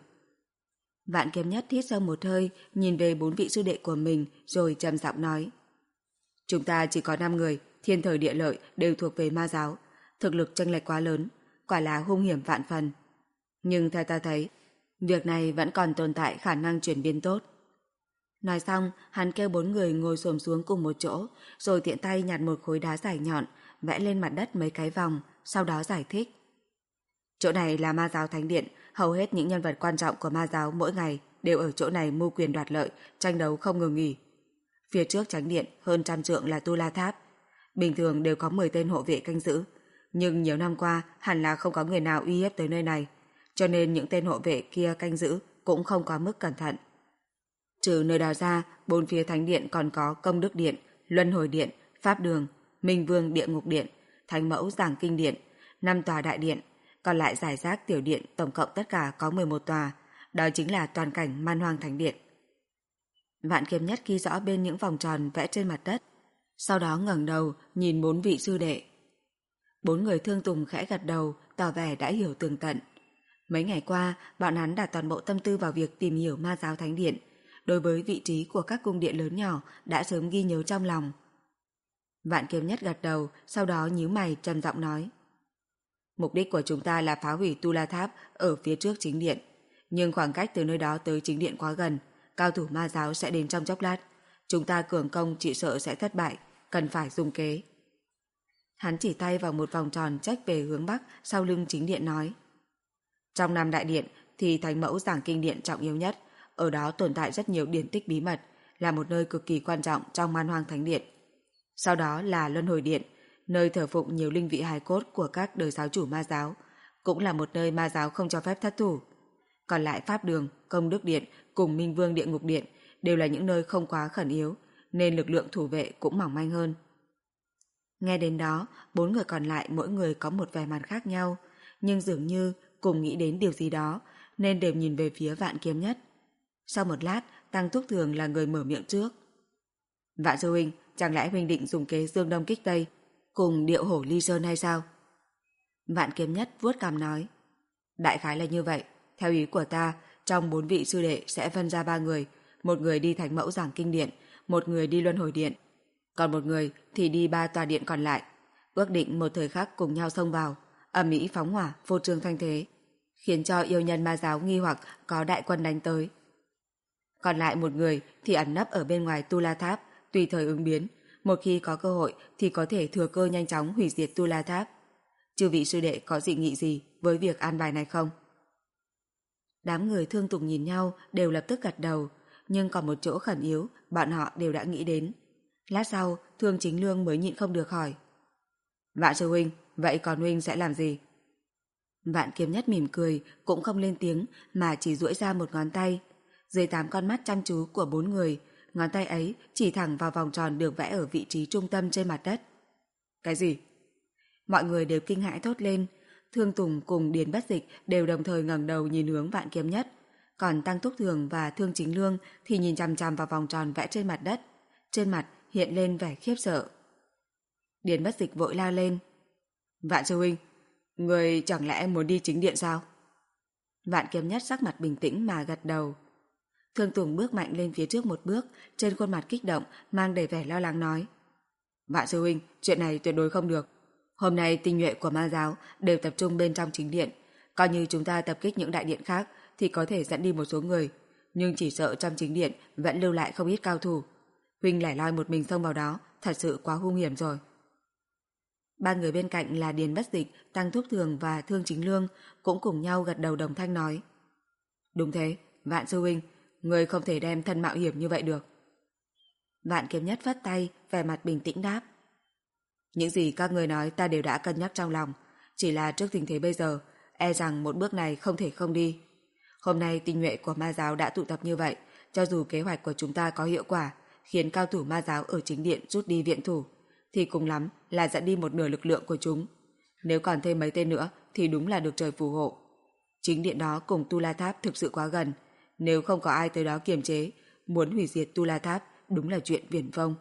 Speaker 1: Vạn Kiếm Nhất hít sâu một hơi, nhìn về 4 vị sư đệ của mình rồi trầm giọng nói, chúng ta chỉ có 5 người, thiên thời địa lợi đều thuộc về ma giáo, thực lực chênh lệch quá lớn, quả là hung hiểm vạn phần. Nhưng theo ta thấy, việc này vẫn còn tồn tại khả năng chuyển biến tốt. Nói xong, hắn kêu 4 người ngồi xổm xuống cùng một chỗ, rồi tiện tay nhặt một khối đá dài nhọn, vẽ lên mặt đất mấy cái vòng, sau đó giải thích. Chỗ này là ma giáo thánh điện, hầu hết những nhân vật quan trọng của ma giáo mỗi ngày đều ở chỗ này mưu quyền đoạt lợi, tranh đấu không ngừng nghỉ. Phía trước tránh điện hơn 100 trượng là Tu La Tháp. Bình thường đều có 10 tên hộ vệ canh giữ, nhưng nhiều năm qua hẳn là không có người nào uy hiếp tới nơi này, cho nên những tên hộ vệ kia canh giữ cũng không có mức cẩn thận. Trừ nơi đó ra, 4 phía thánh điện còn có Công Đức Điện, Luân Hồi Điện, Pháp Đường, Minh Vương Địa Ngục Điện, Thánh Mẫu Giảng Kinh Điện, 5 tòa đại điện, còn lại giải rác tiểu điện tổng cộng tất cả có 11 tòa, đó chính là toàn cảnh Man Hoang Thánh Điện. Vạn Kiếm Nhất ghi rõ bên những vòng tròn vẽ trên mặt đất, sau đó ngẩng đầu nhìn 4 vị sư đệ. 4 người Thương Tùng khẽ gật đầu, tỏ vẻ đã hiểu tường tận. Mấy ngày qua, bọn hắn đặt toàn bộ tâm tư vào việc tìm hiểu Ma Giáo Thánh Điện, đối với vị trí của các cung điện lớn nhỏ đã sớm ghi nhớ trong lòng. Vạn Kiếm Nhất gật đầu, sau đó nhíu mày trầm giọng nói: mục đích của chúng ta là phá hủy Tu La Tháp ở phía trước chính điện, nhưng khoảng cách từ nơi đó tới chính điện quá gần, cao thủ Ma Giáo sẽ đến trong chốc lát, chúng ta cường công chỉ sợ sẽ thất bại, cần phải dùng kế. Hắn chỉ tay vào một vòng tròn trách về hướng bắc sau lưng chính điện nói: trong 5 đại điện thì Thánh Mẫu Giảng Kinh Điện trọng yếu nhất, ở đó tồn tại rất nhiều điển tích bí mật, là một nơi cực kỳ quan trọng trong Man Hoang Thánh Điện. Sau đó là Luân Hồi Điện, nơi thờ phụng nhiều linh vị hài cốt của các đời giáo chủ Ma Giáo, cũng là một nơi Ma Giáo không cho phép thất thủ. Còn lại Pháp Đường, Công Đức Điện cùng Minh Vương Địa Ngục Điện đều là những nơi không quá khẩn yếu, nên lực lượng thủ vệ cũng mỏng manh hơn. Nghe đến đó, 4 người còn lại mỗi người có một vẻ mặt khác nhau, nhưng dường như cùng nghĩ đến điều gì đó, nên đều nhìn về phía Vạn Kiếm Nhất. Sau một lát, Tăng Túc Thường là người mở miệng trước. Vạn sư huynh, chẳng lẽ huynh định dùng kế Dương Đông Kích Tây cùng điệu hổ ly sơn hay sao? Vạn Kiếm Nhất vuốt cằm nói: đại khái là như vậy. Theo ý của ta, trong 4 vị sư đệ sẽ phân ra 3 người, một người đi Thánh Mẫu Giảng Kinh Điện, một người đi Luân Hồi Điện, còn một người thì đi 3 tòa điện còn lại, ước định một thời khắc cùng nhau xông vào, ầm ĩ phóng hỏa, phô trương thanh thế, khiến cho yêu nhân Ma Giáo nghi hoặc có đại quân đánh tới. Còn lại một người thì ẩn nấp ở bên ngoài Tu La Tháp, tùy thời ứng biến, một khi có cơ hội thì có thể thừa cơ nhanh chóng hủy diệt Tu La Tháp. Chư vị sư đệ có dị nghị gì với việc an bài này không? Đám người Thương Tùng nhìn nhau đều lập tức gật đầu, nhưng còn một chỗ khẩn yếu bọn họ đều đã nghĩ đến. Lát sau, Thương Chính Lương mới nhịn không được hỏi: Vạn sư huynh, vậy còn huynh sẽ làm gì? Vạn Kiếm Nhất mỉm cười, cũng không lên tiếng mà chỉ duỗi ra một ngón tay. Dưới 8 con mắt chăm chú của 4 người, ngón tay ấy chỉ thẳng vào vòng tròn được vẽ ở vị trí trung tâm trên mặt đất. Cái gì? Mọi người đều kinh hãi thốt lên. Thương Tùng cùng Điền Bất Dịch đều đồng thời ngẩng đầu nhìn hướng Vạn Kiếm Nhất, còn Tăng Túc Thường và Thương Chính Lương thì nhìn chằm chằm vào vòng tròn vẽ trên mặt đất, trên mặt hiện lên vẻ khiếp sợ. Điền Bất Dịch vội la lên: Vạn sư huynh, người chẳng lẽ muốn đi chính điện sao? Vạn Kiếm Nhất sắc mặt bình tĩnh mà gật đầu. Thương Tùng bước mạnh lên phía trước một bước, trên khuôn mặt kích động mang đầy vẻ lo lắng nói: Vạn sư huynh, chuyện này tuyệt đối không được. Hôm nay tinh nhuệ của Ma Giáo đều tập trung bên trong chính điện, coi như chúng ta tập kích những đại điện khác thì có thể dẫn đi một số người, nhưng chỉ sợ trong chính điện vẫn lưu lại không ít cao thủ. Huynh lẻ loi một mình xông vào đó thật sự quá hung hiểm rồi. 3 người bên cạnh là Điền Bất Dịch, Tăng Thúc Thường và Thương Chính Lương cũng cùng nhau gật đầu đồng thanh nói: Đúng thế, Vạn sư huynh, người không thể đem thân mạo hiểm như vậy được. Vạn Kiếm Nhất vắt tay, vẻ mặt bình tĩnh đáp: Những gì các người nói ta đều đã cân nhắc trong lòng, chỉ là trước tình thế bây giờ, e rằng một bước này không thể không đi. Hôm nay tinh nhuệ của Ma Giáo đã tụ tập như vậy, cho dù kế hoạch của chúng ta có hiệu quả, khiến cao thủ Ma Giáo ở chính điện rút đi viện thủ, thì cùng lắm là dẫn đi một nửa lực lượng của chúng. Nếu còn thêm mấy tên nữa thì đúng là được trời phù hộ. Chính điện đó cùng Tu La Tháp thực sự quá gần, nếu không có ai tới đó kiềm chế, muốn hủy diệt Tu La Tháp đúng là chuyện viển vông.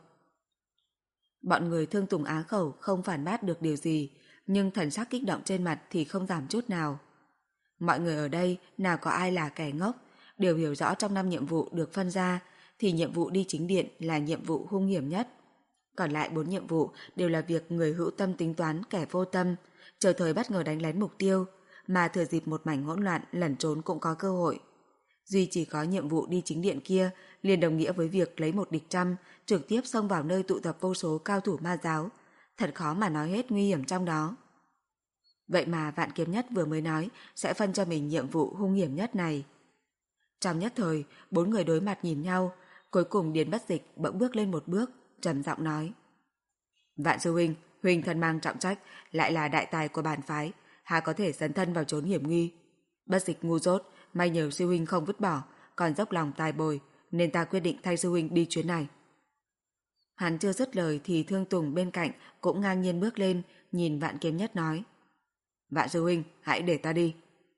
Speaker 1: Bọn người Thương Tùng á khẩu không phản bác được điều gì, nhưng thần sắc kích động trên mặt thì không giảm chút nào. Mọi người ở đây nào có ai là kẻ ngốc, đều hiểu rõ trong 5 nhiệm vụ được phân ra thì nhiệm vụ đi chính điện là nhiệm vụ hung hiểm nhất. Còn lại 4 nhiệm vụ đều là việc người hữu tâm tính toán kẻ vô tâm, chờ thời bất ngờ đánh lén mục tiêu, mà thừa dịp một mảnh hỗn loạn lẩn trốn cũng có cơ hội. Duy chỉ có nhiệm vụ đi chính điện kia liền đồng nghĩa với việc lấy một địch trăm, trực tiếp xông vào nơi tụ tập vô số cao thủ Ma Giáo, thật khó mà nói hết nguy hiểm trong đó. Vậy mà Vạn Kiếm Nhất vừa mới nói sẽ phân cho mình nhiệm vụ hung hiểm nhất này. Trong nhất thời, bốn người đối mặt nhìn nhau, cuối cùng Điền Bất Dịch bỗng bước lên một bước, trầm giọng nói: Vạn sư huynh, huynh thân mang trọng trách, lại là đại tài của bản phái, hà có thể dấn thân vào chốn hiểm nguy. Bất Dịch ngu dốt, may nhờ sư huynh không vứt bỏ, còn dốc lòng tài bồi, nên ta quyết định thay sư huynh đi chuyến này. Hắn chưa dứt lời thì Thương Tùng bên cạnh cũng ngang nhiên bước lên, nhìn Vạn Kiếm Nhất nói: Vạn sư huynh, hãy để ta đi.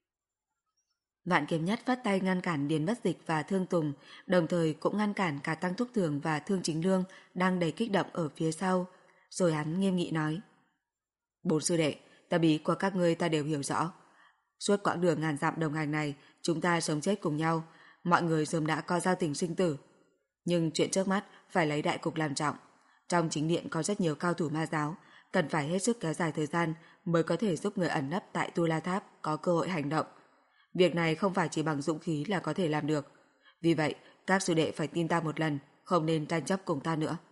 Speaker 1: Vạn Kiếm Nhất vắt tay ngăn cản Điền Bất Dịch và Thương Tùng, đồng thời cũng ngăn cản cả Tăng Thúc Thường và Thương Chính Lương đang đầy kích động ở phía sau. Rồi hắn nghiêm nghị nói: Bốn sư đệ, tâm ý của các ngươi ta đều hiểu rõ. Suốt quãng đường ngàn dặm đồng hành này, chúng ta sống chết cùng nhau, mọi người sớm đã có giao tình sinh tử. Nhưng chuyện trước mắt phải lấy đại cục làm trọng. Trong chính điện có rất nhiều cao thủ ma giáo, cần phải hết sức kéo dài thời gian mới có thể giúp người ẩn nấp tại Tu La Tháp có cơ hội hành động. Việc này không phải chỉ bằng dũng khí là có thể làm được. Vì vậy, các sư đệ phải tin ta một lần, không nên tranh chấp cùng ta nữa.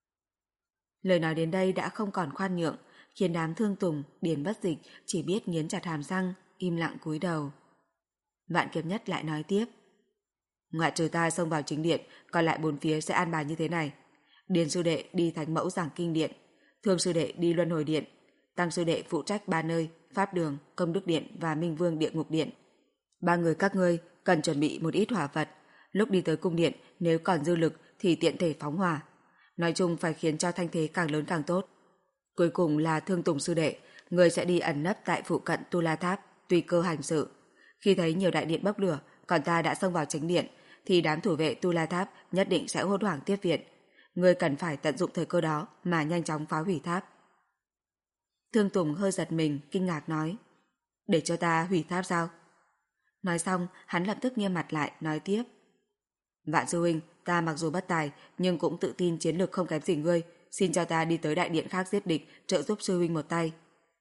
Speaker 1: Lời nói đến đây đã không còn khoan nhượng, khiến đám Thương Tùng, Điền Bất Dịch chỉ biết nghiến chặt hàm răng, im lặng cúi đầu. Vạn Kiếm Nhất lại nói tiếp: Ngoại trừ ta xông vào chính điện, còn lại bốn phía sẽ an bài như thế này. Điền sư đệ đi Thánh Mẫu giảng kinh điện, Thương sư đệ đi Luân Hồi điện, Tăng sư đệ phụ trách ba nơi, Pháp đường, Công đức điện và Minh Vương địa ngục điện. Ba người các ngươi cần chuẩn bị một ít hỏa vật, lúc đi tới cung điện nếu còn dư lực thì tiện thể phóng hỏa. Nói chung phải khiến cho thanh thế càng lớn càng tốt. Cuối cùng là Thương Tùng sư đệ, người sẽ đi ẩn nấp tại phụ cận Tu La Tháp, tùy cơ hành sự. Khi thấy nhiều đại điện bốc lửa, còn ta đã xông vào chính điện, thì đám thủ vệ Tu La Tháp nhất định sẽ hốt hoảng tiếp viện. Ngươi cần phải tận dụng thời cơ đó mà nhanh chóng phá hủy tháp. Thương Tùng hơi giật mình, kinh ngạc nói: Để cho ta hủy tháp sao? Nói xong, hắn lập tức nghiêm mặt lại, nói tiếp: Vạn sư huynh, ta mặc dù bất tài, nhưng cũng tự tin chiến lược không kém gì ngươi, xin cho ta đi tới đại điện khác giết địch, trợ giúp sư huynh một tay.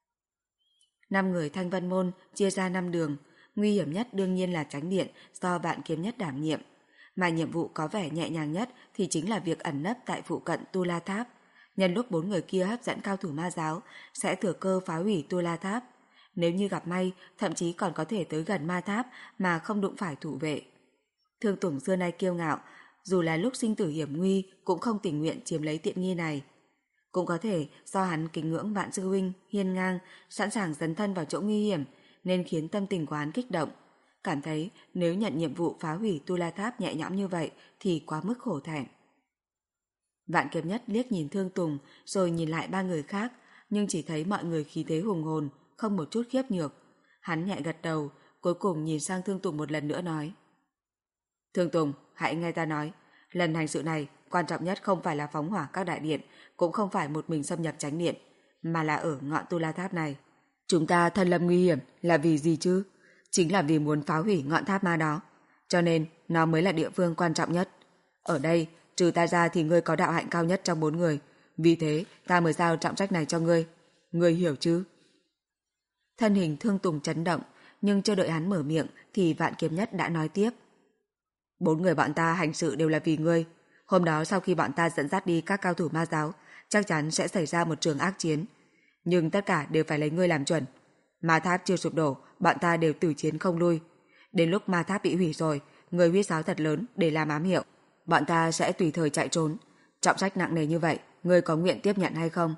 Speaker 1: 5 người Thanh Vân Môn chia ra 5 đường, nguy hiểm nhất đương nhiên là tránh điện do Vạn Kiếm Nhất đảm nhiệm, mà nhiệm vụ có vẻ nhẹ nhàng nhất thì chính là việc ẩn nấp tại phụ cận Tu La Tháp. Nhân lúc 4 người kia hấp dẫn cao thủ ma giáo, sẽ thừa cơ phá hủy Tu La Tháp. Nếu như gặp may, thậm chí còn có thể tới gần ma tháp mà không đụng phải thủ vệ. Thương Tùng xưa nay kiêu ngạo, dù là lúc sinh tử hiểm nguy cũng không tình nguyện chiếm lấy tiện nghi này. Cũng có thể do hắn kính ngưỡng Vạn sư huynh, hiên ngang, sẵn sàng dấn thân vào chỗ nguy hiểm, nên khiến tâm tình của hắn kích động. Cảm thấy nếu nhận nhiệm vụ phá hủy Tu La Tháp nhẹ nhõm như vậy thì quá mức khổ thẹn. Vạn Kiếm Nhất liếc nhìn Thương Tùng rồi nhìn lại 3 người khác, nhưng chỉ thấy mọi người khí thế hùng hồn, không một chút khiếp nhược. Hắn nhẹ gật đầu, cuối cùng nhìn sang Thương Tùng một lần nữa nói: Thương Tùng, hãy nghe ta nói, lần hành sự này quan trọng nhất không phải là phóng hỏa các đại điện, cũng không phải một mình xâm nhập chánh điện, mà là ở ngọn Tu La Tháp này. Chúng ta thân lâm nguy hiểm là vì gì chứ? Chính là vì muốn phá hủy ngọn tháp ma đó, cho nên nó mới là địa phương quan trọng nhất. Ở đây, trừ ta ra thì ngươi có đạo hạnh cao nhất trong 4 người, vì thế ta mới giao trọng trách này cho ngươi. Ngươi hiểu chứ? Thân hình Thương Tùng chấn động, nhưng chưa đợi hắn mở miệng thì Vạn Kiếm Nhất đã nói tiếp: 4 người bọn ta hành sự đều là vì ngươi. Hôm đó sau khi bọn ta dẫn dắt đi các cao thủ ma giáo, chắc chắn sẽ xảy ra một trường ác chiến. Nhưng tất cả đều phải lấy ngươi làm chuẩn. Ma tháp chưa sụp đổ, bọn ta đều tử chiến không lui. Đến lúc ma tháp bị hủy rồi, ngươi huýt sáo thật lớn để làm ám hiệu. Bọn ta sẽ tùy thời chạy trốn. Trọng trách nặng nề như vậy, ngươi có nguyện tiếp nhận hay không?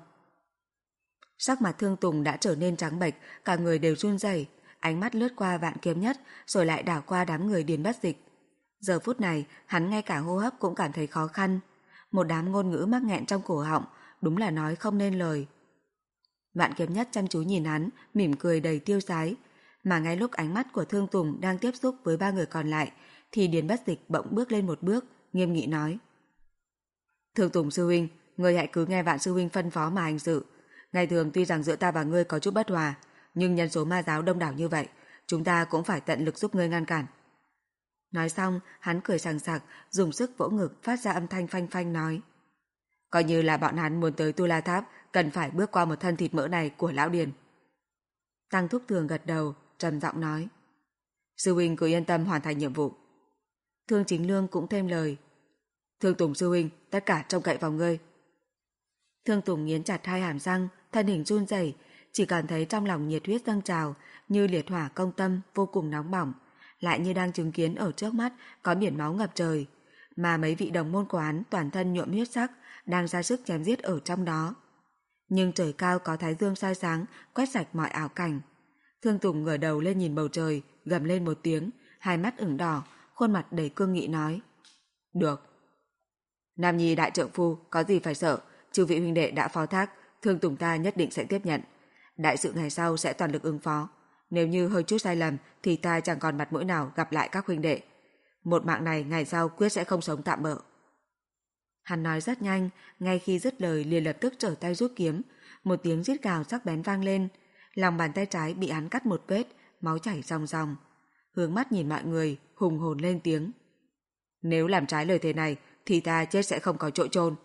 Speaker 1: Sắc mặt Thương Tùng đã trở nên trắng bệch, cả người đều run rẩy, ánh mắt lướt qua Vạn Kiếm Nhất rồi lại đảo qua đám người Điền Bất Dịch. Giờ phút này, hắn ngay cả hô hấp cũng cảm thấy khó khăn. Một đám ngôn ngữ mắc nghẹn trong cổ họng, đúng là nói không nên lời. Vạn Kiếm Nhất chăm chú nhìn hắn, mỉm cười đầy tiêu sái. Mà ngay lúc ánh mắt của Thương Tùng đang tiếp xúc với 3 người còn lại, thì Điền Bất Dịch bỗng bước lên một bước, nghiêm nghị nói: Thương Tùng sư huynh, ngươi hãy cứ nghe Vạn sư huynh phân phó mà hành sự. Ngày thường tuy rằng giữa ta và ngươi có chút bất hòa, nhưng nhân số ma giáo đông đảo như vậy, chúng ta cũng phải tận lực giúp ngươi ngăn cản. Nói xong, hắn cười sằng sặc, dùng sức vỗ ngực phát ra âm thanh phanh phanh nói: Coi như là bọn hắn muốn tới Tu La Tháp, cần phải bước qua một thân thịt mỡ này của lão Điền. Tăng Thúc Thường gật đầu, trầm giọng nói: Sư huynh cứ yên tâm hoàn thành nhiệm vụ. Thương Chính Lương cũng thêm lời: Thương Tùng sư huynh, tất cả trông cậy vào ngươi. Thương Tùng nghiến chặt hai hàm răng, thân hình run rẩy, chỉ cảm thấy trong lòng nhiệt huyết dâng trào, như liệt hỏa công tâm vô cùng nóng bỏng, lại như đang chứng kiến ở trước mắt có biển máu ngập trời, mà mấy vị đồng môn của hắn toàn thân nhuộm huyết sắc đang ra sức chém giết ở trong đó. Nhưng trời cao có thái dương soi sáng, quét sạch mọi ảo cảnh. Thương Tùng ngửa đầu lên nhìn bầu trời, gầm lên một tiếng, hai mắt ửng đỏ, khuôn mặt đầy cương nghị nói: "Được. Nam nhi đại trượng phu, có gì phải sợ, chư vị huynh đệ đã phó thác, Thương Tùng ta nhất định sẽ tiếp nhận. Đại sự ngày sau sẽ toàn lực ứng phó. Nếu như hơi chút sai lầm thì ta chẳng còn mặt mũi nào gặp lại các huynh đệ. Một mạng này ngày sau quyết sẽ không sống tạm bợ." Hắn nói rất nhanh, ngay khi dứt lời liền lập tức trở tay rút kiếm, một tiếng rít gào sắc bén vang lên, lòng bàn tay trái bị hắn cắt một vết, máu chảy ròng ròng. Hướng mắt nhìn mọi người, hùng hồn lên tiếng: "Nếu làm trái lời thề này thì ta chết sẽ không có chỗ chôn."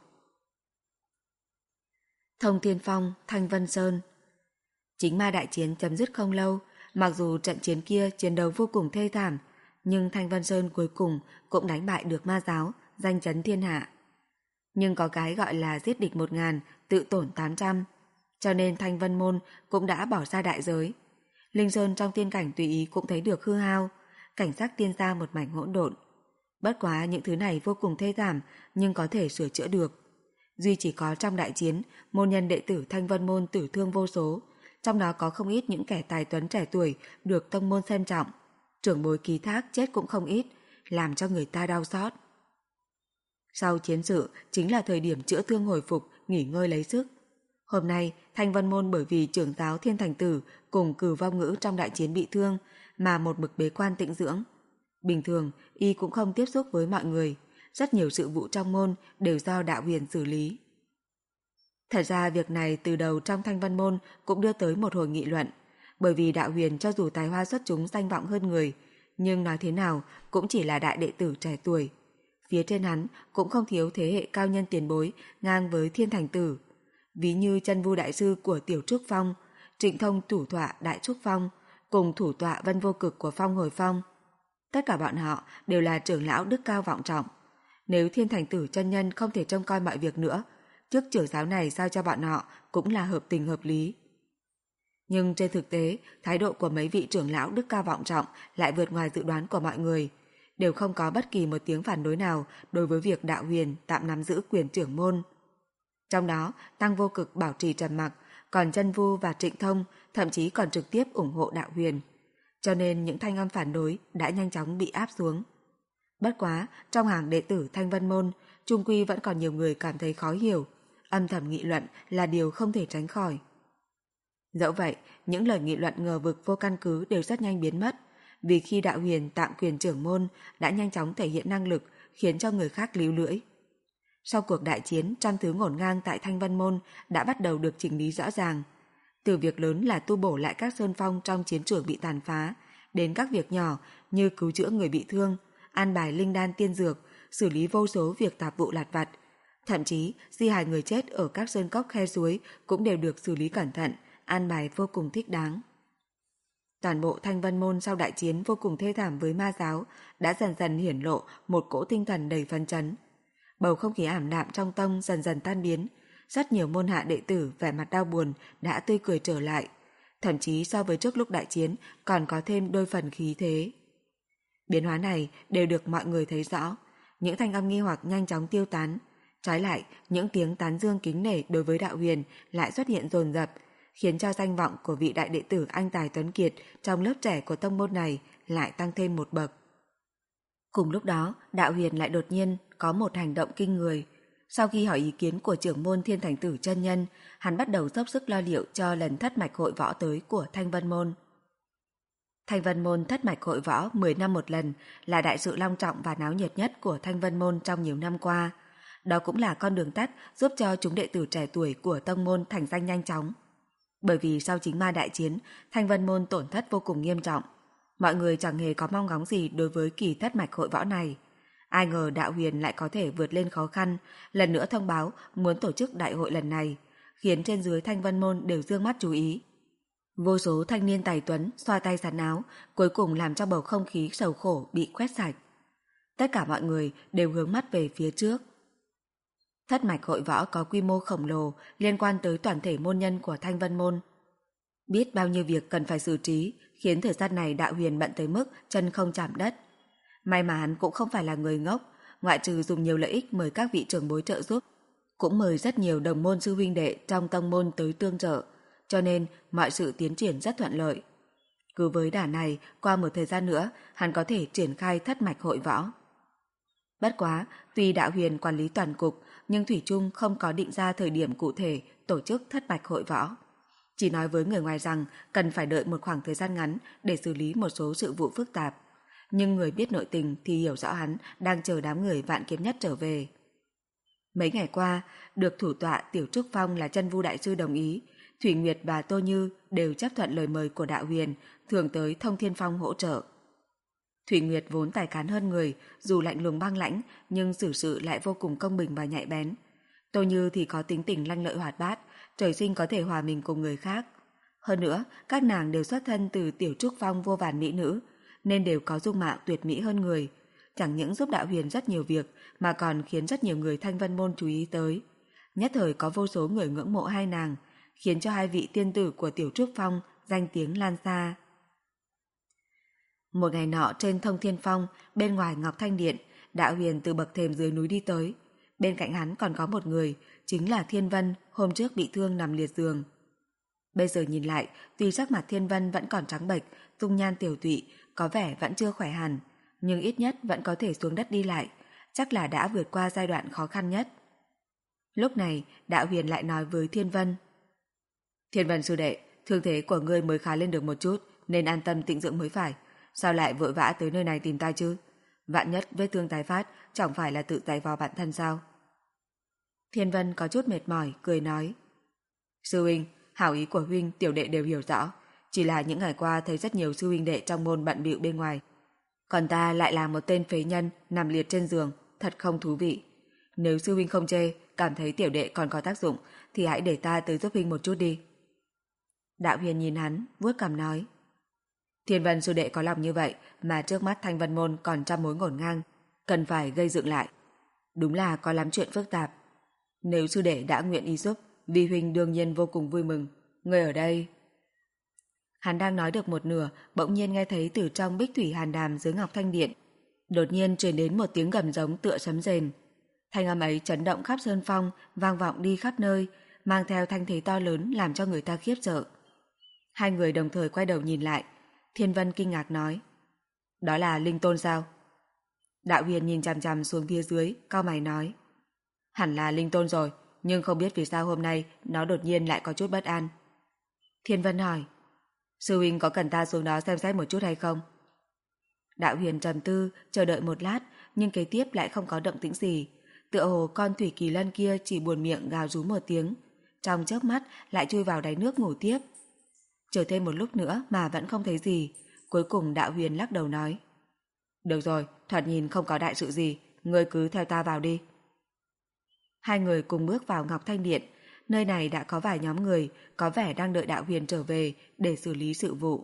Speaker 1: Thông Thiên Phong, Thanh Vân Sơn. Chính ma đại chiến chấm dứt không lâu, mặc dù trận chiến kia chiến đấu vô cùng thê thảm, nhưng Thanh Vân Sơn cuối cùng cũng đánh bại được ma giáo, danh chấn thiên hạ. Nhưng có cái gọi là giết địch 1000, tự tổn 800, cho nên Thanh Vân Môn cũng đã bỏ ra đại giới. Linh Sơn trong tiên cảnh tùy ý cũng thấy được hư hao, cảnh sắc tiên gia một mảnh hỗn độn. Bất quá những thứ này vô cùng thê thảm nhưng có thể sửa chữa được. Duy chỉ có trong đại chiến, môn nhân đệ tử Thanh Vân Môn tử thương vô số, trong đó có không ít những kẻ tài tuấn trẻ tuổi được tông môn xem trọng. Trưởng bối ký thác chết cũng không ít, làm cho người ta đau xót. Sau chiến sự chính là thời điểm chữa thương hồi phục, nghỉ ngơi lấy sức. Hôm nay, Thanh Vân Môn bởi vì trưởng giáo Thiên Thành Tử cùng Cửu Vong Ngữ trong đại chiến bị thương mà một mực bế quan tĩnh dưỡng. Bình thường, y cũng không tiếp xúc với mọi người, rất nhiều sự vụ trong môn đều do Đạo Huyền xử lý. Thật ra việc này từ đầu trong Thanh Vân Môn cũng đưa tới một hồi nghị luận, bởi vì Đạo Huyền cho dù tài hoa xuất chúng danh vọng hơn người, nhưng nói thế nào cũng chỉ là đại đệ tử trẻ tuổi. Phía trên hắn cũng không thiếu thế hệ cao nhân tiền bối ngang với Thiên Thành Tử, ví như Chân Vu đại sư của Tiểu Trúc Phong, Trịnh Thông thủ tọa Đại Trúc Phong, cùng thủ tọa Vân Vô Cực của Phong Hồi Phong. Tất cả bọn họ đều là trưởng lão đức cao vọng trọng. Nếu Thiên Thành Tử chân nhân không thể trông coi mọi việc nữa, chức trưởng giáo này giao cho bọn họ cũng là hợp tình hợp lý. Nhưng trên thực tế, thái độ của mấy vị trưởng lão đức cao vọng trọng lại vượt ngoài dự đoán của mọi người, đều không có bất kỳ một tiếng phản đối nào đối với việc Đạo Huyền tạm nắm giữ quyền trưởng môn. Trong đó, Tăng Vô Cực bảo trì trầm mặc, còn Chân Vu và Trịnh Thông thậm chí còn trực tiếp ủng hộ Đạo Huyền. Cho nên những thanh âm phản đối đã nhanh chóng bị áp xuống. Bất quá, trong hàng đệ tử Thanh Vân Môn, chung quy vẫn còn nhiều người cảm thấy khó hiểu, âm thầm nghị luận là điều không thể tránh khỏi. Dẫu vậy, những lời nghị luận ngờ vực vô căn cứ đều rất nhanh biến mất, vì khi Đạo Huyền tạm quyền trưởng môn đã nhanh chóng thể hiện năng lực, khiến cho người khác líu lưỡi. Sau cuộc đại chiến, trăm thứ ngổn ngang tại Thanh Vân Môn đã bắt đầu được chỉnh lý rõ ràng. Từ việc lớn là tu bổ lại các sơn phong trong chiến trường bị tàn phá, đến các việc nhỏ như cứu chữa người bị thương, an bài linh đan tiên dược, xử lý vô số việc tạp vụ lặt vặt. Thậm chí, di hài người chết ở các sơn cốc khe suối cũng đều được xử lý cẩn thận, an bài vô cùng thích đáng. Toàn bộ Thanh Vân Môn sau đại chiến vô cùng thê thảm với ma giáo đã dần dần hiển lộ một cỗ tinh thần đầy phấn chấn. Bầu không khí ảm đạm trong tông dần dần tan biến, rất nhiều môn hạ đệ tử vẻ mặt đau buồn đã tươi cười trở lại, thậm chí so với trước lúc đại chiến còn có thêm đôi phần khí thế. Biến hóa này đều được mọi người thấy rõ, những thanh âm nghi hoặc nhanh chóng tiêu tán, trái lại những tiếng tán dương kính nể đối với Đạo Huyền lại xuất hiện dồn dập, khiến cho danh vọng của vị đại đệ tử anh tài tuấn kiệt trong lớp trẻ của tông môn này lại tăng thêm một bậc. Cùng lúc đó, Đạo Huyền lại đột nhiên có một hành động kinh người. Sau khi hỏi ý kiến của trưởng môn Thiên Thành Tử chân nhân, hắn bắt đầu dốc sức lo liệu cho lần thất mạch hội võ tới của Thanh Vân Môn. Thanh Vân Môn thất mạch hội võ 10 năm một lần là đại sự long trọng và náo nhiệt nhất của Thanh Vân Môn trong nhiều năm qua. Đó cũng là con đường tắt giúp cho chúng đệ tử trẻ tuổi của tông môn thành danh nhanh chóng. Bởi vì sau chính ma đại chiến, Thanh Vân Môn tổn thất vô cùng nghiêm trọng. Mọi người chẳng hề có mong ngóng gì đối với kỳ thất mạch hội võ này. Ai ngờ Đạo Huyền lại có thể vượt lên khó khăn, lần nữa thông báo muốn tổ chức đại hội lần này, khiến trên dưới Thanh Vân Môn đều dương mắt chú ý. Vô số thanh niên tài tuấn xoa tay sắn áo, cuối cùng làm cho bầu không khí sầu khổ bị quét sạch. Tất cả mọi người đều hướng mắt về phía trước. Thất mạch hội võ có quy mô khổng lồ liên quan tới toàn thể môn nhân của Thanh Vân Môn. Biết bao nhiêu việc cần phải xử trí, khiến thời gian này Đạo Huyền bận tới mức chân không chạm đất. May mà hắn cũng không phải là người ngốc, ngoại trừ dùng nhiều lợi ích mời các vị trưởng bối trợ giúp, cũng mời rất nhiều đồng môn sư huynh đệ trong tông môn tới tương trợ, cho nên mọi sự tiến triển rất thuận lợi. Cứ với đà này, qua một thời gian nữa, hắn có thể triển khai thất mạch hội võ. Bất quá, tuy Đạo Huyền quản lý toàn cục, nhưng Thủy Chung không có định ra thời điểm cụ thể tổ chức thất mạch hội võ. Chỉ nói với người ngoài rằng cần phải đợi một khoảng thời gian ngắn để xử lý một số sự vụ phức tạp. Nhưng người biết nội tình thì hiểu rõ hắn đang chờ đám người Vạn Kiếm Nhất trở về. Mấy ngày qua, được thủ tọa Tiểu Trúc Phong là Chân Vu Đại Sư đồng ý, Thủy Nguyệt và Tô Như đều chấp thuận lời mời của Đạo Huyền, thường tới Thông Thiên Phong hỗ trợ. Thủy Nguyệt vốn tài cán hơn người, dù lạnh lùng băng lãnh, nhưng xử sự lại vô cùng công bình và nhạy bén. Tô Như thì có tính tình lanh lợi hoạt bát, trời sinh có thể hòa mình cùng người khác. Hơn nữa, các nàng đều xuất thân từ Tiểu Trúc Phong vô vàn mỹ nữ, nên đều có dung mạo tuyệt mỹ hơn người. Chẳng những giúp Đạo Huyền rất nhiều việc, mà còn khiến rất nhiều người Thanh Vân Môn chú ý tới. Nhất thời có vô số người ngưỡng mộ hai nàng, khiến cho hai vị tiên tử của Tiểu Trúc Phong danh tiếng lan xa. Một ngày nọ trên Thông Thiên Phong, bên ngoài Ngọc Thanh Điện, Đạo Huyền từ bậc thềm dưới núi đi tới. Bên cạnh hắn còn có một người, chính là Thiên Vân, hôm trước bị thương nằm liệt giường. Bây giờ nhìn lại, tuy sắc mặt Thiên Vân vẫn còn trắng bệch, dung nhan tiểu tụy, có vẻ vẫn chưa khỏe hẳn, nhưng ít nhất vẫn có thể xuống đất đi lại, chắc là đã vượt qua giai đoạn khó khăn nhất. Lúc này, Đạo Huyền lại nói với Thiên Vân. Thiên Vân sư đệ, thương thế của ngươi mới khá lên được một chút, nên an tâm tĩnh dưỡng mới phải. Sao lại vội vã tới nơi này tìm ta chứ? Vạn nhất vết thương tái phát, chẳng phải là tự tay vào bản thân sao? Thiên Vân có chút mệt mỏi, cười nói. Sư huynh, hảo ý của huynh tiểu đệ đều hiểu rõ. Chỉ là những ngày qua thấy rất nhiều sư huynh đệ trong môn bận bịu bên ngoài. Còn ta lại là một tên phế nhân nằm liệt trên giường, thật không thú vị. Nếu sư huynh không chê, cảm thấy tiểu đệ còn có tác dụng, thì hãy để ta tới giúp huynh một chút đi. Đạo Huyền nhìn hắn, vuốt cằm nói. Thiên Vân sư đệ có lòng như vậy, mà trước mắt Thanh Vân Môn còn trăm mối ngổn ngang, cần phải gây dựng lại. Đúng là có lắm chuyện phức tạp. Nếu sư đệ đã nguyện ý giúp, vi huynh đương nhiên vô cùng vui mừng. Người ở đây... Hắn đang nói được một nửa, bỗng nhiên nghe thấy từ trong bích thủy hàn đàm dưới Ngọc Thanh Điện. Đột nhiên truyền đến một tiếng gầm giống tựa sấm rền. Thanh âm ấy chấn động khắp sơn phong, vang vọng đi khắp nơi, mang theo thanh thế to lớn làm cho người ta khiếp sợ. Hai người đồng thời quay đầu nhìn lại. Thiên Vân kinh ngạc nói. Đó là Linh Tôn sao? Đạo Huyền nhìn chằm chằm xuống phía dưới, cau mày nói. Hẳn là Linh Tôn rồi, nhưng không biết vì sao hôm nay nó đột nhiên lại có chút bất an. Thiên Vân hỏi. Sư huynh có cần ta xuống đó xem xét một chút hay không? Đạo Huyền trầm tư, chờ đợi một lát, nhưng kế tiếp lại không có động tĩnh gì. Tựa hồ con thủy kỳ lân kia chỉ buồn miệng gào rú một tiếng, trong chớp mắt lại chui vào đáy nước ngủ tiếp. Chờ thêm một lúc nữa mà vẫn không thấy gì, cuối cùng Đạo Huyền lắc đầu nói. Được rồi, thoạt nhìn không có đại sự gì, ngươi cứ theo ta vào đi. Hai người cùng bước vào Ngọc Thanh Điện, nơi này đã có vài nhóm người, có vẻ đang đợi Đạo Huyền trở về để xử lý sự vụ.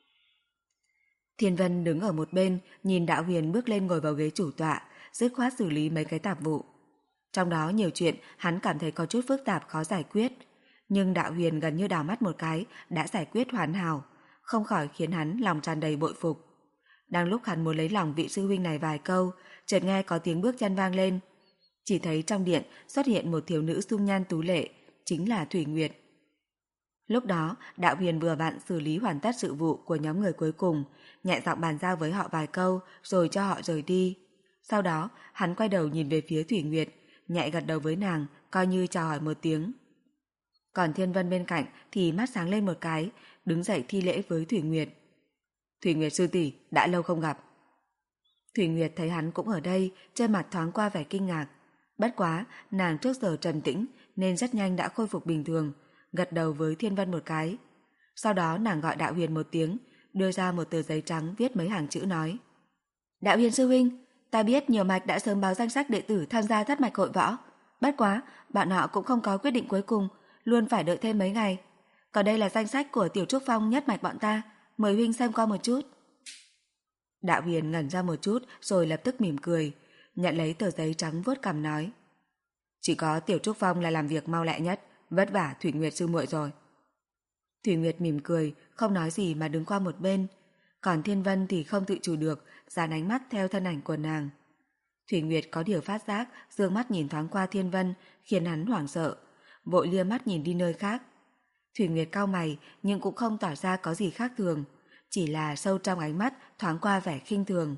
Speaker 1: Thiên Vân đứng ở một bên, nhìn Đạo Huyền bước lên ngồi vào ghế chủ tọa, dứt khoát xử lý mấy cái tạp vụ. Trong đó nhiều chuyện hắn cảm thấy có chút phức tạp khó giải quyết, nhưng Đạo Huyền gần như đảo mắt một cái đã giải quyết hoàn hảo, không khỏi khiến hắn lòng tràn đầy bội phục. Đang lúc hắn muốn lấy lòng vị sư huynh này vài câu, chợt nghe có tiếng bước chân vang lên. Chỉ thấy trong điện xuất hiện một thiếu nữ dung nhan tú lệ, chính là Thủy Nguyệt. Lúc đó, Đạo Huyền vừa vặn xử lý hoàn tất sự vụ của nhóm người cuối cùng, nhẹ giọng bàn giao với họ vài câu rồi cho họ rời đi. Sau đó, hắn quay đầu nhìn về phía Thủy Nguyệt, nhẹ gật đầu với nàng, coi như chào hỏi một tiếng. Còn Thiên Vân bên cạnh thì mắt sáng lên một cái, đứng dậy thi lễ với Thủy Nguyệt. Thủy Nguyệt sư tỷ, đã lâu không gặp. Thủy Nguyệt thấy hắn cũng ở đây, trên mặt thoáng qua vẻ kinh ngạc. Bất quá, nàng trước giờ trầm tĩnh nên rất nhanh đã khôi phục bình thường, gật đầu với Thiên Vân một cái. Sau đó nàng gọi Đạo Huyền một tiếng, đưa ra một tờ giấy trắng viết mấy hàng chữ nói. Đạo Huyền sư huynh, ta biết nhiều mạch đã sớm báo danh sách đệ tử tham gia thất mạch hội võ. Bất quá, bọn họ cũng không có quyết định cuối cùng, luôn phải đợi thêm mấy ngày. Còn đây là danh sách của Tiểu Trúc Phong nhất mạch bọn ta, mời huynh xem qua một chút. Đạo Huyền ngẩn ra một chút rồi lập tức mỉm cười, nhận lấy tờ giấy trắng vuốt cằm nói. Chỉ có Tiểu Trúc Phong là làm việc mau lẹ nhất, vất vả Thủy Nguyệt sư muội rồi. Thủy Nguyệt mỉm cười, không nói gì mà đứng qua một bên. Còn Thiên Vân thì không tự chủ được, dán ánh mắt theo thân ảnh của nàng. Thủy Nguyệt có điều phát giác, dương mắt nhìn thoáng qua Thiên Vân, khiến hắn hoảng sợ, vội lia mắt nhìn đi nơi khác. Thủy Nguyệt cau mày nhưng cũng không tỏ ra có gì khác thường, chỉ là sâu trong ánh mắt thoáng qua vẻ khinh thường.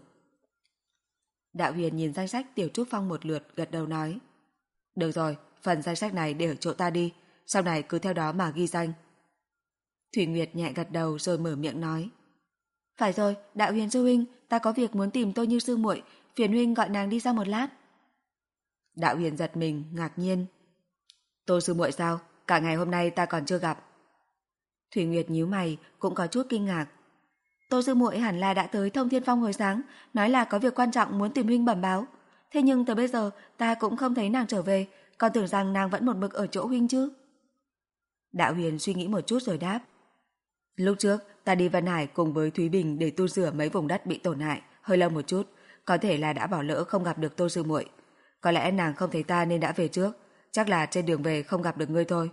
Speaker 1: Đạo Huyền nhìn danh sách Tiểu Trúc Phong một lượt, gật đầu nói: được rồi, phần danh sách này để ở chỗ ta đi, sau này cứ theo đó mà ghi danh. Thủy Nguyệt nhẹ gật đầu rồi mở miệng nói: phải rồi, Đạo Huyền sư huynh, ta có việc muốn tìm Tôi Như sư muội, phiền huynh gọi nàng đi ra một lát. Đạo Huyền giật mình, ngạc nhiên: Tô sư muội sao? Cả ngày hôm nay ta còn chưa gặp. Thủy Nguyệt nhíu mày, cũng có chút kinh ngạc. Tô sư muội hẳn là đã tới Thông Thiên Phong hồi sáng, nói là có việc quan trọng muốn tìm huynh bẩm báo. Thế nhưng tới bây giờ ta cũng không thấy nàng trở về, còn tưởng rằng nàng vẫn một mực ở chỗ huynh chứ. Đạo Huyền suy nghĩ một chút rồi đáp: lúc trước ta đi Vân Hải cùng với Thúy Bình để tu sửa mấy vùng đất bị tổn hại, hơi lâu một chút, có thể là đã bỏ lỡ không gặp được Tô sư muội. Có lẽ nàng không thấy ta nên đã về trước, chắc là trên đường về không gặp được ngươi thôi.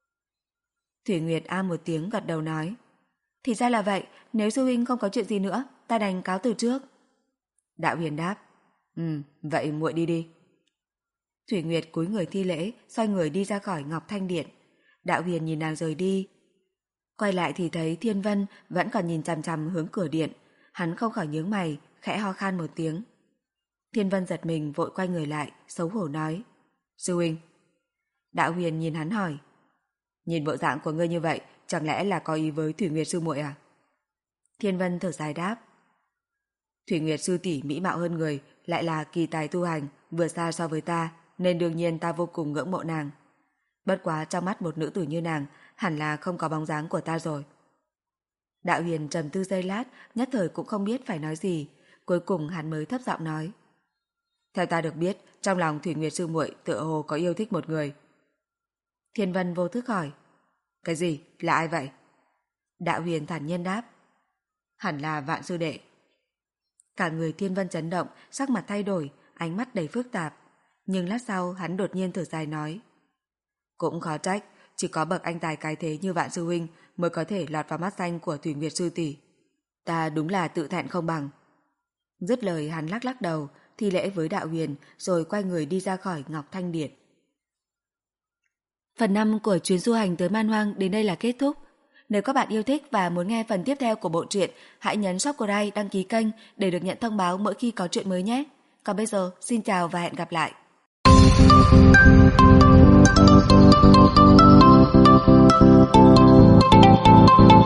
Speaker 1: Thủy Nguyệt a một tiếng gật đầu nói: thì ra là vậy, nếu sư huynh không có chuyện gì nữa, ta đành cáo từ trước. Đạo Huyền đáp: vậy muội đi đi. Thủy Nguyệt cúi người thi lễ, xoay người đi ra khỏi Ngọc Thanh Điện. Đạo Huyền nhìn nàng rời đi. Quay lại thì thấy Thiên Vân vẫn còn nhìn chằm chằm hướng cửa điện. Hắn không khỏi nhướng mày, khẽ ho khan một tiếng. Thiên Vân giật mình vội quay người lại, xấu hổ nói: sư huynh. Đạo Huyền nhìn hắn hỏi: nhìn bộ dạng của ngươi như vậy, chẳng lẽ là có ý với Thủy Nguyệt sư muội à? Thiên Vân thở dài đáp: Thủy Nguyệt sư tỷ mỹ mạo hơn người, lại là kỳ tài tu hành, vừa xa so với ta, nên đương nhiên ta vô cùng ngưỡng mộ nàng. Bất quá trong mắt một nữ tử như nàng, hẳn là không có bóng dáng của ta rồi. Đạo Huyền trầm tư giây lát, nhất thời cũng không biết phải nói gì, cuối cùng hắn mới thấp giọng nói: theo ta được biết, trong lòng Thủy Nguyệt sư muội tựa hồ có yêu thích một người. Thiên Vân vô thức hỏi: cái gì? Là ai vậy? Đạo Huyền thản nhiên đáp: hẳn là Vạn sư đệ. Cả người Thiên Vân chấn động, sắc mặt thay đổi, ánh mắt đầy phức tạp. Nhưng lát sau hắn đột nhiên thở dài nói: cũng khó trách, chỉ có bậc anh tài cái thế như Vạn sư huynh mới có thể lọt vào mắt xanh của Thủy Nguyệt sư tỷ. Ta đúng là tự thẹn không bằng. Dứt lời hắn lắc lắc đầu, thi lễ với Đạo Huyền rồi quay người đi ra khỏi Ngọc Thanh Điện. Phần 5 của chuyến du hành tới Man Hoang đến đây là kết thúc. Nếu các bạn yêu thích và muốn nghe phần tiếp theo của bộ truyện, hãy nhấn subscribe, đăng ký kênh để được nhận thông báo mỗi khi có chuyện mới nhé. Còn bây giờ, xin chào và hẹn gặp lại.